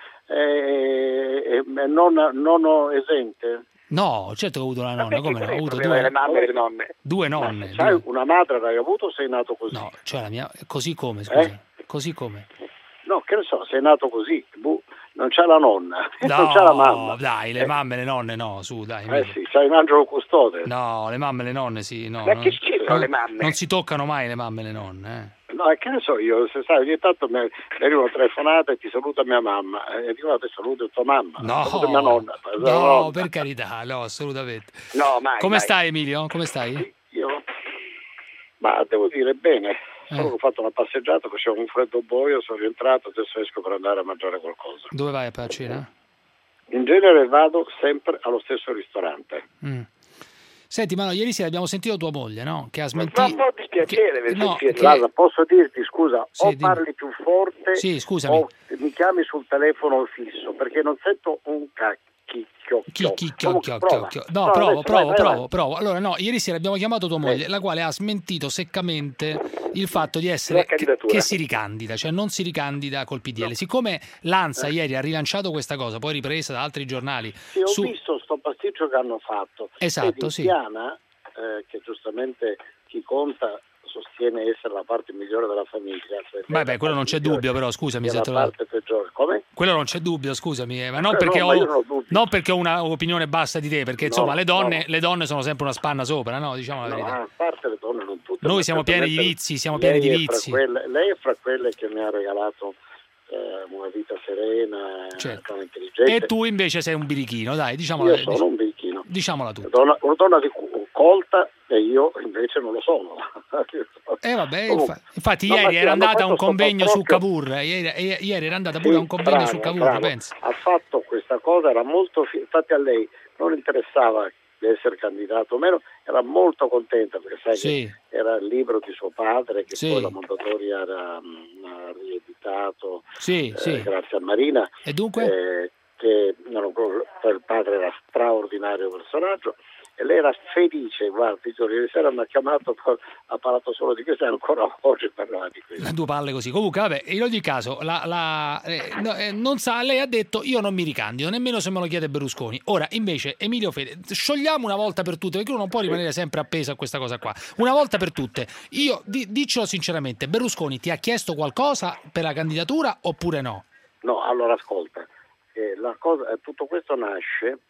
nonno esente? No, certo che ho avuto una nonna, come no? Ho avuto le mamme e le nonne. Due nonne. Sai, una madre l'hai avuto o sei nato così? No, cioè la mia... Così come, scusa? Così come? No, che ne so, sei nato così, non c'è la nonna, no, non c'è la mamma. Dai, le mamme e le nonne no, su, dai. Sì, c'hai un angelo custode. No, le mamme e le nonne sì, no. Ma che schifo le mamme? Non si toccano mai le mamme e le nonne, No, che ne so io, se sai, ogni tanto mi arriva una telefonata e ti saluta mia mamma, e dico, ti saluto tua mamma, saluto mia nonna. No, per carità, no, assolutamente. No, mai. Come stai, Emilio? Come stai? Io? Ma devo dire bene. Solo che ho fatto una passeggiata, facevo un freddo boio, sono rientrato, adesso esco per andare a mangiare qualcosa. Dove vai a cena? In genere vado sempre allo stesso ristorante. Senti, ma no, ieri sera abbiamo sentito tua moglie, no? Che ha smentito. Ma un po' dispiacere Guarda, posso dirti, scusa, sì, o parli più forte, sì, scusami, o mi chiami sul telefono fisso, perché non sento un cacchio. No, provo. Allora, no, ieri sera abbiamo chiamato tua moglie, la quale ha smentito seccamente il fatto di essere che si ricandida, cioè non si ricandida col PDL. Siccome l'ANSA ieri ha rilanciato questa cosa, poi ripresa da altri giornali. Sì, ho visto sto pasticcio che hanno fatto. Esatto, sì. Chiana, che giustamente chi conta sostiene essere la parte migliore della famiglia. Vabbè, quello non c'è dubbio, però scusami se la parte peggiore. Come? Quello non c'è dubbio, scusami, ma non perché ho una opinione bassa di te, perché insomma le donne sono sempre una spanna sopra, no? Diciamo la verità. A parte le donne non tutte. Noi siamo pieni di vizi, lei è fra quelle che mi ha regalato una vita serena, certo, intelligente. E tu invece sei un birichino, dai, Io sono un birichino. Diciamola tu. Una donna colta e io invece non lo sono. Vabbè, infatti ieri era andata a un convegno su Cavour, ieri era andata pure a un convegno su Cavour, pensa. Ha fatto questa cosa, era molto infatti a lei non interessava di essere candidato o meno, era molto contenta perché sai che era il libro di suo padre che poi la Mondadori ha rieditato grazie a Marina, e dunque che il padre era straordinario personaggio e lei era felice. Guarda, ieri sera mi ha chiamato, ha parlato solo di questo e ancora oggi parlava di questo. Due palle così. Comunque vabbè, in ogni caso non sa, lei ha detto io non mi ricandido nemmeno se me lo chiede Berlusconi. Ora invece Emilio Fede, sciogliamo una volta per tutte, perché uno non può rimanere sempre appeso a questa cosa qua, una volta per tutte. Io diccelo sinceramente, Berlusconi ti ha chiesto qualcosa per la candidatura oppure no? No, allora ascolta, tutto questo nasce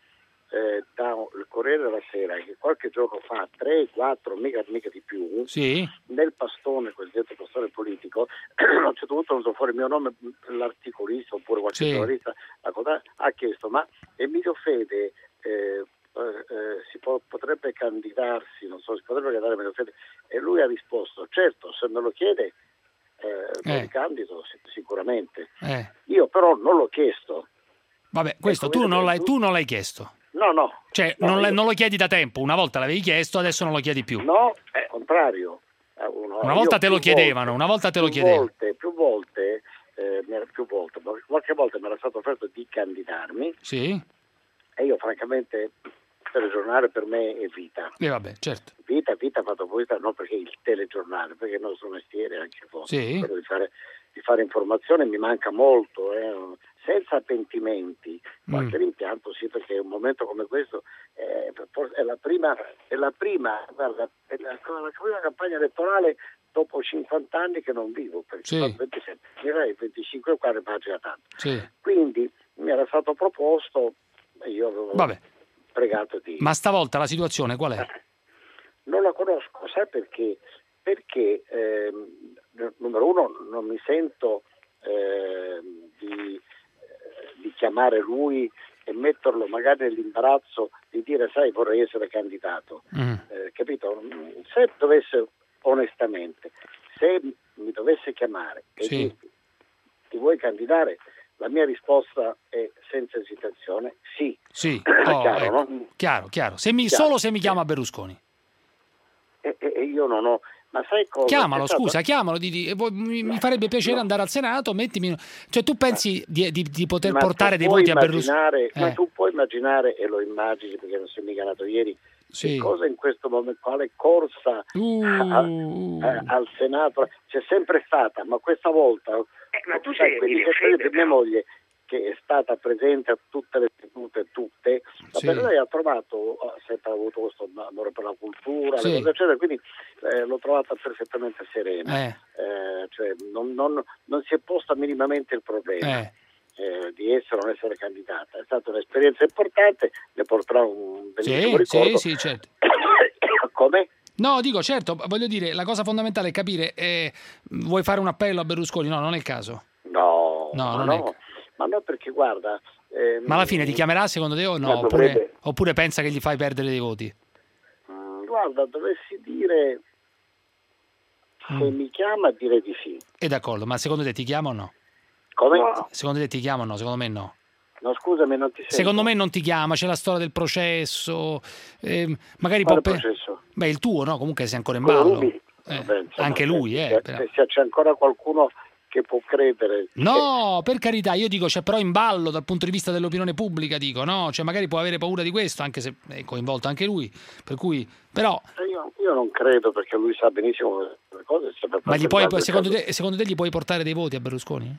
dal Corriere della Sera che qualche giorno fa, 3, 4, mica di più, nel pastone, cosiddetto pastone politico, a un certo punto non so fuori il mio nome, l'articolista oppure qualche giornalista ha chiesto: ma Emilio Fede potrebbe candidarsi, non so, si potrebbe candidare Emilio Fede? E lui ha risposto: certo, se me lo chiede mi candido sicuramente. Io però non l'ho chiesto. Vabbè, questo tu non l'hai chiesto. No. Cioè, non lo chiedi da tempo, una volta l'avevi chiesto, adesso non lo chiedi più. No, è contrario. Una volta te lo chiedevano, Più volte, qualche volta mi era stato offerto di candidarmi. Sì. E io francamente, telegiornale per me è vita. Vabbè, certo. Vita fatto pubblicità, non perché il telegiornale, perché il nostro mestiere è anche quello di fare informazione mi manca molto, senza pentimenti, qualche rimpianto sì, perché in un momento come questo è la prima guarda, è la prima campagna elettorale dopo 50 anni che non vivo, perché sono 27, direi 25 qua ne mangia tanto. Quindi mi era stato proposto e io avevo pregato di... Ma stavolta la situazione qual è? Non la conosco, sai perché? Perché numero uno non mi sento di chiamare lui e metterlo magari nell'imbarazzo di dire sai vorrei essere candidato, capito? Se dovesse onestamente, se mi dovesse chiamare e dirmi ti vuoi candidare, la mia risposta è senza esitazione sì. Chiaro, no? Chiaro. Solo se mi chiama Berlusconi. E io non ho... Ma sai cosa? Chiamalo, chiamalo, mi farebbe piacere andare al Senato, cioè tu pensi di poter portare dei voti a Berlusconi? Ma tu puoi immaginare, e lo immagini perché non sei mica nato ieri, che cosa in questo momento, quale corsa al Senato c'è sempre stata, ma questa volta ma tu sei di mia moglie che è stata presente a tutte le sedute, ma per lei ha trovato, ha sempre avuto questo amore per la cultura, le cose eccetera, quindi l'ho trovata perfettamente serena, cioè non si è posta minimamente il problema di essere o non essere candidata. È stata un'esperienza importante, ne porterà un bellissimo ricordo. Sì, certo. Come? No, dico, certo, voglio dire, la cosa fondamentale è capire, vuoi fare un appello a Berlusconi? No, non è il caso. No, ma no, perché guarda... ma alla fine ti chiamerà secondo te o no? Oppure pensa che gli fai perdere dei voti? Guarda, dovessi dire... Se mi chiama direi di sì. È d'accordo, ma secondo te ti chiama o no? Come? Secondo te ti chiama o no? Secondo me no. No, scusami, non ti sento. Secondo me non ti chiama, c'è la storia del processo. Magari processo? Beh, il tuo, no? Comunque sei ancora in ballo. Anche lui, Se c'è ancora qualcuno che può credere. No, per carità, io dico c'è però in ballo dal punto di vista dell'opinione pubblica, dico, no? Cioè magari può avere paura di questo, anche se è coinvolto anche lui, per cui, però... Io non credo, perché lui sa benissimo le cose. Ma secondo te gli puoi portare dei voti a Berlusconi?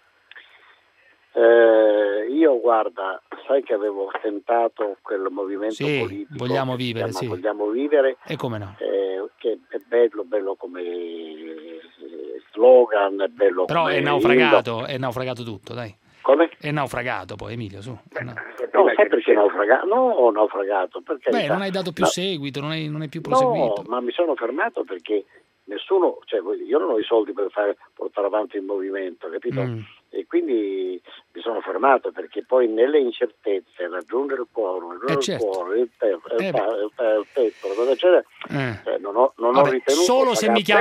Io guarda, sai che avevo tentato quel movimento politico Vogliamo Vivere, Vogliamo Vivere, e come no? Che è bello come slogan, è bello. Però come è naufragato tutto, dai. Come? È naufragato poi, Emilio, su. No, sai perché naufragato? No, naufragato, perché... Beh, non hai dato più seguito, non hai più proseguito. No, ma mi sono fermato perché nessuno, cioè io non ho i soldi per portare avanti il movimento, capito? E quindi mi sono fermato, perché poi nelle incertezze raggiungere il quorum, il tetto, cosa c'era, non ho ritenuto. Solo se mi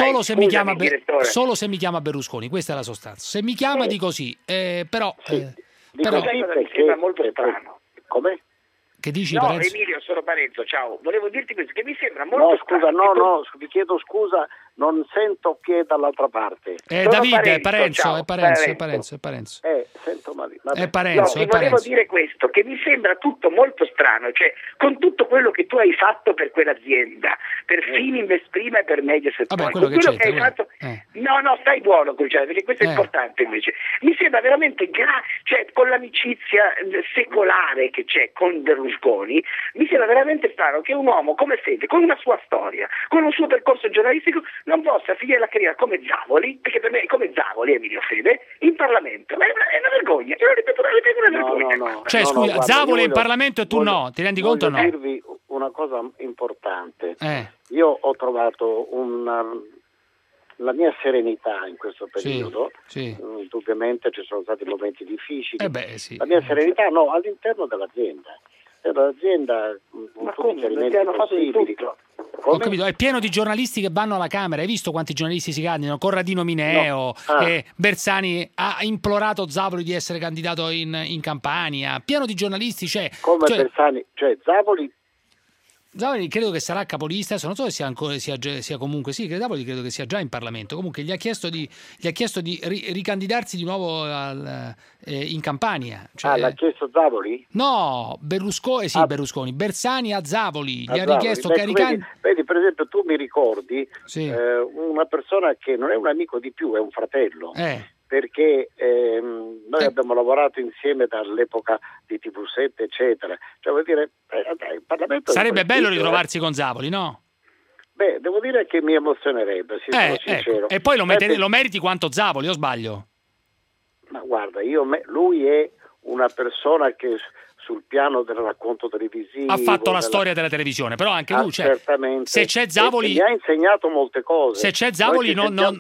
chiama Berlusconi, questa è la sostanza. Se mi chiama dico sì, però mi sembra molto strano. Come? Che dici, no, Parenzo? Emilio, sono Parenzo, ciao. Volevo dirti questo, che mi sembra molto strano. No, vi chiedo scusa, non sento chi è dall'altra parte. Davide, Parenzo. Sento male. È Parenzo. Volevo dire questo, che mi sembra tutto molto strano, cioè con tutto quello che tu hai fatto per quell'azienda, per Fininvest prima e per Mediaset poi, quello che hai fatto... No, stai buono, Cruciani, perché questo è importante invece. Mi sembra veramente cioè con l'amicizia secolare che c'è con Berlusconi, mi sembra veramente strano che un uomo come Fede, con una sua storia, con un suo percorso giornalistico, non possa finire la carriera come Zavoli, perché per me è come Zavoli, Emilio Fede, in Parlamento. Ma è una vergogna, io No. Cioè, scusa, guarda, Zavoli è in Parlamento e tu no, ti rendi conto o no? Voglio dirvi una cosa importante. Io ho trovato la mia serenità in questo periodo. Sì. Indubbiamente ci sono stati momenti difficili. Sì. La mia serenità all'interno dell'azienda. L'azienda con tutti i richiedimenti possibili. Ho capito, è pieno di giornalisti che vanno alla Camera. Hai visto quanti giornalisti si candidano? Corradino Mineo, Bersani ha implorato Zavoli di essere candidato in Campania. Pieno di giornalisti, Bersani, Zavoli credo che sarà capolista, adesso non so se sia comunque Zavoli credo che sia già in Parlamento. Comunque gli ha chiesto di ricandidarsi di nuovo in Campania. L'ha chiesto Zavoli? No, Berlusconi. Bersani a Zavoli gli ha richiesto vedi, per esempio, tu mi ricordi una persona che non è un amico di più, è un fratello. Perché noi abbiamo lavorato insieme dall'epoca di TV7 eccetera, cioè vuol dire il Parlamento sarebbe bello ritrovarsi con Zavoli, no? Devo dire che mi emozionerebbe, sono sincero. E poi lo meriti quanto Zavoli, o sbaglio? Ma guarda, lui è una persona che sul piano del racconto televisivo ha fatto la storia della televisione, però anche lui certamente. Se c'è Zavoli mi ha insegnato molte cose. Se c'è Zavoli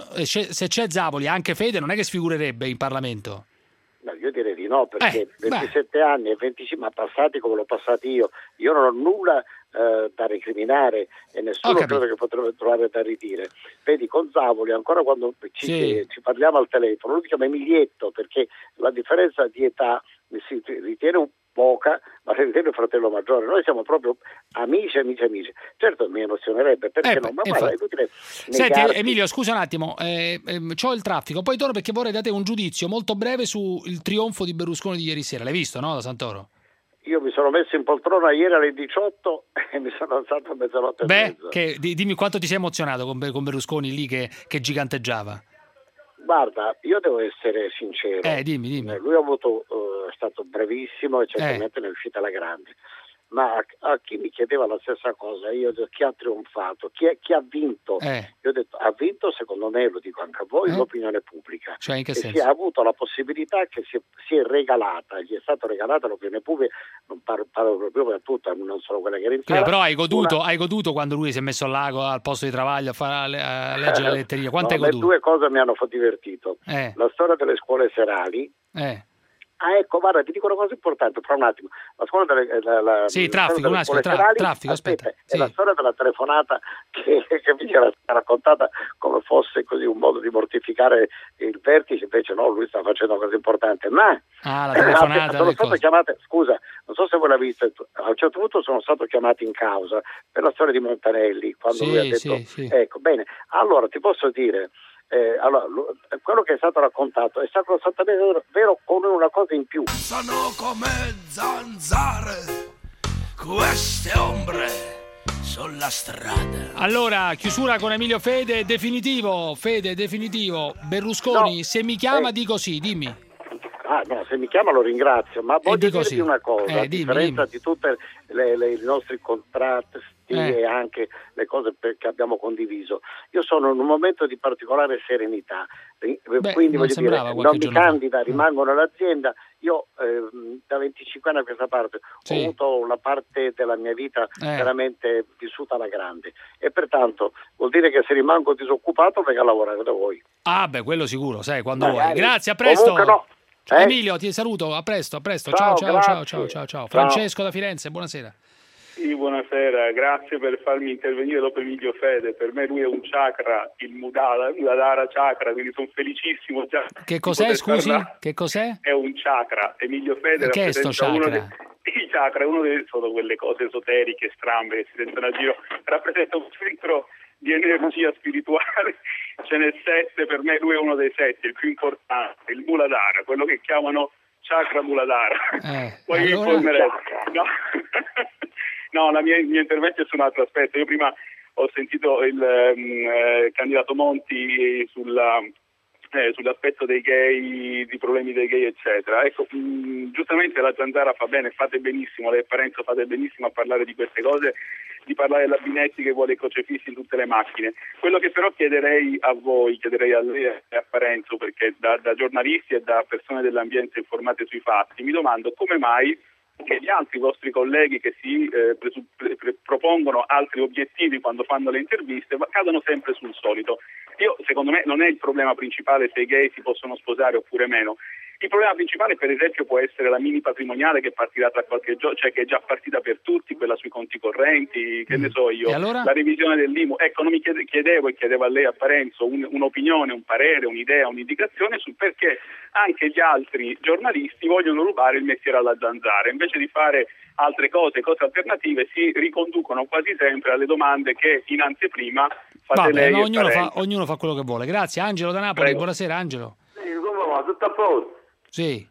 se c'è Zavoli anche Fede non è che sfigurerebbe in Parlamento. No, io direi di no, perché 27 anni e 25 ma passati come l'ho passati io non ho nulla da recriminare e nessuno credo che potrebbe trovare da ridire. Vedi, con Zavoli ancora quando ci parliamo al telefono lui si chiama Emilietto, perché la differenza di età si ritiene poca, ma si ritiene fratello maggiore. Noi siamo proprio amici. Certo mi emozionerebbe, perché no? Ma guarda, è inutile. Senti Emilio, scusa un attimo, c'ho il traffico, poi torno perché vorrei date un giudizio molto breve sul trionfo di Berlusconi di ieri sera. L'hai visto, no, da Santoro? Io mi sono messo in poltrona ieri alle 18 e mi sono alzato a mezzanotte e mezza. Dimmi quanto ti sei emozionato con Berlusconi lì che giganteggiava. Guarda, io devo essere sincero. Dimmi. Lui è stato brevissimo e certamente ne è uscita alla grande. Ma a chi mi chiedeva la stessa cosa, io ho detto chi ha trionfato, chi ha vinto? Io ho detto ha vinto, secondo me, lo dico anche a voi, l'opinione pubblica. Cioè, in che senso? Si è avuto la possibilità che si è regalata, gli è stata regalata l'opinione pubblica, non parlo proprio per tutta, non solo quella che era in sala. Però hai goduto quando lui si è messo al posto di travaglio a leggere la letteria? Quanto hai goduto? Due cose mi hanno divertito. La storia delle scuole serali. Ecco, guarda, ti dico una cosa importante, fra un attimo. La scuola traffico, aspetta. È la storia della telefonata che mi era raccontata come fosse così un modo di mortificare il vertice, invece no, lui sta facendo una cosa importante. Ma la telefonata sono stato chiamato, scusa, non so se voi l'avete visto, a un certo punto sono stato chiamato in causa per la storia di Montanelli, quando lui ha detto ecco, bene, allora ti posso dire quello che è stato raccontato è stato esattamente vero, con una cosa in più. Sono come zanzare queste ombre sulla strada. Allora, chiusura con Emilio Fede, definitivo. Berlusconi, se mi chiama dico sì, dimmi. No, se mi chiama lo ringrazio, ma voglio dirti una cosa, a differenza di tutti i nostri contratti e anche le cose che abbiamo condiviso, io sono in un momento di particolare serenità, quindi voglio dire, non mi candida, rimango nell'azienda. Io da 25 anni a questa parte ho avuto la parte della mia vita veramente vissuta alla grande e pertanto vuol dire che se rimango disoccupato vengo a lavorare da voi. Quello sicuro, sai, quando vuoi. Grazie, a presto. Comunque no. Emilio, ti saluto, a presto. Ciao. Francesco da Firenze, buonasera. Sì, buonasera, grazie per farmi intervenire dopo Emilio Fede. Per me lui è un chakra, il Muladhara chakra, quindi sono felicissimo già. Che cos'è, scusi? Che cos'è? È un chakra. Emilio Fede che rappresenta il chakra è uno sono quelle cose esoteriche, strambe che si sentono a giro, rappresenta un filtro di energia spirituale. Ce n'è 7, per me lui è uno dei 7, il più importante, il Muladhara, quello che chiamano chakra Muladhara. Poi mi informerete. No, il mio intervento è su un altro aspetto. Io prima ho sentito il candidato Monti sull'aspetto dei gay, di problemi dei gay, eccetera. Ecco, giustamente la Zanzara fa bene, fate benissimo, lei e Parenzo fate benissimo a parlare di queste cose, di parlare della Binetti che vuole i crocefissi in tutte le macchine. Quello che però chiederei a voi, chiederei a lei e a Parenzo, perché da giornalisti e da persone dell'ambiente informate sui fatti, mi domando come mai che gli altri vostri colleghi che si propongono altri obiettivi quando fanno le interviste cadono sempre sul solito. Secondo me non è il problema principale se i gay si possono sposare oppure meno. Il problema principale, per esempio, può essere la mini patrimoniale che partirà tra qualche giorno, cioè che è già partita per tutti, quella sui conti correnti, che ne so io, allora? La revisione dell'IMU. Ecco, non mi chiedevo a lei, a Parenzo, un'opinione, un parere, un'idea, un'indicazione sul perché anche gli altri giornalisti vogliono rubare il mestiere alla zanzara. Invece di fare altre cose alternative, si riconducono quasi sempre alle domande che in anteprima fate lei e ognuno fa quello che vuole. Grazie. Angelo da Napoli, Prego. Buonasera Angelo. Come va? Tutto a posto? Sì.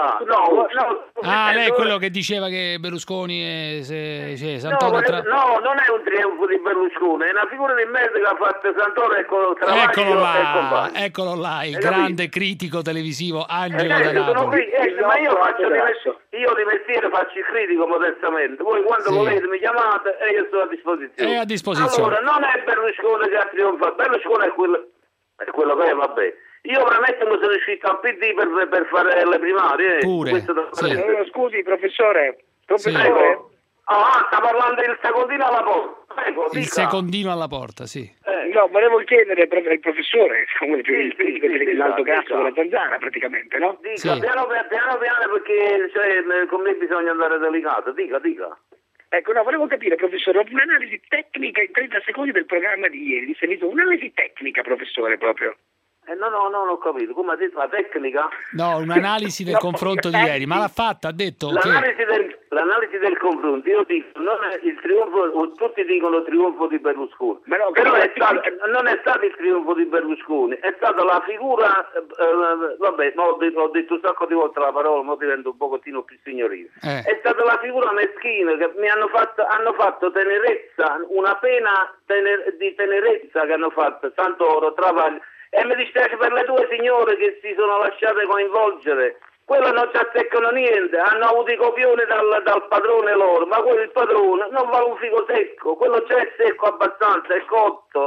Lei è quello che diceva che Berlusconi Santoro non è un trionfo di Berlusconi, è una figura di merda che ha fatto Santoro eccolo là, il grande critico televisivo Angelo da Napoli. Ma io di mestiere faccio il critico modestamente, voi quando volete mi chiamate e io sto a disposizione. Allora non è Berlusconi che ha trionfato, Berlusconi è quello che è, vabbè. Io premetto che sono uscito al PD per fare le primarie. Pure. Scusi, professore. Sì. Sta parlando del secondino alla porta. Prego, il secondino alla porta, sì. No, volevo chiedere al professore, l'alto grasso della zanzara praticamente, no? Dica, piano piano perché con me bisogna andare delicato, dica. Ecco, no, volevo capire, professore, un'analisi tecnica in 30 secondi del programma di ieri, di servizio, un'analisi tecnica, professore, proprio. No, non ho capito. Come ha detto, la tecnica? No, un'analisi del confronto di ieri, ma l'ha fatta, ha detto l'analisi del confronto, io dico, non è il trionfo, tutti dicono trionfo di Berlusconi, però non è stato il trionfo di Berlusconi, è stata la figura, ho detto un sacco di volte la parola, ma divento un pochettino più signorile, è stata la figura meschina che mi hanno fatto tenerezza, una pena di tenerezza che hanno fatto Santoro, Travaglio. E mi dispiace per le due signore che si sono lasciate coinvolgere. Quello non ci azzeccano niente, hanno avuto i copioni dal padrone loro, ma quello il padrone non vale un figo secco, quello c'è secco abbastanza, è cotto.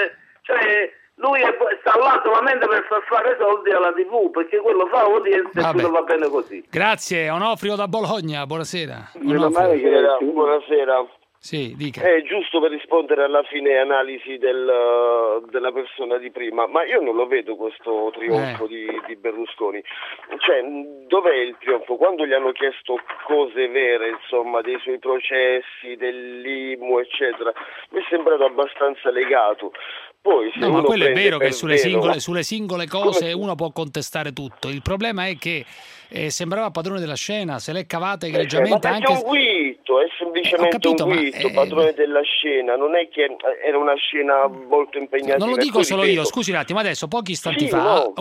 Lui sta là solamente per far fare soldi alla TV, perché quello fa udienza e tutto va bene così. Grazie, Onofrio da Bologna, buonasera. Buonasera. Sì, dica. È giusto per rispondere alla fine analisi della persona di prima, ma io non lo vedo questo trionfo di Berlusconi. Cioè, dov'è il trionfo? Quando gli hanno chiesto cose vere, insomma, dei suoi processi, dell'IMU, eccetera, mi è sembrato abbastanza legato. Poi, se ma quello è vero che sulle singole cose uno può contestare tutto. Il problema è che sembrava padrone della scena, se l'è cavata egregiamente anche un guitto, è semplicemente un guitto, padrone della scena, non è che era una scena molto impegnativa. Non lo dico solo io, scusi un attimo, adesso pochi istanti fa a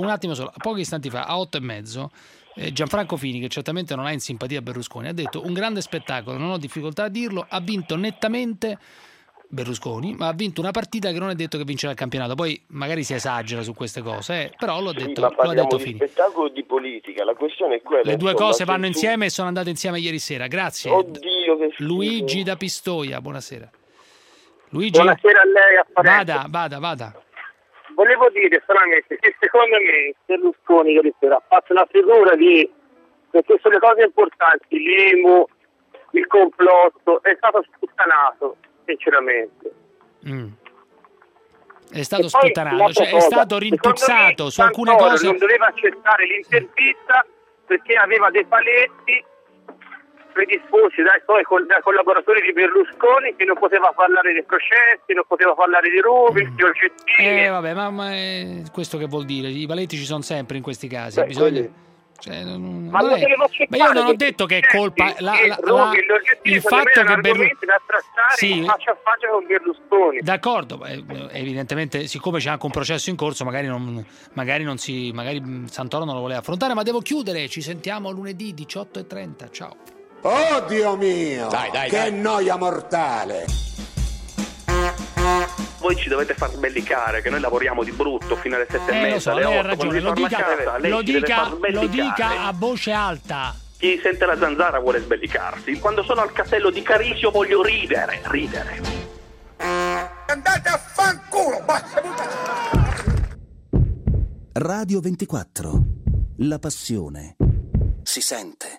8:30 Gianfranco Fini, che certamente non ha in simpatia Berlusconi, ha detto un grande spettacolo, non ho difficoltà a dirlo, ha vinto nettamente Berlusconi, ma ha vinto una partita che non è detto che vincerà il campionato. Poi magari si esagera su queste cose, però l'ha detto Fini. Spettacolo di politica, la questione è quella. Le due cose vanno insieme e sono andate insieme ieri sera. Grazie. Oddio, che Luigi da Pistoia, buonasera. Luigi? Buonasera a lei, a Parenzo. Vada. Volevo dire solamente che secondo me Berlusconi ieri sera ha fatto una figura perché sulle cose importanti, l'IMU, il complotto, è stato sputtanato. Sinceramente è stato sputtanato, è stato rintuzzato su alcune cose. Non doveva accettare l'intervista perché aveva dei paletti predisposti dai collaboratori di Berlusconi, che non poteva parlare dei processi, non poteva parlare di rubi, di oggettini. Vabbè, ma questo che vuol dire? I paletti ci sono sempre in questi casi, bisogna... ma io non ho detto che è colpa il fatto che Berlusconi faccia a faccia con Berlusconi. D'accordo, evidentemente siccome c'è anche un processo in corso magari Santoro non lo voleva affrontare, ma devo chiudere. Ci sentiamo lunedì 18:30. Ciao. Oh Dio mio, dai. Noia mortale. Voi ci dovete far sbellicare, che noi lavoriamo di brutto fino alle 7:30. Lo so, lei ha ragione, lo dica a voce alta. Chi sente la zanzara vuole sbellicarsi. Quando sono al castello di Carisio voglio ridere. Andate a fanculo, basta. Radio 24. La passione si sente.